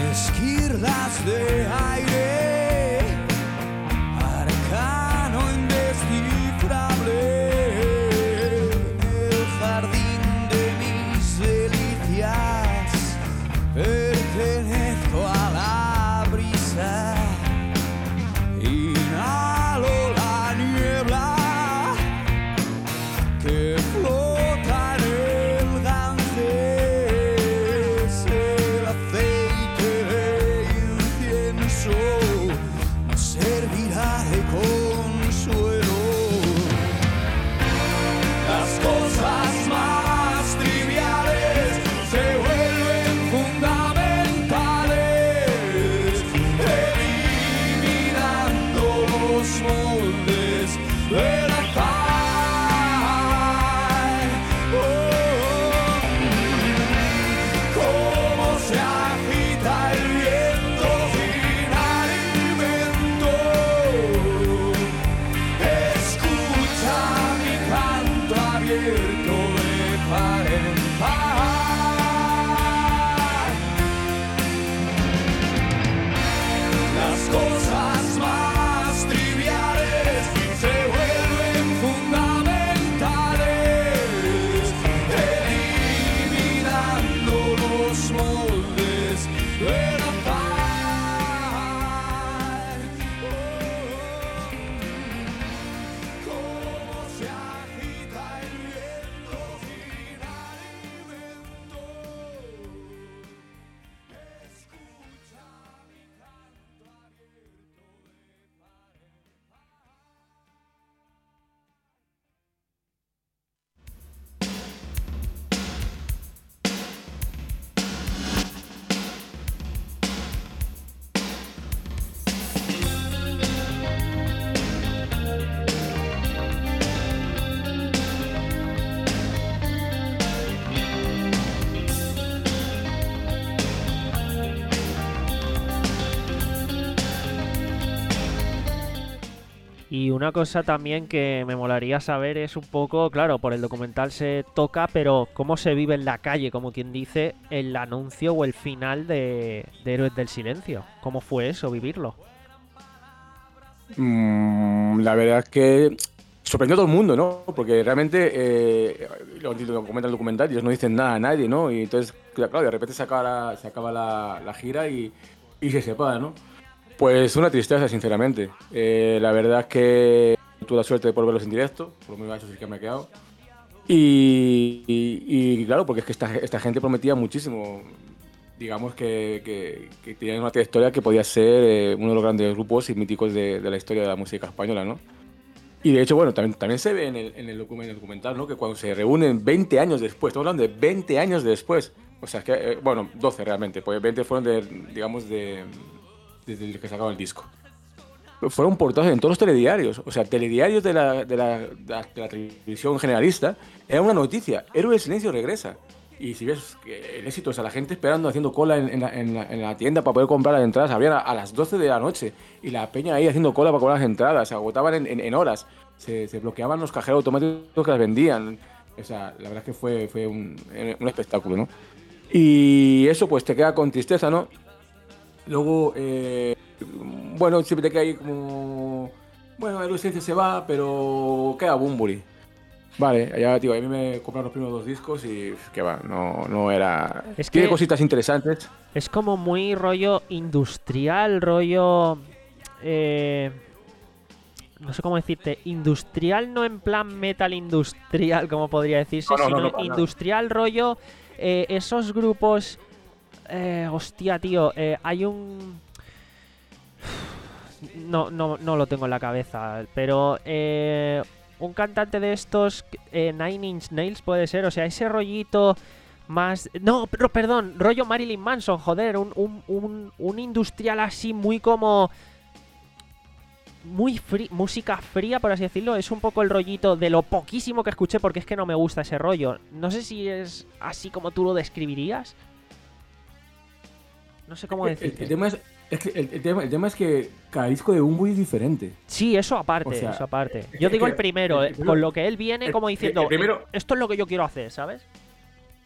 esquirlas de aire, arcano indescifrable, el jardín de mis delicias, pertenezco a la brisa, inhalo la niebla que flota en el Ganges, el aceite de incienso no servirá de consuelo. Las cosas más triviales se vuelven fundamentales, eliminando los moldes de la paz. Oh, cómo se agita el viento sin alimento. Escucha mi canto abierto de par en par. Las cosas más triviales se vuelven fundamentales, eliminando los moldes de la paz. Oh, cómo se agita el viento sin alimento. Escucha mi canto abierto de par en par. Y una cosa también que me molaría saber es un poco, claro, por el documental se toca, pero cómo se vive en la calle, como quien dice, el anuncio o el final de, de Héroes del Silencio. ¿Cómo fue eso, vivirlo? Mm, la verdad es que sorprendió a todo el mundo, ¿no? Porque realmente, eh, lo, lo comenta el documental, ellos no dicen nada a nadie, ¿no? Y entonces, claro, de repente se acaba la, se acaba la, la gira y, y se separa, ¿no? Pues una tristeza, sinceramente. Eh, la verdad es que tuve la suerte de poder verlos en directo, por lo menos eso sí que me ha quedado. Y, y, y claro, porque es que esta, esta gente prometía muchísimo. Digamos que, que, que tenían una trayectoria que podía ser eh, uno de los grandes grupos y míticos de, de la historia de la música española, ¿no? Y de hecho, bueno, también, también se ve en el, en el documental, ¿no? Que cuando se reúnen veinte años después, estamos hablando de veinte años después, o sea, que, eh, bueno, doce realmente, pues veinte fueron de, digamos, de... desde el que sacaban el disco. Fueron portados en todos los telediarios, o sea, telediarios de la, de la, de la, de la televisión generalista, era una noticia, Héroes del Silencio regresa. Y si ves el éxito, o sea, la gente esperando, haciendo cola en, en, la, en, la, en la tienda para poder comprar las entradas, abrían a, a las doce de la noche, y la peña ahí haciendo cola para comprar las entradas, se agotaban en, en, en horas, se, se bloqueaban los cajeros automáticos que las vendían. O sea, la verdad es que fue, fue un, un espectáculo, ¿no? Y eso pues te queda con tristeza, ¿no? Luego, eh, bueno, siempre te queda ahí como... Bueno, el Silencio se va, pero queda Bunbury. Vale, ya digo, a mí me compraron los primeros dos discos y que va, no, no era... Es Tiene que cositas interesantes. es como muy rollo industrial, rollo... Eh, no sé cómo decirte, industrial no en plan metal industrial, como podría decirse, No, no, no, sino no, no. industrial rollo... Eh, esos grupos... Eh, hostia, tío, eh, hay un... No, no, no lo tengo en la cabeza, pero eh, un cantante de estos, eh, Nine Inch Nails puede ser, o sea, ese rollito más... No, pero perdón, rollo Marilyn Manson, joder, un, un, un, un industrial así muy como... Muy frí música fría, por así decirlo. Es un poco el rollito de lo poquísimo que escuché, porque es que no me gusta ese rollo. No sé si es así como tú lo describirías. No sé cómo El, decirte. el tema es, es que el, el tema, el tema es que cada disco de Bunbury es diferente. Sí, eso aparte, O sea, eso aparte. es Yo que- digo el el primero, el eh, primero- con lo que él viene el- como el- diciendo, el primero- "Eh, esto es lo que yo quiero hacer, ¿sabes?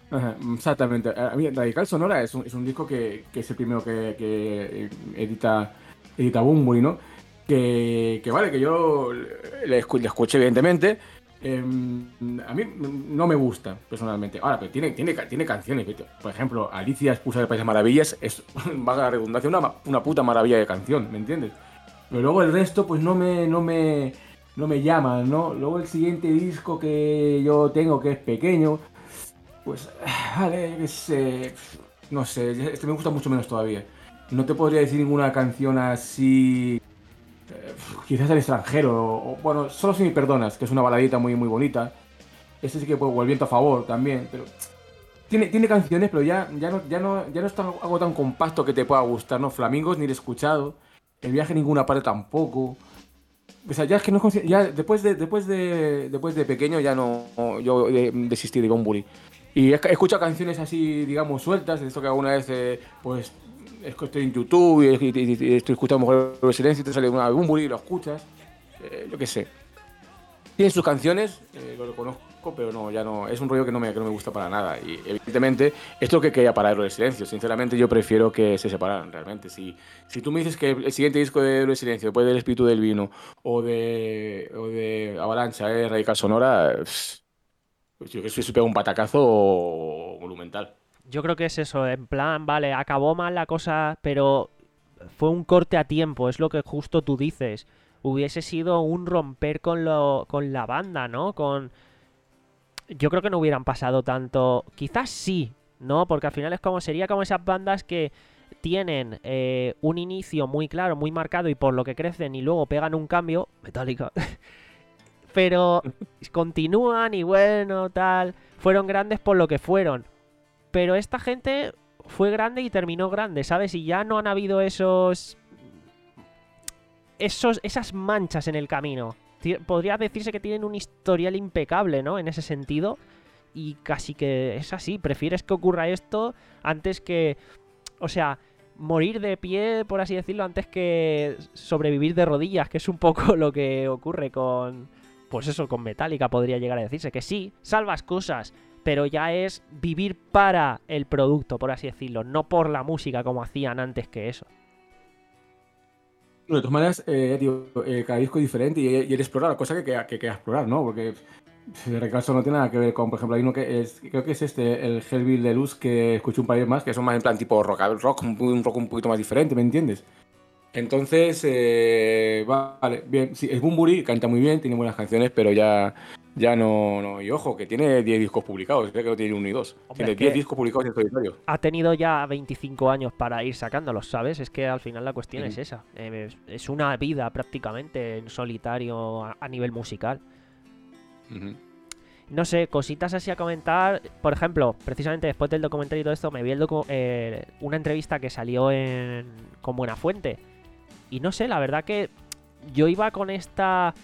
Ajá, exactamente. A mí Radical Sonora es un, es un disco que, que es el primero que, que edita, edita Bunbury, ¿no? Que, que vale, que yo le, escu- le escuché evidentemente. Eh, a mí no me gusta personalmente. Ahora, pero tiene, tiene, tiene canciones. Por ejemplo, Alicia Expulsa del País de Maravillas es, valga la redundancia, una, una puta maravilla de canción, ¿me entiendes? Pero luego el resto, pues no me, no me, no me llama, ¿no? Luego el siguiente disco que yo tengo, que es pequeño, pues, vale, que sé, no sé, este me gusta mucho menos todavía. No te podría decir ninguna canción así, eh, quizás El extranjero, o bueno, Solo si me perdonas, que es una baladita muy, muy bonita. Este sí que puedo, o El viento a favor también, pero tiene, tiene canciones, pero ya, ya, no, ya, no, ya no es tan- algo tan compacto que te pueda gustar, ¿no? Flamingos ni lo he escuchado, El viaje a ninguna parte tampoco. O sea, ya es que no consi- ya después de después de después de pequeño ya no yo eh, desistí de Bunbury. Y he, he escuchado canciones así, digamos, sueltas, de esto que alguna vez eh, pues es que estoy en YouTube y, y- y- y estoy escuchando Mujer de Silencio y te sale una de Bunbury y lo escuchas. Eh, yo qué sé. Tiene sus canciones, eh, lo reconozco, pero no, ya no, es un rollo que no me, que no me gusta para nada. Y evidentemente, esto es lo que quería para Héroe del Silencio. Sinceramente, yo prefiero que se separaran realmente. Si, si tú me dices que el siguiente disco de Héroe del Silencio, después del Espíritu del Vino o de, o de Avalancha, eh, Radical Sonora, pff, pues yo que sé, se pega un patacazo monumental. Yo creo que es eso, en plan, vale, acabó mal la cosa, pero fue un corte a tiempo, es lo que justo tú dices. Hubiese sido un romper con lo, con la banda, ¿no? Con. Yo creo que no hubieran pasado tanto. Quizás sí, ¿no? Porque al final es como sería como esas bandas que tienen eh, un inicio muy claro, muy marcado y por lo que crecen y luego pegan un cambio. Metallica. Pero continúan y bueno, tal. Fueron grandes por lo que fueron. Pero esta gente fue grande y terminó grande, ¿sabes? Y ya no han habido esos. Esos, esas manchas en el camino. Ti- Podría decirse que tienen un historial impecable, ¿no? En ese sentido. Y casi que es así. Prefieres que ocurra esto antes que. O sea, morir de pie, por así decirlo, antes que sobrevivir de rodillas, que es un poco lo que ocurre con. Pues eso, con Metallica podría llegar a decirse. Que sí, salvas cosas, pero ya es vivir para el producto, por así decirlo, no por la música como hacían antes que eso. De todas maneras, eh, digo, eh, cada disco es diferente y, y el explorar, la cosa que queda, que queda explorar, ¿no? Porque de recaso no tiene nada que ver con, por ejemplo, hay uno que es, creo que es este, el Hellbill de Luz, que escuché un par de más, que son más en plan tipo rock, rock un, un rock un poquito más diferente, ¿me entiendes? Entonces, eh, vale, bien, sí, es Bunbury, canta muy bien, tiene buenas canciones, pero ya, ya no, no, y ojo, que tiene diez discos publicados, creo que no tiene uno ni dos, Hombre, tiene es que- diez discos publicados en solitario. Ha tenido ya veinticinco años para ir sacándolos, ¿sabes? Es que al final la cuestión Ujú. es esa. Eh, es, es una vida prácticamente en solitario a, a nivel musical. Ujú. No sé, cositas así a comentar. Por ejemplo, precisamente después del documental y todo esto, me vi el docu- eh, una entrevista que salió en con Buenafuente. Y no sé, la verdad que yo iba con esta.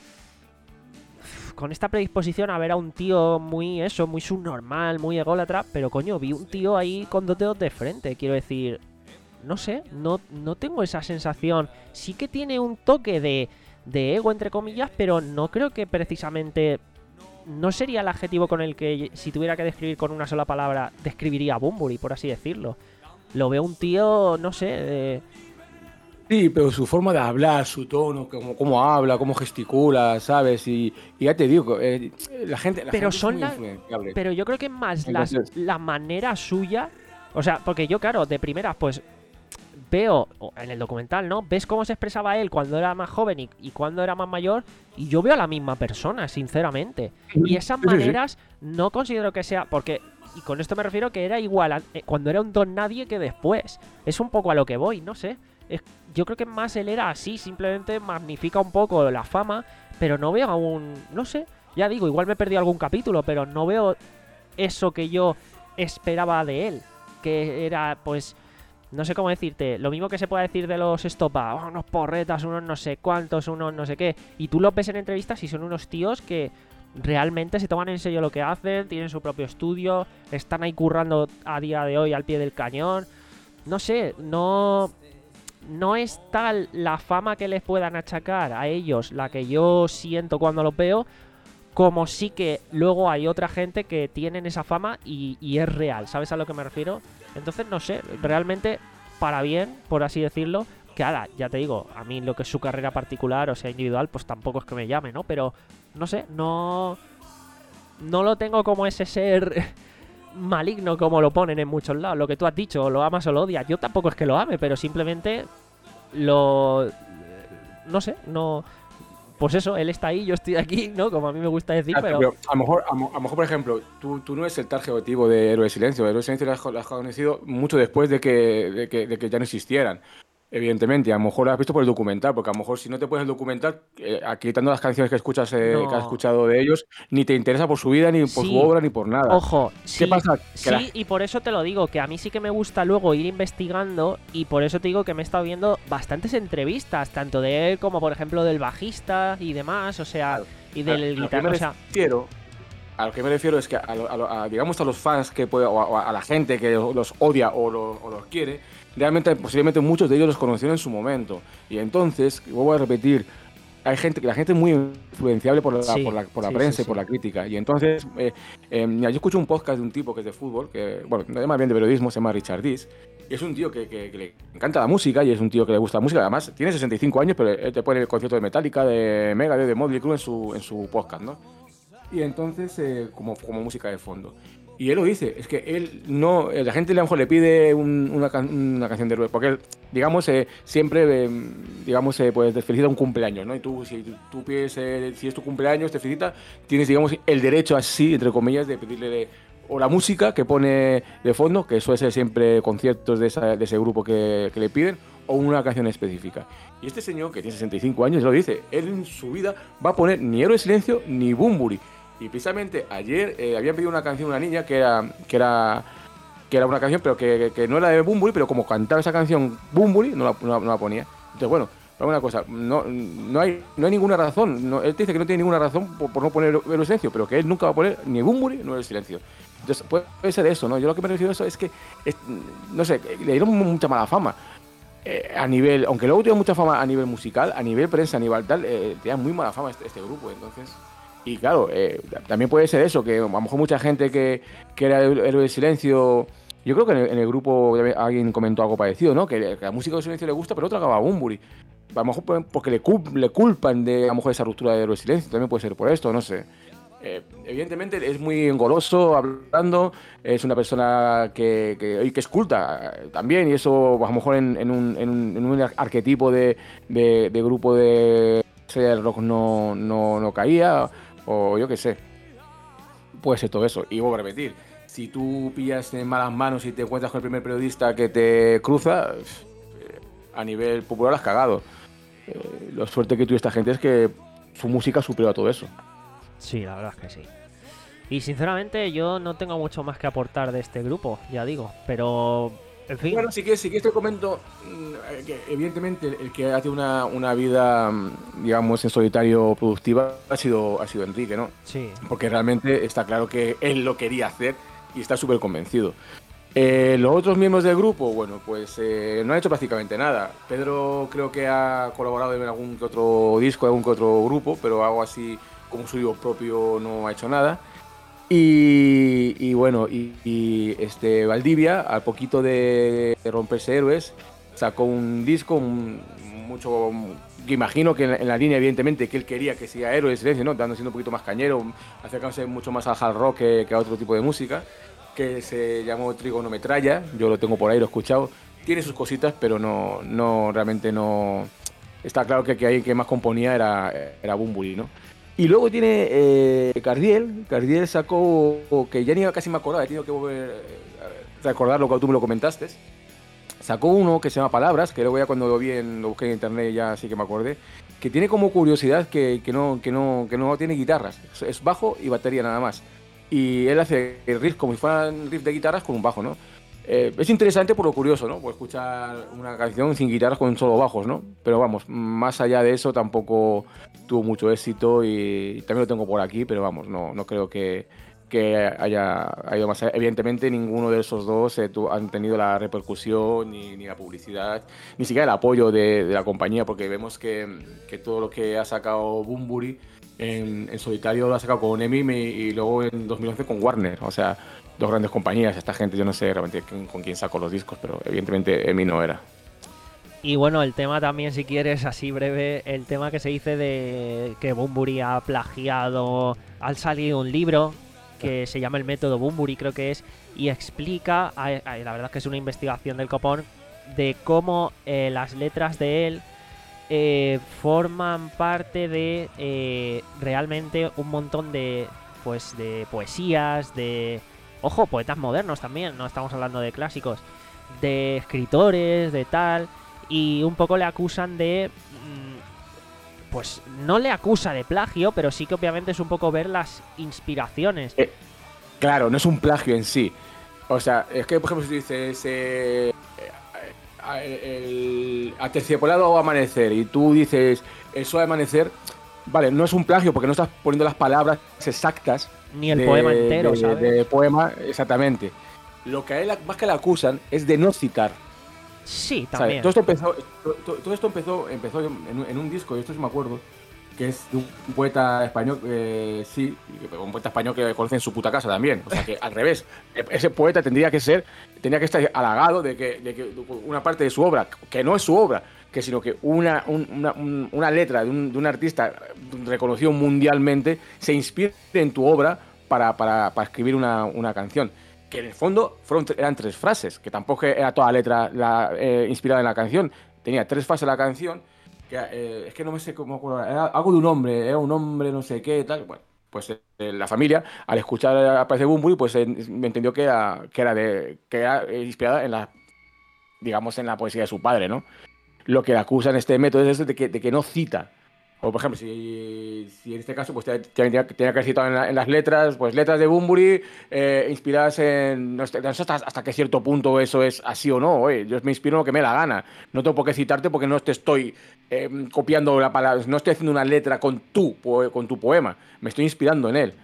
Con esta predisposición a ver a un tío muy eso, muy subnormal, muy ególatra. Pero coño, vi un tío ahí con dos dedos de frente. Quiero decir, no sé, no, no tengo esa sensación. Sí que tiene un toque de, de ego, entre comillas, pero no creo que precisamente. No sería el adjetivo con el que, si tuviera que describir con una sola palabra, describiría a Bunbury, por así decirlo. Lo veo un tío, no sé. Eh, Sí, pero su forma de hablar, su tono, cómo, cómo habla, cómo gesticula, ¿sabes? Y, y ya te digo, eh, la gente, la Pero gente son es muy las- influenciable. pero yo creo que más las, Entonces- la manera suya. O sea, porque yo, claro, de primeras, pues veo o en el documental, ¿no? Ves cómo se expresaba él cuando era más joven y, y cuando era más mayor. Y yo veo a la misma persona, sinceramente. Y esas Sí, sí, sí. maneras no considero que sea. Porque. Y con esto me refiero que era igual a- eh, cuando era un don nadie que después. Es un poco a lo que voy, no sé. Es- yo creo que más él era así, simplemente magnifica un poco la fama, pero no veo aún, no sé, ya digo, igual me he perdido algún capítulo, pero no veo eso que yo esperaba de él, que era, pues, no sé cómo decirte, lo mismo que se puede decir de los Estopa, oh, unos porretas, unos no sé cuántos, unos no sé qué, y tú los ves en entrevistas y son unos tíos que realmente se toman en serio lo que hacen, tienen su propio estudio, están ahí currando a día de hoy al pie del cañón, no sé, no... No es tal la fama que les puedan achacar a ellos, la que yo siento cuando los veo, como sí que luego hay otra gente que tienen esa fama y, y es real, ¿sabes a lo que me refiero? Entonces, no sé, realmente para bien, por así decirlo, que ahora, ya te digo, a mí lo que es su carrera particular, o sea, individual, pues tampoco es que me llame, ¿no? Pero, no sé, no... No lo tengo como ese ser maligno como lo ponen en muchos lados. Lo que tú has dicho, lo amas o lo odias. Yo tampoco es que lo ame, pero simplemente lo... No sé, no... Pues eso, él está ahí, yo estoy aquí, ¿no? Como a mí me gusta decir, Claro, pero... pero a lo mejor, a, mo- a lo mejor, por ejemplo, tú, tú no eres el target objetivo de Héroe de Silencio. Héroe de Silencio lo has, lo has conocido mucho después de que, de, que, de que ya no existieran. Evidentemente, a lo mejor lo has visto por el documental, porque a lo mejor si no te pones el documental, eh, quitando las canciones que escuchas, eh, que has No. escuchado de ellos, ni te interesa por su vida, ni por su Sí. obra, ni por nada. Ojo, sí, ¿Qué pasa? Que sí, la- y por eso te lo digo, que a mí sí que me gusta luego ir investigando y por eso te digo que me he estado viendo bastantes entrevistas, tanto de él como por ejemplo del bajista y demás, o sea, Claro. y A- del a lo que guitarra, me o sea, refiero, a lo que me refiero es que a, lo- a lo- a, digamos a los fans que puede, o a, a la gente que los odia o, lo- o los quiere, realmente posiblemente muchos de ellos los conocieron en su momento. Y entonces, vuelvo a repetir, hay gente que la gente es muy influenciable por la, Sí, por la, por la sí, prensa sí, y por sí. la crítica. Y entonces, eh, eh, mira, yo escucho un podcast de un tipo que es de fútbol, que, bueno, más bien de periodismo, se llama Richard Dis. Y es un tío que, que- que le encanta la música y es un tío que le gusta la música. Además, tiene sesenta y cinco años, pero él te pone el concierto de Metallica, de Megadeth, de Motley Crue en su, en su podcast, ¿no? Y entonces, eh, como, como música de fondo. Y él lo dice, es que él no, eh, la gente a lo mejor le pide un- una, can- una canción de héroe, porque él, digamos, eh, siempre, eh, digamos, eh, pues te felicita un cumpleaños, ¿no? Y tú, si tú, tú pides, eh, si es tu cumpleaños, te felicita, tienes, digamos, el derecho así, entre comillas, de pedirle de- o la música que pone de fondo, que suele ser siempre conciertos de, esa- de ese grupo que, que le piden, o una canción específica. Y este señor, que tiene sesenta y cinco años, lo dice, él en su vida va a poner ni Héroe de Silencio ni Bunbury. Y precisamente ayer eh, habían pedido una canción a una niña que era, que era, que era una canción, pero que, que no era de Bunbury, pero como cantaba esa canción Bunbury, no la, no la- no la ponía. Entonces, bueno, pero una cosa, no, no, hay, no hay ninguna razón. No, él te dice que no tiene ninguna razón por, por no poner Héroe de Silencio, pero que él nunca va a poner ni Bunbury ni Héroe de Silencio. Entonces, puede, puede ser eso, ¿no? Yo lo que me refiero a eso es que, es- no sé, le dieron mucha mala fama. Eh, a nivel, aunque luego tuvo mucha fama a nivel musical, a nivel prensa, a nivel tal, eh, tenía muy mala fama este, este grupo, entonces... Y claro, eh, también puede ser eso, que a lo mejor mucha gente que, que era Héroe del Silencio... Yo creo que en el, en el grupo alguien comentó algo parecido, ¿no? Que, que la música del silencio le gusta, pero otra acaba Bunbury. A lo mejor por- porque le, cul- le culpan de a lo mejor esa ruptura de Héroe del Silencio, también puede ser por esto, no sé. Eh, evidentemente es muy engoloso hablando, es una persona que, que, y que es culta eh, también, y eso a lo mejor en, en, un, en, un, en un arquetipo de, de, de grupo de del rock no, no, no caía, o yo qué sé. Puede ser todo eso. Y vuelvo a repetir, si tú pillas en malas manos y te encuentras con el primer periodista que te cruza, eh, a nivel popular has cagado. Eh, la suerte que tuvo esta gente es que su música superó a todo eso. sí, la verdad es que sí. Y sinceramente yo no tengo mucho más que aportar de este grupo, ya digo, pero en fin. Bueno, si quieres, si quieres te comento mm, que evidentemente el, el que ha tenido una, una vida, mm, digamos, en solitario productiva ha sido, ha sido Enrique, ¿no? Sí, Porque realmente está claro que él lo quería hacer y está súper convencido. Eh, los otros miembros del grupo, bueno, pues eh, no han hecho prácticamente nada. Pedro creo que ha colaborado en algún que otro disco, en algún que otro grupo, pero algo así como suyo propio no ha hecho nada. Y, y bueno, y, y, este Valdivia, al poquito de romperse héroes, sacó un disco, un- mucho, que imagino que en la, en la línea, evidentemente, que él quería que sea Héroe de Silencio, ¿no? Dando siendo un poquito más cañero, acercándose mucho más al hard rock que, que a otro tipo de música, que se llamó Trigonometralla, yo lo tengo por ahí, lo he escuchado, tiene sus cositas, pero no, no realmente no... Está claro que, que ahí que más componía era, era Bunbury, ¿no? Y luego tiene eh, Cardiel. Cardiel sacó, que ya ni casi me acordaba, he tenido que volver a recordarlo cuando tú me lo comentaste. Sacó uno que se llama Palabras, que luego ya cuando lo vi en, lo busqué en internet ya sí que me acordé, que tiene como curiosidad que, que, no, que, no, que no tiene guitarras, es bajo y batería nada más. Y él hace el riff como si fueran riff de guitarras con un bajo, ¿no? Eh, es interesante por lo curioso, ¿no? Por escuchar una canción sin guitarras con solo bajos, ¿no? Pero vamos, más allá de eso tampoco tuvo mucho éxito y también lo tengo por aquí, pero vamos, no, no creo que, que haya, haya ido más allá. Evidentemente ninguno de esos dos eh, tu, han tenido la repercusión ni, ni la publicidad, ni siquiera el apoyo de, de la compañía, porque vemos que, que todo lo que ha sacado Bunbury en, en solitario lo ha sacado con Emi y, y luego en dos mil once con Warner. O sea, dos grandes compañías. Esta gente, yo no sé realmente con, con quién sacó los discos, pero evidentemente Emi no era. Y bueno, el tema también, si quieres, así breve, el tema que se dice de que Bunbury ha plagiado, ha salido un libro que se llama El método Bunbury, creo que es, y explica, a, a, la verdad es que es una investigación del copón, de cómo eh, las letras de él eh, forman parte de eh, realmente un montón de, pues, de poesías, de, ojo, poetas modernos también, no estamos hablando de clásicos, de escritores, de tal... Y un poco le acusan de... Pues no le acusa de plagio, pero sí que obviamente es un poco ver las inspiraciones. Eh, claro, no es un plagio en sí. O sea, es que, por ejemplo, si dices... Eh, el aterciopelado amanecer y tú dices el suave amanecer, vale, no es un plagio porque no estás poniendo las palabras exactas. Ni el de, poema entero, de, ¿sabes? De poema, exactamente. Lo que a él más que le acusan es de no citar. Sí, también. Todo esto empezó, todo, todo esto empezó, empezó en, en un disco, y esto sí me acuerdo, que es de un poeta español, eh, sí, un poeta español que conoce en su puta casa también. O sea que al revés, ese poeta tendría que ser, tendría que estar halagado de que, de que una parte de su obra, que no es su obra, que sino que una, una, una letra de un, de un artista reconocido mundialmente se inspire en tu obra para, para, para escribir una, una canción. Que en el fondo fueron, eran tres frases, que tampoco era toda la letra la, eh, inspirada en la canción. Tenía tres frases la canción, que eh, es que no me sé cómo acuerdo, era algo de un hombre, era un hombre no sé qué, tal. Bueno, pues eh, la familia, al escuchar aparecer Bunbury, pues eh, me entendió que era, que era, de, que era eh, inspirada en la, digamos, en la poesía de su padre, ¿no? Lo que le acusan este método es de que, de que no cita. O, por ejemplo, si, si en este caso pues tenía que haber citado en, la, en las letras, pues letras de Bunbury eh, inspiradas en... No sé hasta, hasta qué cierto punto eso es así o no. Oye, yo me inspiro en lo que me da la gana. No tengo por qué citarte porque no te estoy eh, copiando la palabra, no estoy haciendo una letra con tu, con tu poema. Me estoy inspirando en él.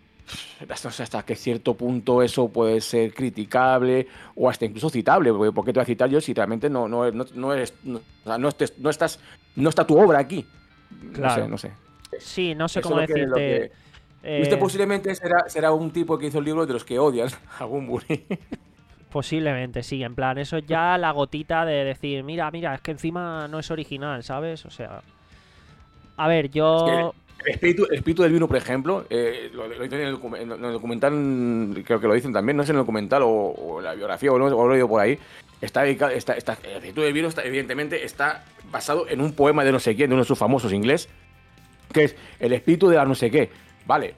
No sé hasta qué cierto punto eso puede ser criticable o hasta incluso citable. Porque ¿por qué te voy a citar yo si realmente no, no, no, no eres... No, o sea, no, estés, no, estás, no está tu obra aquí? Claro. No sé, no sé. Sí, no sé Eso cómo lo que- decirte. lo que- eh, Este posiblemente será, será un tipo que hizo el libro de los que odian a Bunbury. Posiblemente, sí. En plan, eso es ya la gotita de decir, mira, mira, es que encima no es original, ¿sabes? O sea. A ver, yo. El espíritu, el espíritu del vino, por ejemplo, eh, lo, lo dicen en el, docu- en el documental, creo que lo dicen también, no sé en el documental o, o la biografía o, no, o lo he oído por ahí. Está dedicado, está, está, el espíritu del vino, está, evidentemente, está basado en un poema de no sé quién, de uno de sus famosos inglés, que es el espíritu de la no sé qué. Vale.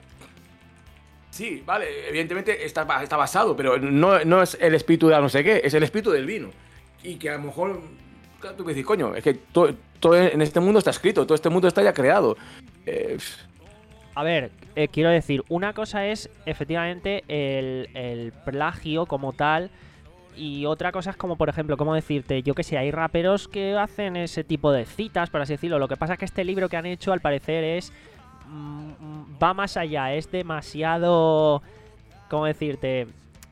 Sí, vale, evidentemente está, está basado, pero no, no es el espíritu de la no sé qué, es el espíritu del vino. Y que a lo mejor, claro, tú me dices, coño, es que todo, todo en este mundo está escrito, todo este mundo está ya creado. Eh, A ver, eh, quiero decir, una cosa es efectivamente el, el plagio como tal. Y otra cosa es como, por ejemplo, ¿cómo decirte? Yo que sé, hay raperos que hacen ese tipo de citas, por así decirlo. Lo que pasa es que este libro que han hecho, al parecer, es... Mmm, va más allá, es demasiado... ¿Cómo decirte?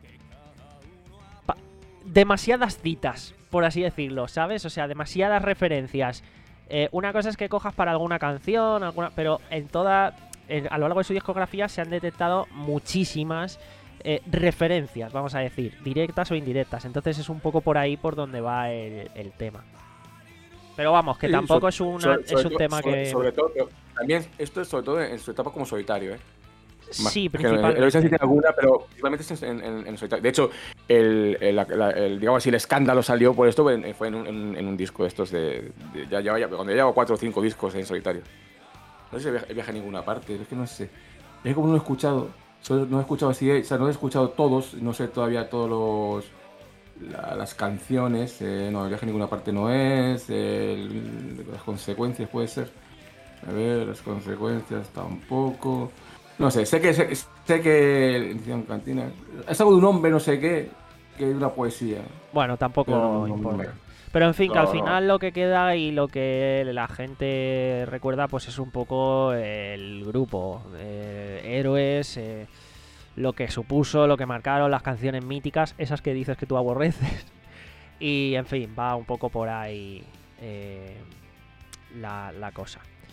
Pa- demasiadas citas, por así decirlo, ¿sabes? O sea, demasiadas referencias. Eh, una cosa es que cojas para alguna canción, alguna, pero en toda... en- a lo largo de su discografía se han detectado muchísimas... Eh, referencias, vamos a decir, directas o indirectas. Entonces es un poco por ahí por donde va el, el tema. Pero vamos, que Sí, tampoco so- es, una, sobre- es sobre un todo- tema sobre- que... Sobre todo, pero también esto es sobre todo en su etapa como solitario, ¿eh? Más Sí, que no, principalmente. Eloisa sí tiene alguna, pero principalmente es en, en, en solitario. De hecho, el, el, la- la- el, digamos así, el escándalo salió por esto, en- fue en un, en, en un disco de estos de... de- ya, ya, ya- cuando ya llevo cuatro o cinco discos en solitario. No sé si viaja, viaja a ninguna parte, es que no sé. Es que como no lo he escuchado, solo no he escuchado así, o sea, no he escuchado todos, no sé todavía todos los... la- las canciones, eh, no, el viaje a ninguna parte no es, el- las consecuencias puede ser. A ver, las consecuencias tampoco. No sé, sé que sé, sé que edición cantina es algo de un hombre no sé qué, que es una poesía. Bueno, tampoco Pero no- no- importa. no- Pero en fin, que al No, no. final lo que queda y lo que la gente recuerda pues es un poco el grupo. eh, héroes, eh, lo que supuso, lo que marcaron, las canciones míticas, esas que dices que tú aborreces. Y en fin, va un poco por ahí eh, la, la cosa.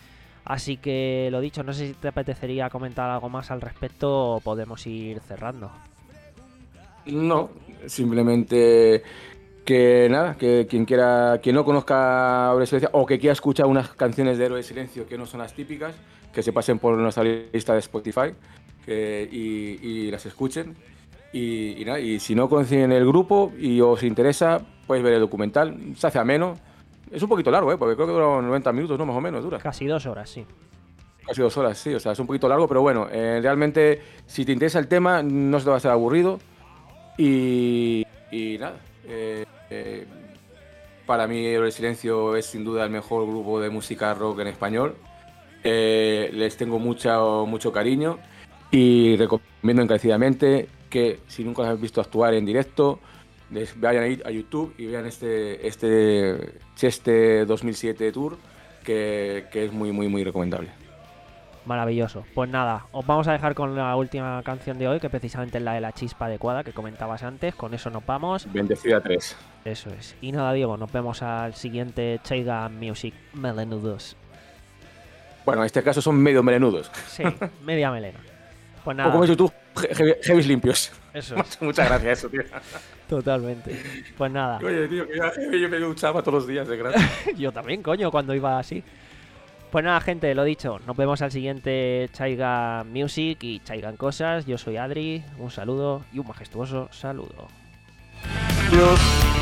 Así que lo dicho, no sé si te apetecería comentar algo más al respecto o podemos ir cerrando. No, simplemente que nada, que quien quiera, quien no conozca Héroes del Silencio o que quiera escuchar unas canciones de Héroes del Silencio que no son las típicas, que se pasen por nuestra lista de Spotify que, y, y las escuchen. Y, y nada, y si no conocen el grupo y os interesa, podéis ver el documental. Se hace ameno. Es un poquito largo, ¿eh? Porque creo que dura noventa minutos, ¿no? Más o menos dura. Casi dos horas, sí. Casi dos horas, sí. O sea, es un poquito largo, pero bueno, eh, realmente, si te interesa el tema, no se te va a hacer aburrido. Y, y nada, eh, eh, para mí Héroes del Silencio es sin duda el mejor grupo de música rock en español. Eh, les tengo mucho, mucho cariño y recomiendo encarecidamente que si nunca los habéis visto actuar en directo, les vayan a ir a YouTube y vean este, este Cheste dos mil siete Tour, que, que es muy, muy, muy recomendable. Maravilloso. Pues nada, os vamos a dejar con la última canción de hoy, que precisamente es la de la chispa adecuada que comentabas antes. Con eso nos vamos. Bendecida tres. Eso es. Y nada, Diego, nos vemos al siguiente Chaiga Music Melenudos. Bueno, en este caso son medio melenudos. Sí, media melena. Pues nada. O como dices tú, heavy, heavy limpios. Eso es. Muchas gracias, eso, tío. Totalmente. Pues nada. Oye, tío, que yo, yo me duchaba todos los días, de gracias. Yo también, coño, cuando iba así. Pues nada, gente, lo dicho, nos vemos al siguiente Chaiga Music y Chaigan Cosas. Yo soy Adri, un saludo y un majestuoso saludo. Adiós.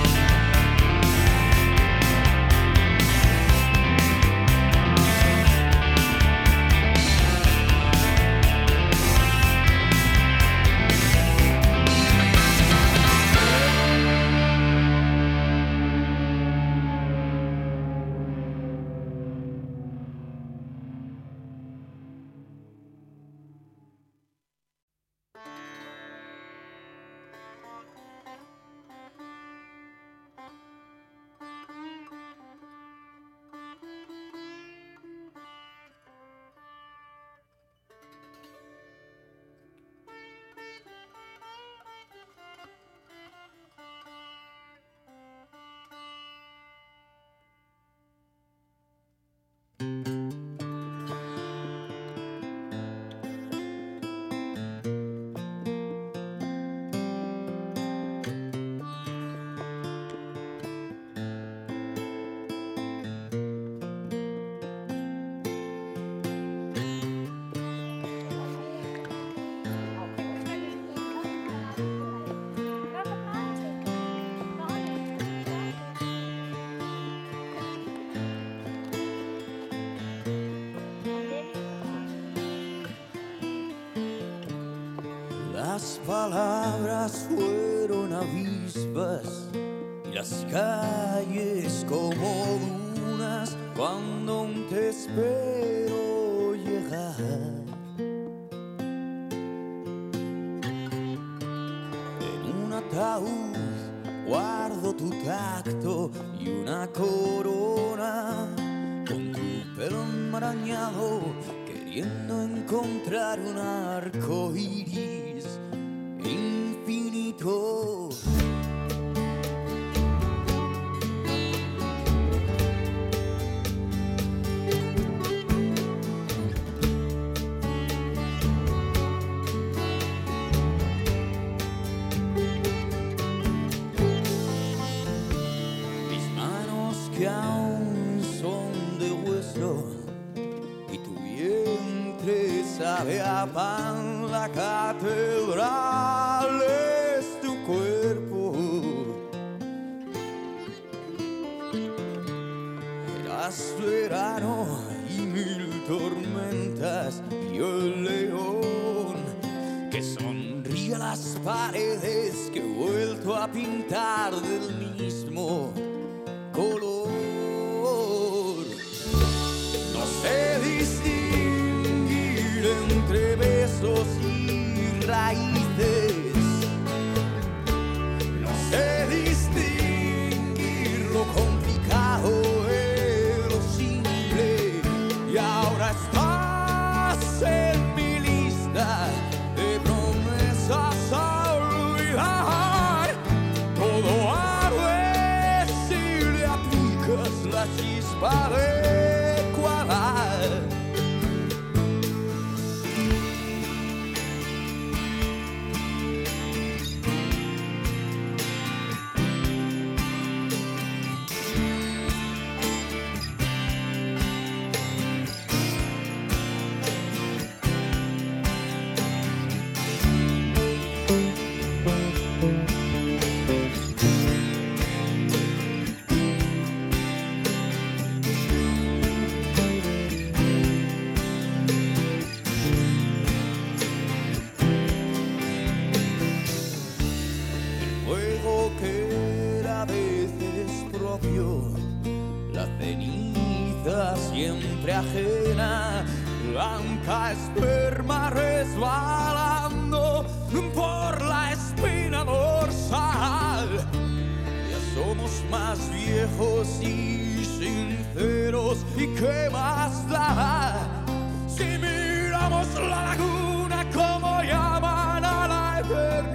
Las palabras fueron avispas y las calles como dunas cuando aún te espero llegar. En un ataúd guardo tu tacto y una corona con tu pelo enmarañado, queriendo encontrar un arco iris infinito. Mis manos que aún son de hueso y tu vientre sabe a pan, la catedral es tu cuerpo. Eras verano y mil tormentas, y el león que sonríe a las paredes que he vuelto a pintar del mismo color. No sé distinguir entre besos y raíces, no sé distinguir lo complicado de lo simple, y ahora estás en mi lista de promesas a olvidar. Todo arde si le aplicas la chispa adecuada. propio, la ceniza siempre ajena, blanca esperma resbalando por la espina dorsal. Ya somos más viejos y sinceros, ¿y qué más da? Si miramos la laguna como llaman a la eternidad.